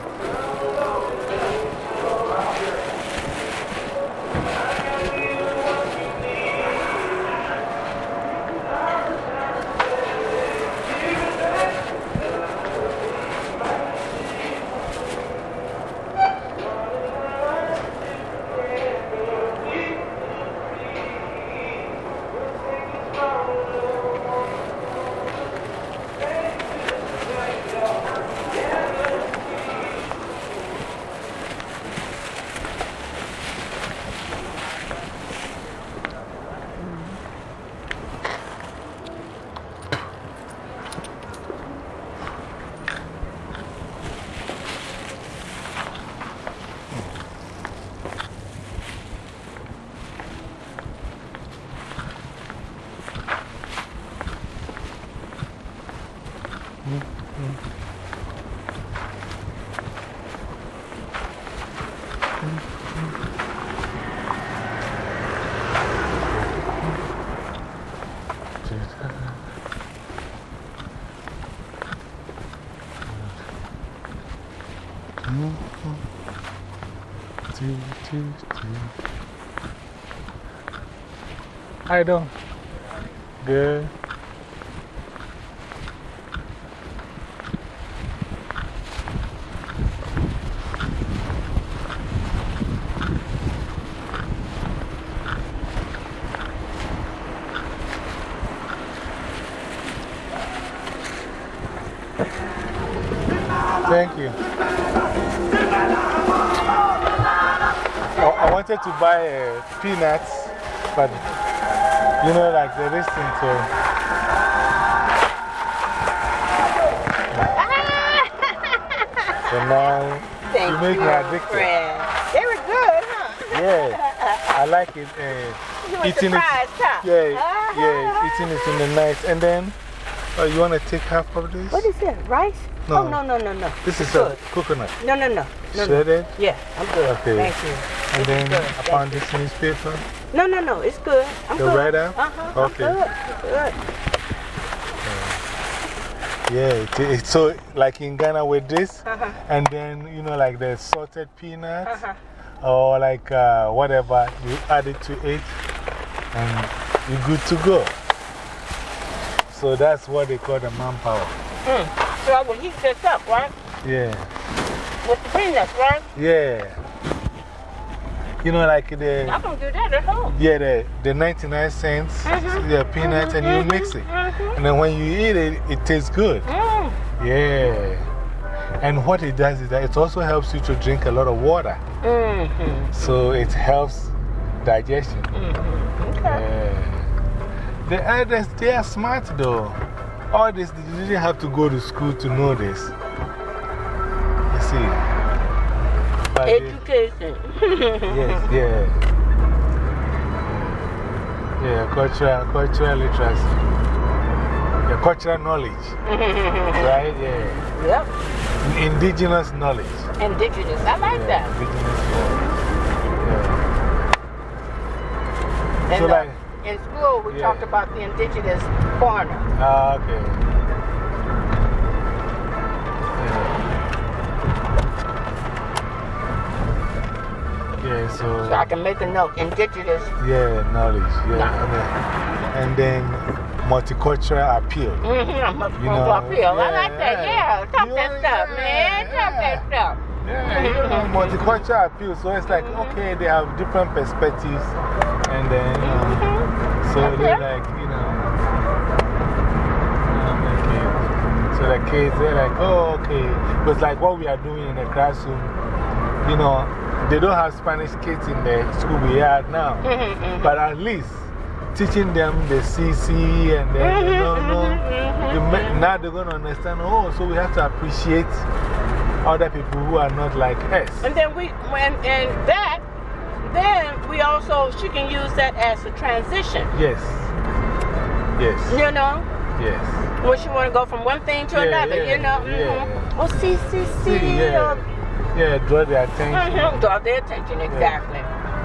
How you doing? Good. Thank you. I, I wanted to buy uh, peanuts, but you know, like the distance. So, so now Thank you make you, me addicted. friend. They were good, huh? Yeah, I like it. Uh, You were eating surprised, it. huh? Yeah, yeah, eating it in the night. And then, oh, you want to take half of this? What is that? Rice? No. Oh, no, no, no, no. This It's is good. a coconut. No, no, no. no Shredded? No. Yeah, I'm good. Okay. Thank you. And This then is good. I found this newspaper. No, no, no. It's good. I'm The good. write-up? Uh-huh. Okay. I'm good. Good. Yeah, it, it's so like in Ghana with this, Uh-huh. and then, you know, like the salted peanuts, Uh-huh. or like uh, whatever, you add it to it, and you're good to go. So that's what they call the manpower. Mm. So I will heat this up, right? Yeah. With the peanuts, right? Yeah. You know, like the. I can do that at home. Yeah, the, the ninety-nine cents, Mm-hmm. the peanuts, and you mix it. And then when you eat it, it tastes good. Mm. Yeah. And what it does is that it also helps you to drink a lot of water. Mm-hmm. So it helps digestion. Mm-hmm. Okay. Yeah. The elders, they are smart though. All this, they didn't have to go to school to know this. You see? But they- Education. yes, yeah. Yeah, cultural, cultural literacy. Yeah, cultural knowledge. Right? Yeah. Yep. indigenous knowledge. Indigenous, I like yeah, that. Indigenous knowledge. Yeah. And So, uh, like, in school, we yeah. talked about the indigenous foreigner. Ah, okay. Yeah. Yeah, so. So I can make a note, indigenous. Yeah, knowledge. Yeah. Knowledge. And then, and then multicultural appeal. Mm-hmm. You know, appeal. I yeah, like that. Yeah, talk You that know, stuff, yeah, man. Talk yeah. that stuff. Yeah, you know, multicultural appeal. So it's like, okay, they have different perspectives. And then, you know, so Okay. they're like, you know, um, the kids. So the kids, they're like, oh, okay. Because like what we are doing in the classroom, you know, they don't have Spanish kids in the school we are now. Mm-hmm, but at least teaching them the C C and then, you know, know, you ma- now they're going to understand, oh, so we have to appreciate other people who are not like us. And then we, when, and that, then we also, she can use that as a transition. Yes. Yes. You know? Yes. When she want to go from one thing to Yeah, another, yeah, you know? yeah. Mm-hmm. Oh, see, see, see. See, yeah. Yeah, draw their attention. Mm-hmm. Draw their attention, exactly.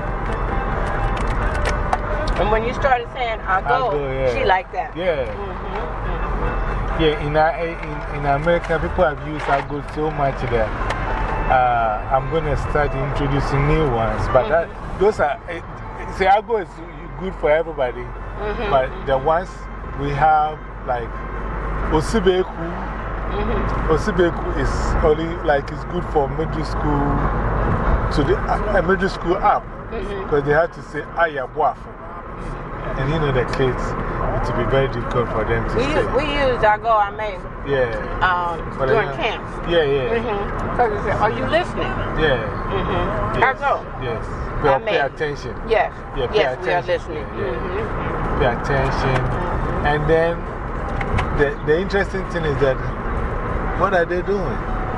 And when you started saying, I go, I go, yeah. she like that. Yeah. Mm-hmm. Yeah, in, our, in, in America, people have used I go so much that uh, I'm going to start introducing new ones. But that, those are, uh, see, I go is good for everybody. Mm-hmm. But the ones we have, like Osibeku, Mm-hmm. Osibeku is only like it's good for middle school to the uh, middle school up because Mm-hmm. they have to say Ayabuafu. And you know, the kids, it will be very difficult for them to We say. use, we use I go, I may. Yeah. Um, But during I- camps. Yeah, yeah. Mm-hmm. Because they say, are you listening? Yeah. Mm-hmm. Yes, I go. Yes. I Well, may. pay attention. Yes. Yeah, pay yes, we are attention. listening. Yeah, yeah. Mm-hmm. Pay attention. And then the, the interesting thing is that what are they doing?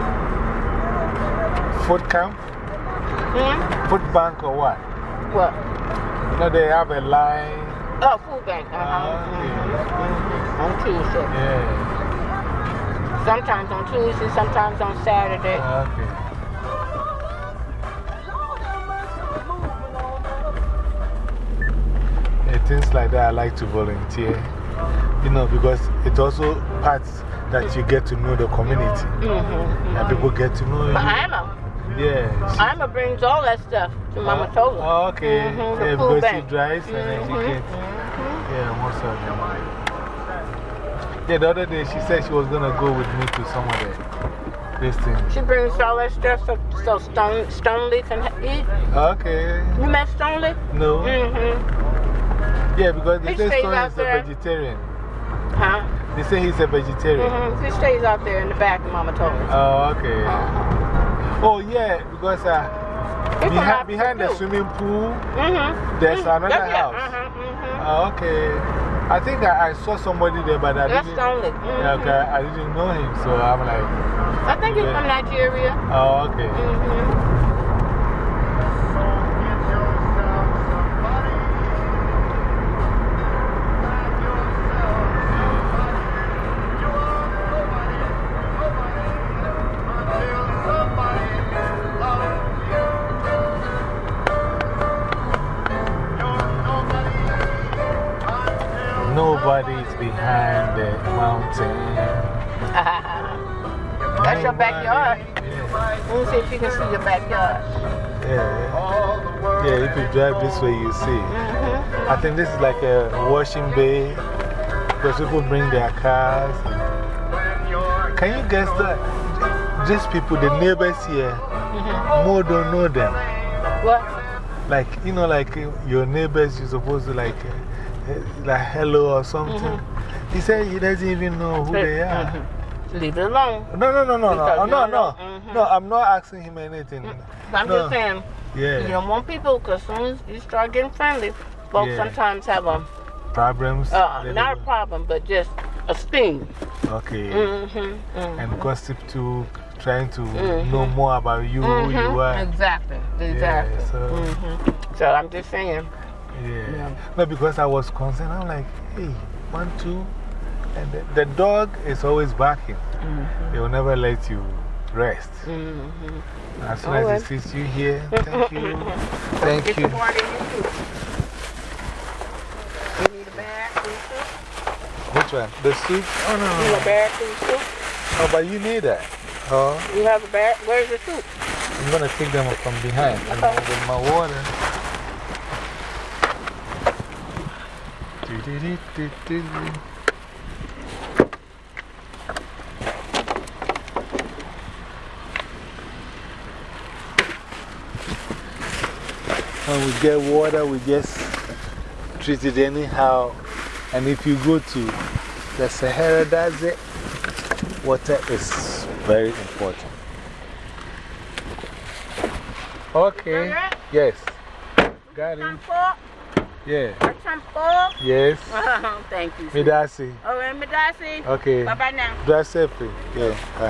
Food camp? Hmm? Food bank or what? What? You know, they have a line. Oh, food bank. Uh -huh. Ah, okay. Mm-hmm. On Tuesday. Yeah. Sometimes on Tuesday, sometimes on Saturday. Ah, okay. Yeah, things like that, I like to volunteer. You know, because it's also parts that you get to know the community. Mm-hmm. And people get to know you. But Ima, Yeah. Ima brings all that stuff to Mama Tola. Oh, okay. Mm-hmm, the Yeah, food because bank. she drives and then she Mhm. gets. Yeah, most of them. Yeah, the other day she said she was going to go with me to some of the this thing. She brings all that stuff so, so Stone, Stone Leaf can eat. Okay. You met Stone Leaf? No. Mm-hmm. Yeah, because they He say stays Stone out is a there. vegetarian. Huh? They say he's a vegetarian. Mm-hmm. He stays out there in the back of Mama Tola. Oh, okay. Uh-huh. Oh, yeah, because uh, He's from behind, Africa behind the too. swimming pool, Mm-hmm. there's Mm-hmm. another That's it. house. Uh-huh. Mm-hmm. Oh, okay. I think I, I saw somebody there, but I That's didn't. Stone Leaf. Yeah, Mm-hmm. okay, I didn't know him, so I'm like. I think he's yeah. from Nigeria. Oh, okay. Mm-hmm. Nobody's behind the mountain. That's your backyard. Yeah. Let me see if you can see your backyard. Yeah. Yeah, if you drive this way, you see. Mm-hmm. I think this is like a washing bay because people bring their cars. Can you guess that? These people, the neighbors here, Mm-hmm. more don't know them. What? Like, you know, like your neighbors, you're supposed to like, uh, like hello or something. Mm-hmm. He said he doesn't even know who they are. Mm-hmm. Leave it alone. No, no, no, no, Because no, you no, don't no. know. Mm-hmm. No, I'm not asking him anything. I'm No. just saying, Yeah. you don't want people because as soon as you start getting friendly, folks Yeah. sometimes have a, Problems? uh, They not a don't- problem, but just a sting. Okay. Mm-hmm. Mm-hmm. And gossip too, trying to Mhm. know more about you, who you Mhm. are. Exactly, exactly. Yeah, so, Mhm. So I'm just saying. yeah. Yeah. No, because I was concerned. I'm like, hey, one, two. And the, the dog is always barking. Mhm. They will never let you rest. Mm-hmm. As soon Oh, as he sees you here, thank you. Thank Get you. some water in your soup. You need a bag for your soup? Which one? The soup? Oh, no. You need a bag for your soup? Oh, but you need that. Oh. You have a bag? Where's your soup? I'm going to take them from behind. I'm going to get my water. Do, do, do, do, do. When we get water, we just treat it anyhow. And if you go to the Sahara Desert, water is very important. Okay. Yes. Got it. Yeah. Yes. Thank you. Midasi. All right, Midasi. Okay. Bye bye now. Drive safely. Yeah. Bye.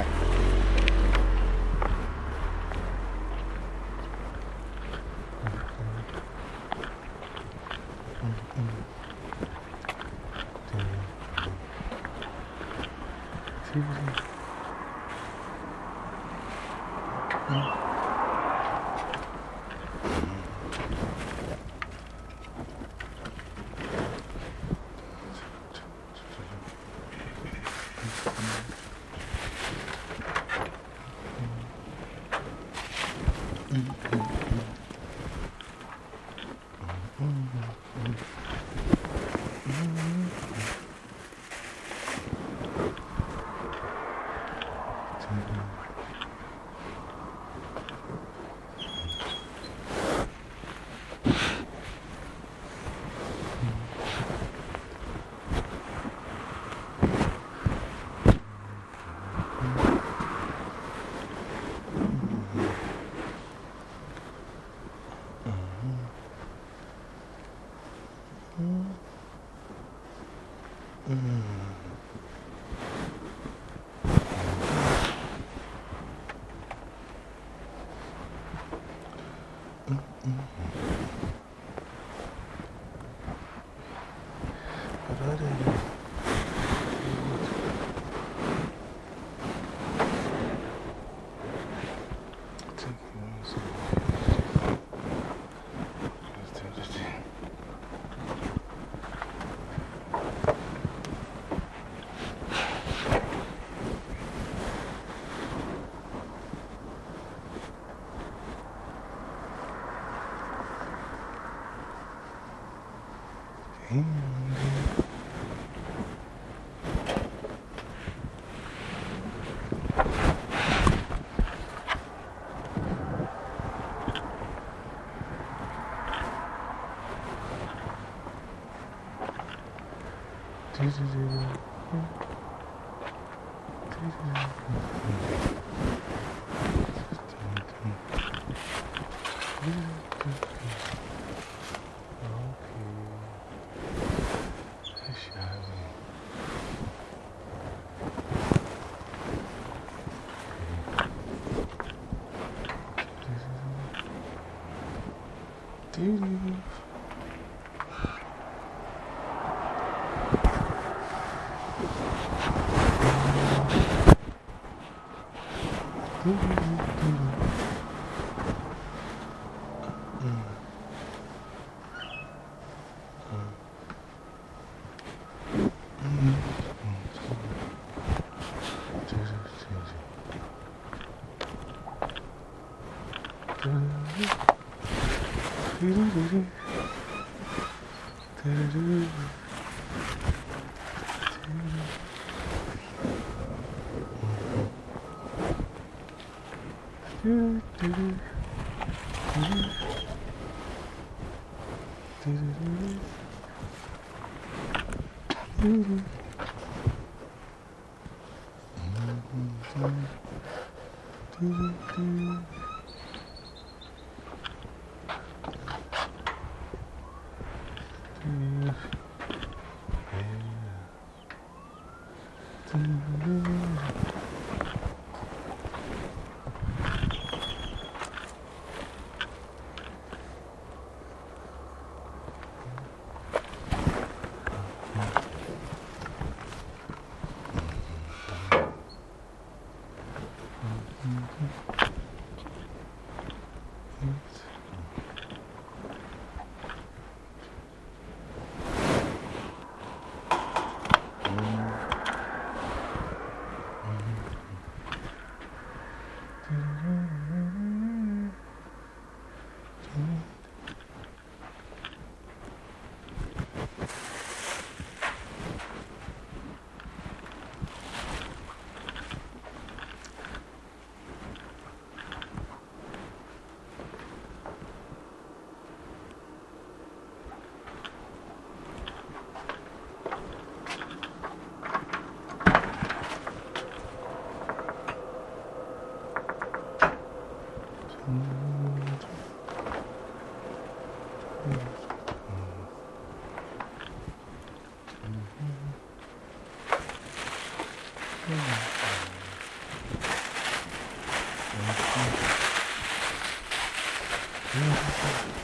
Mm-hmm.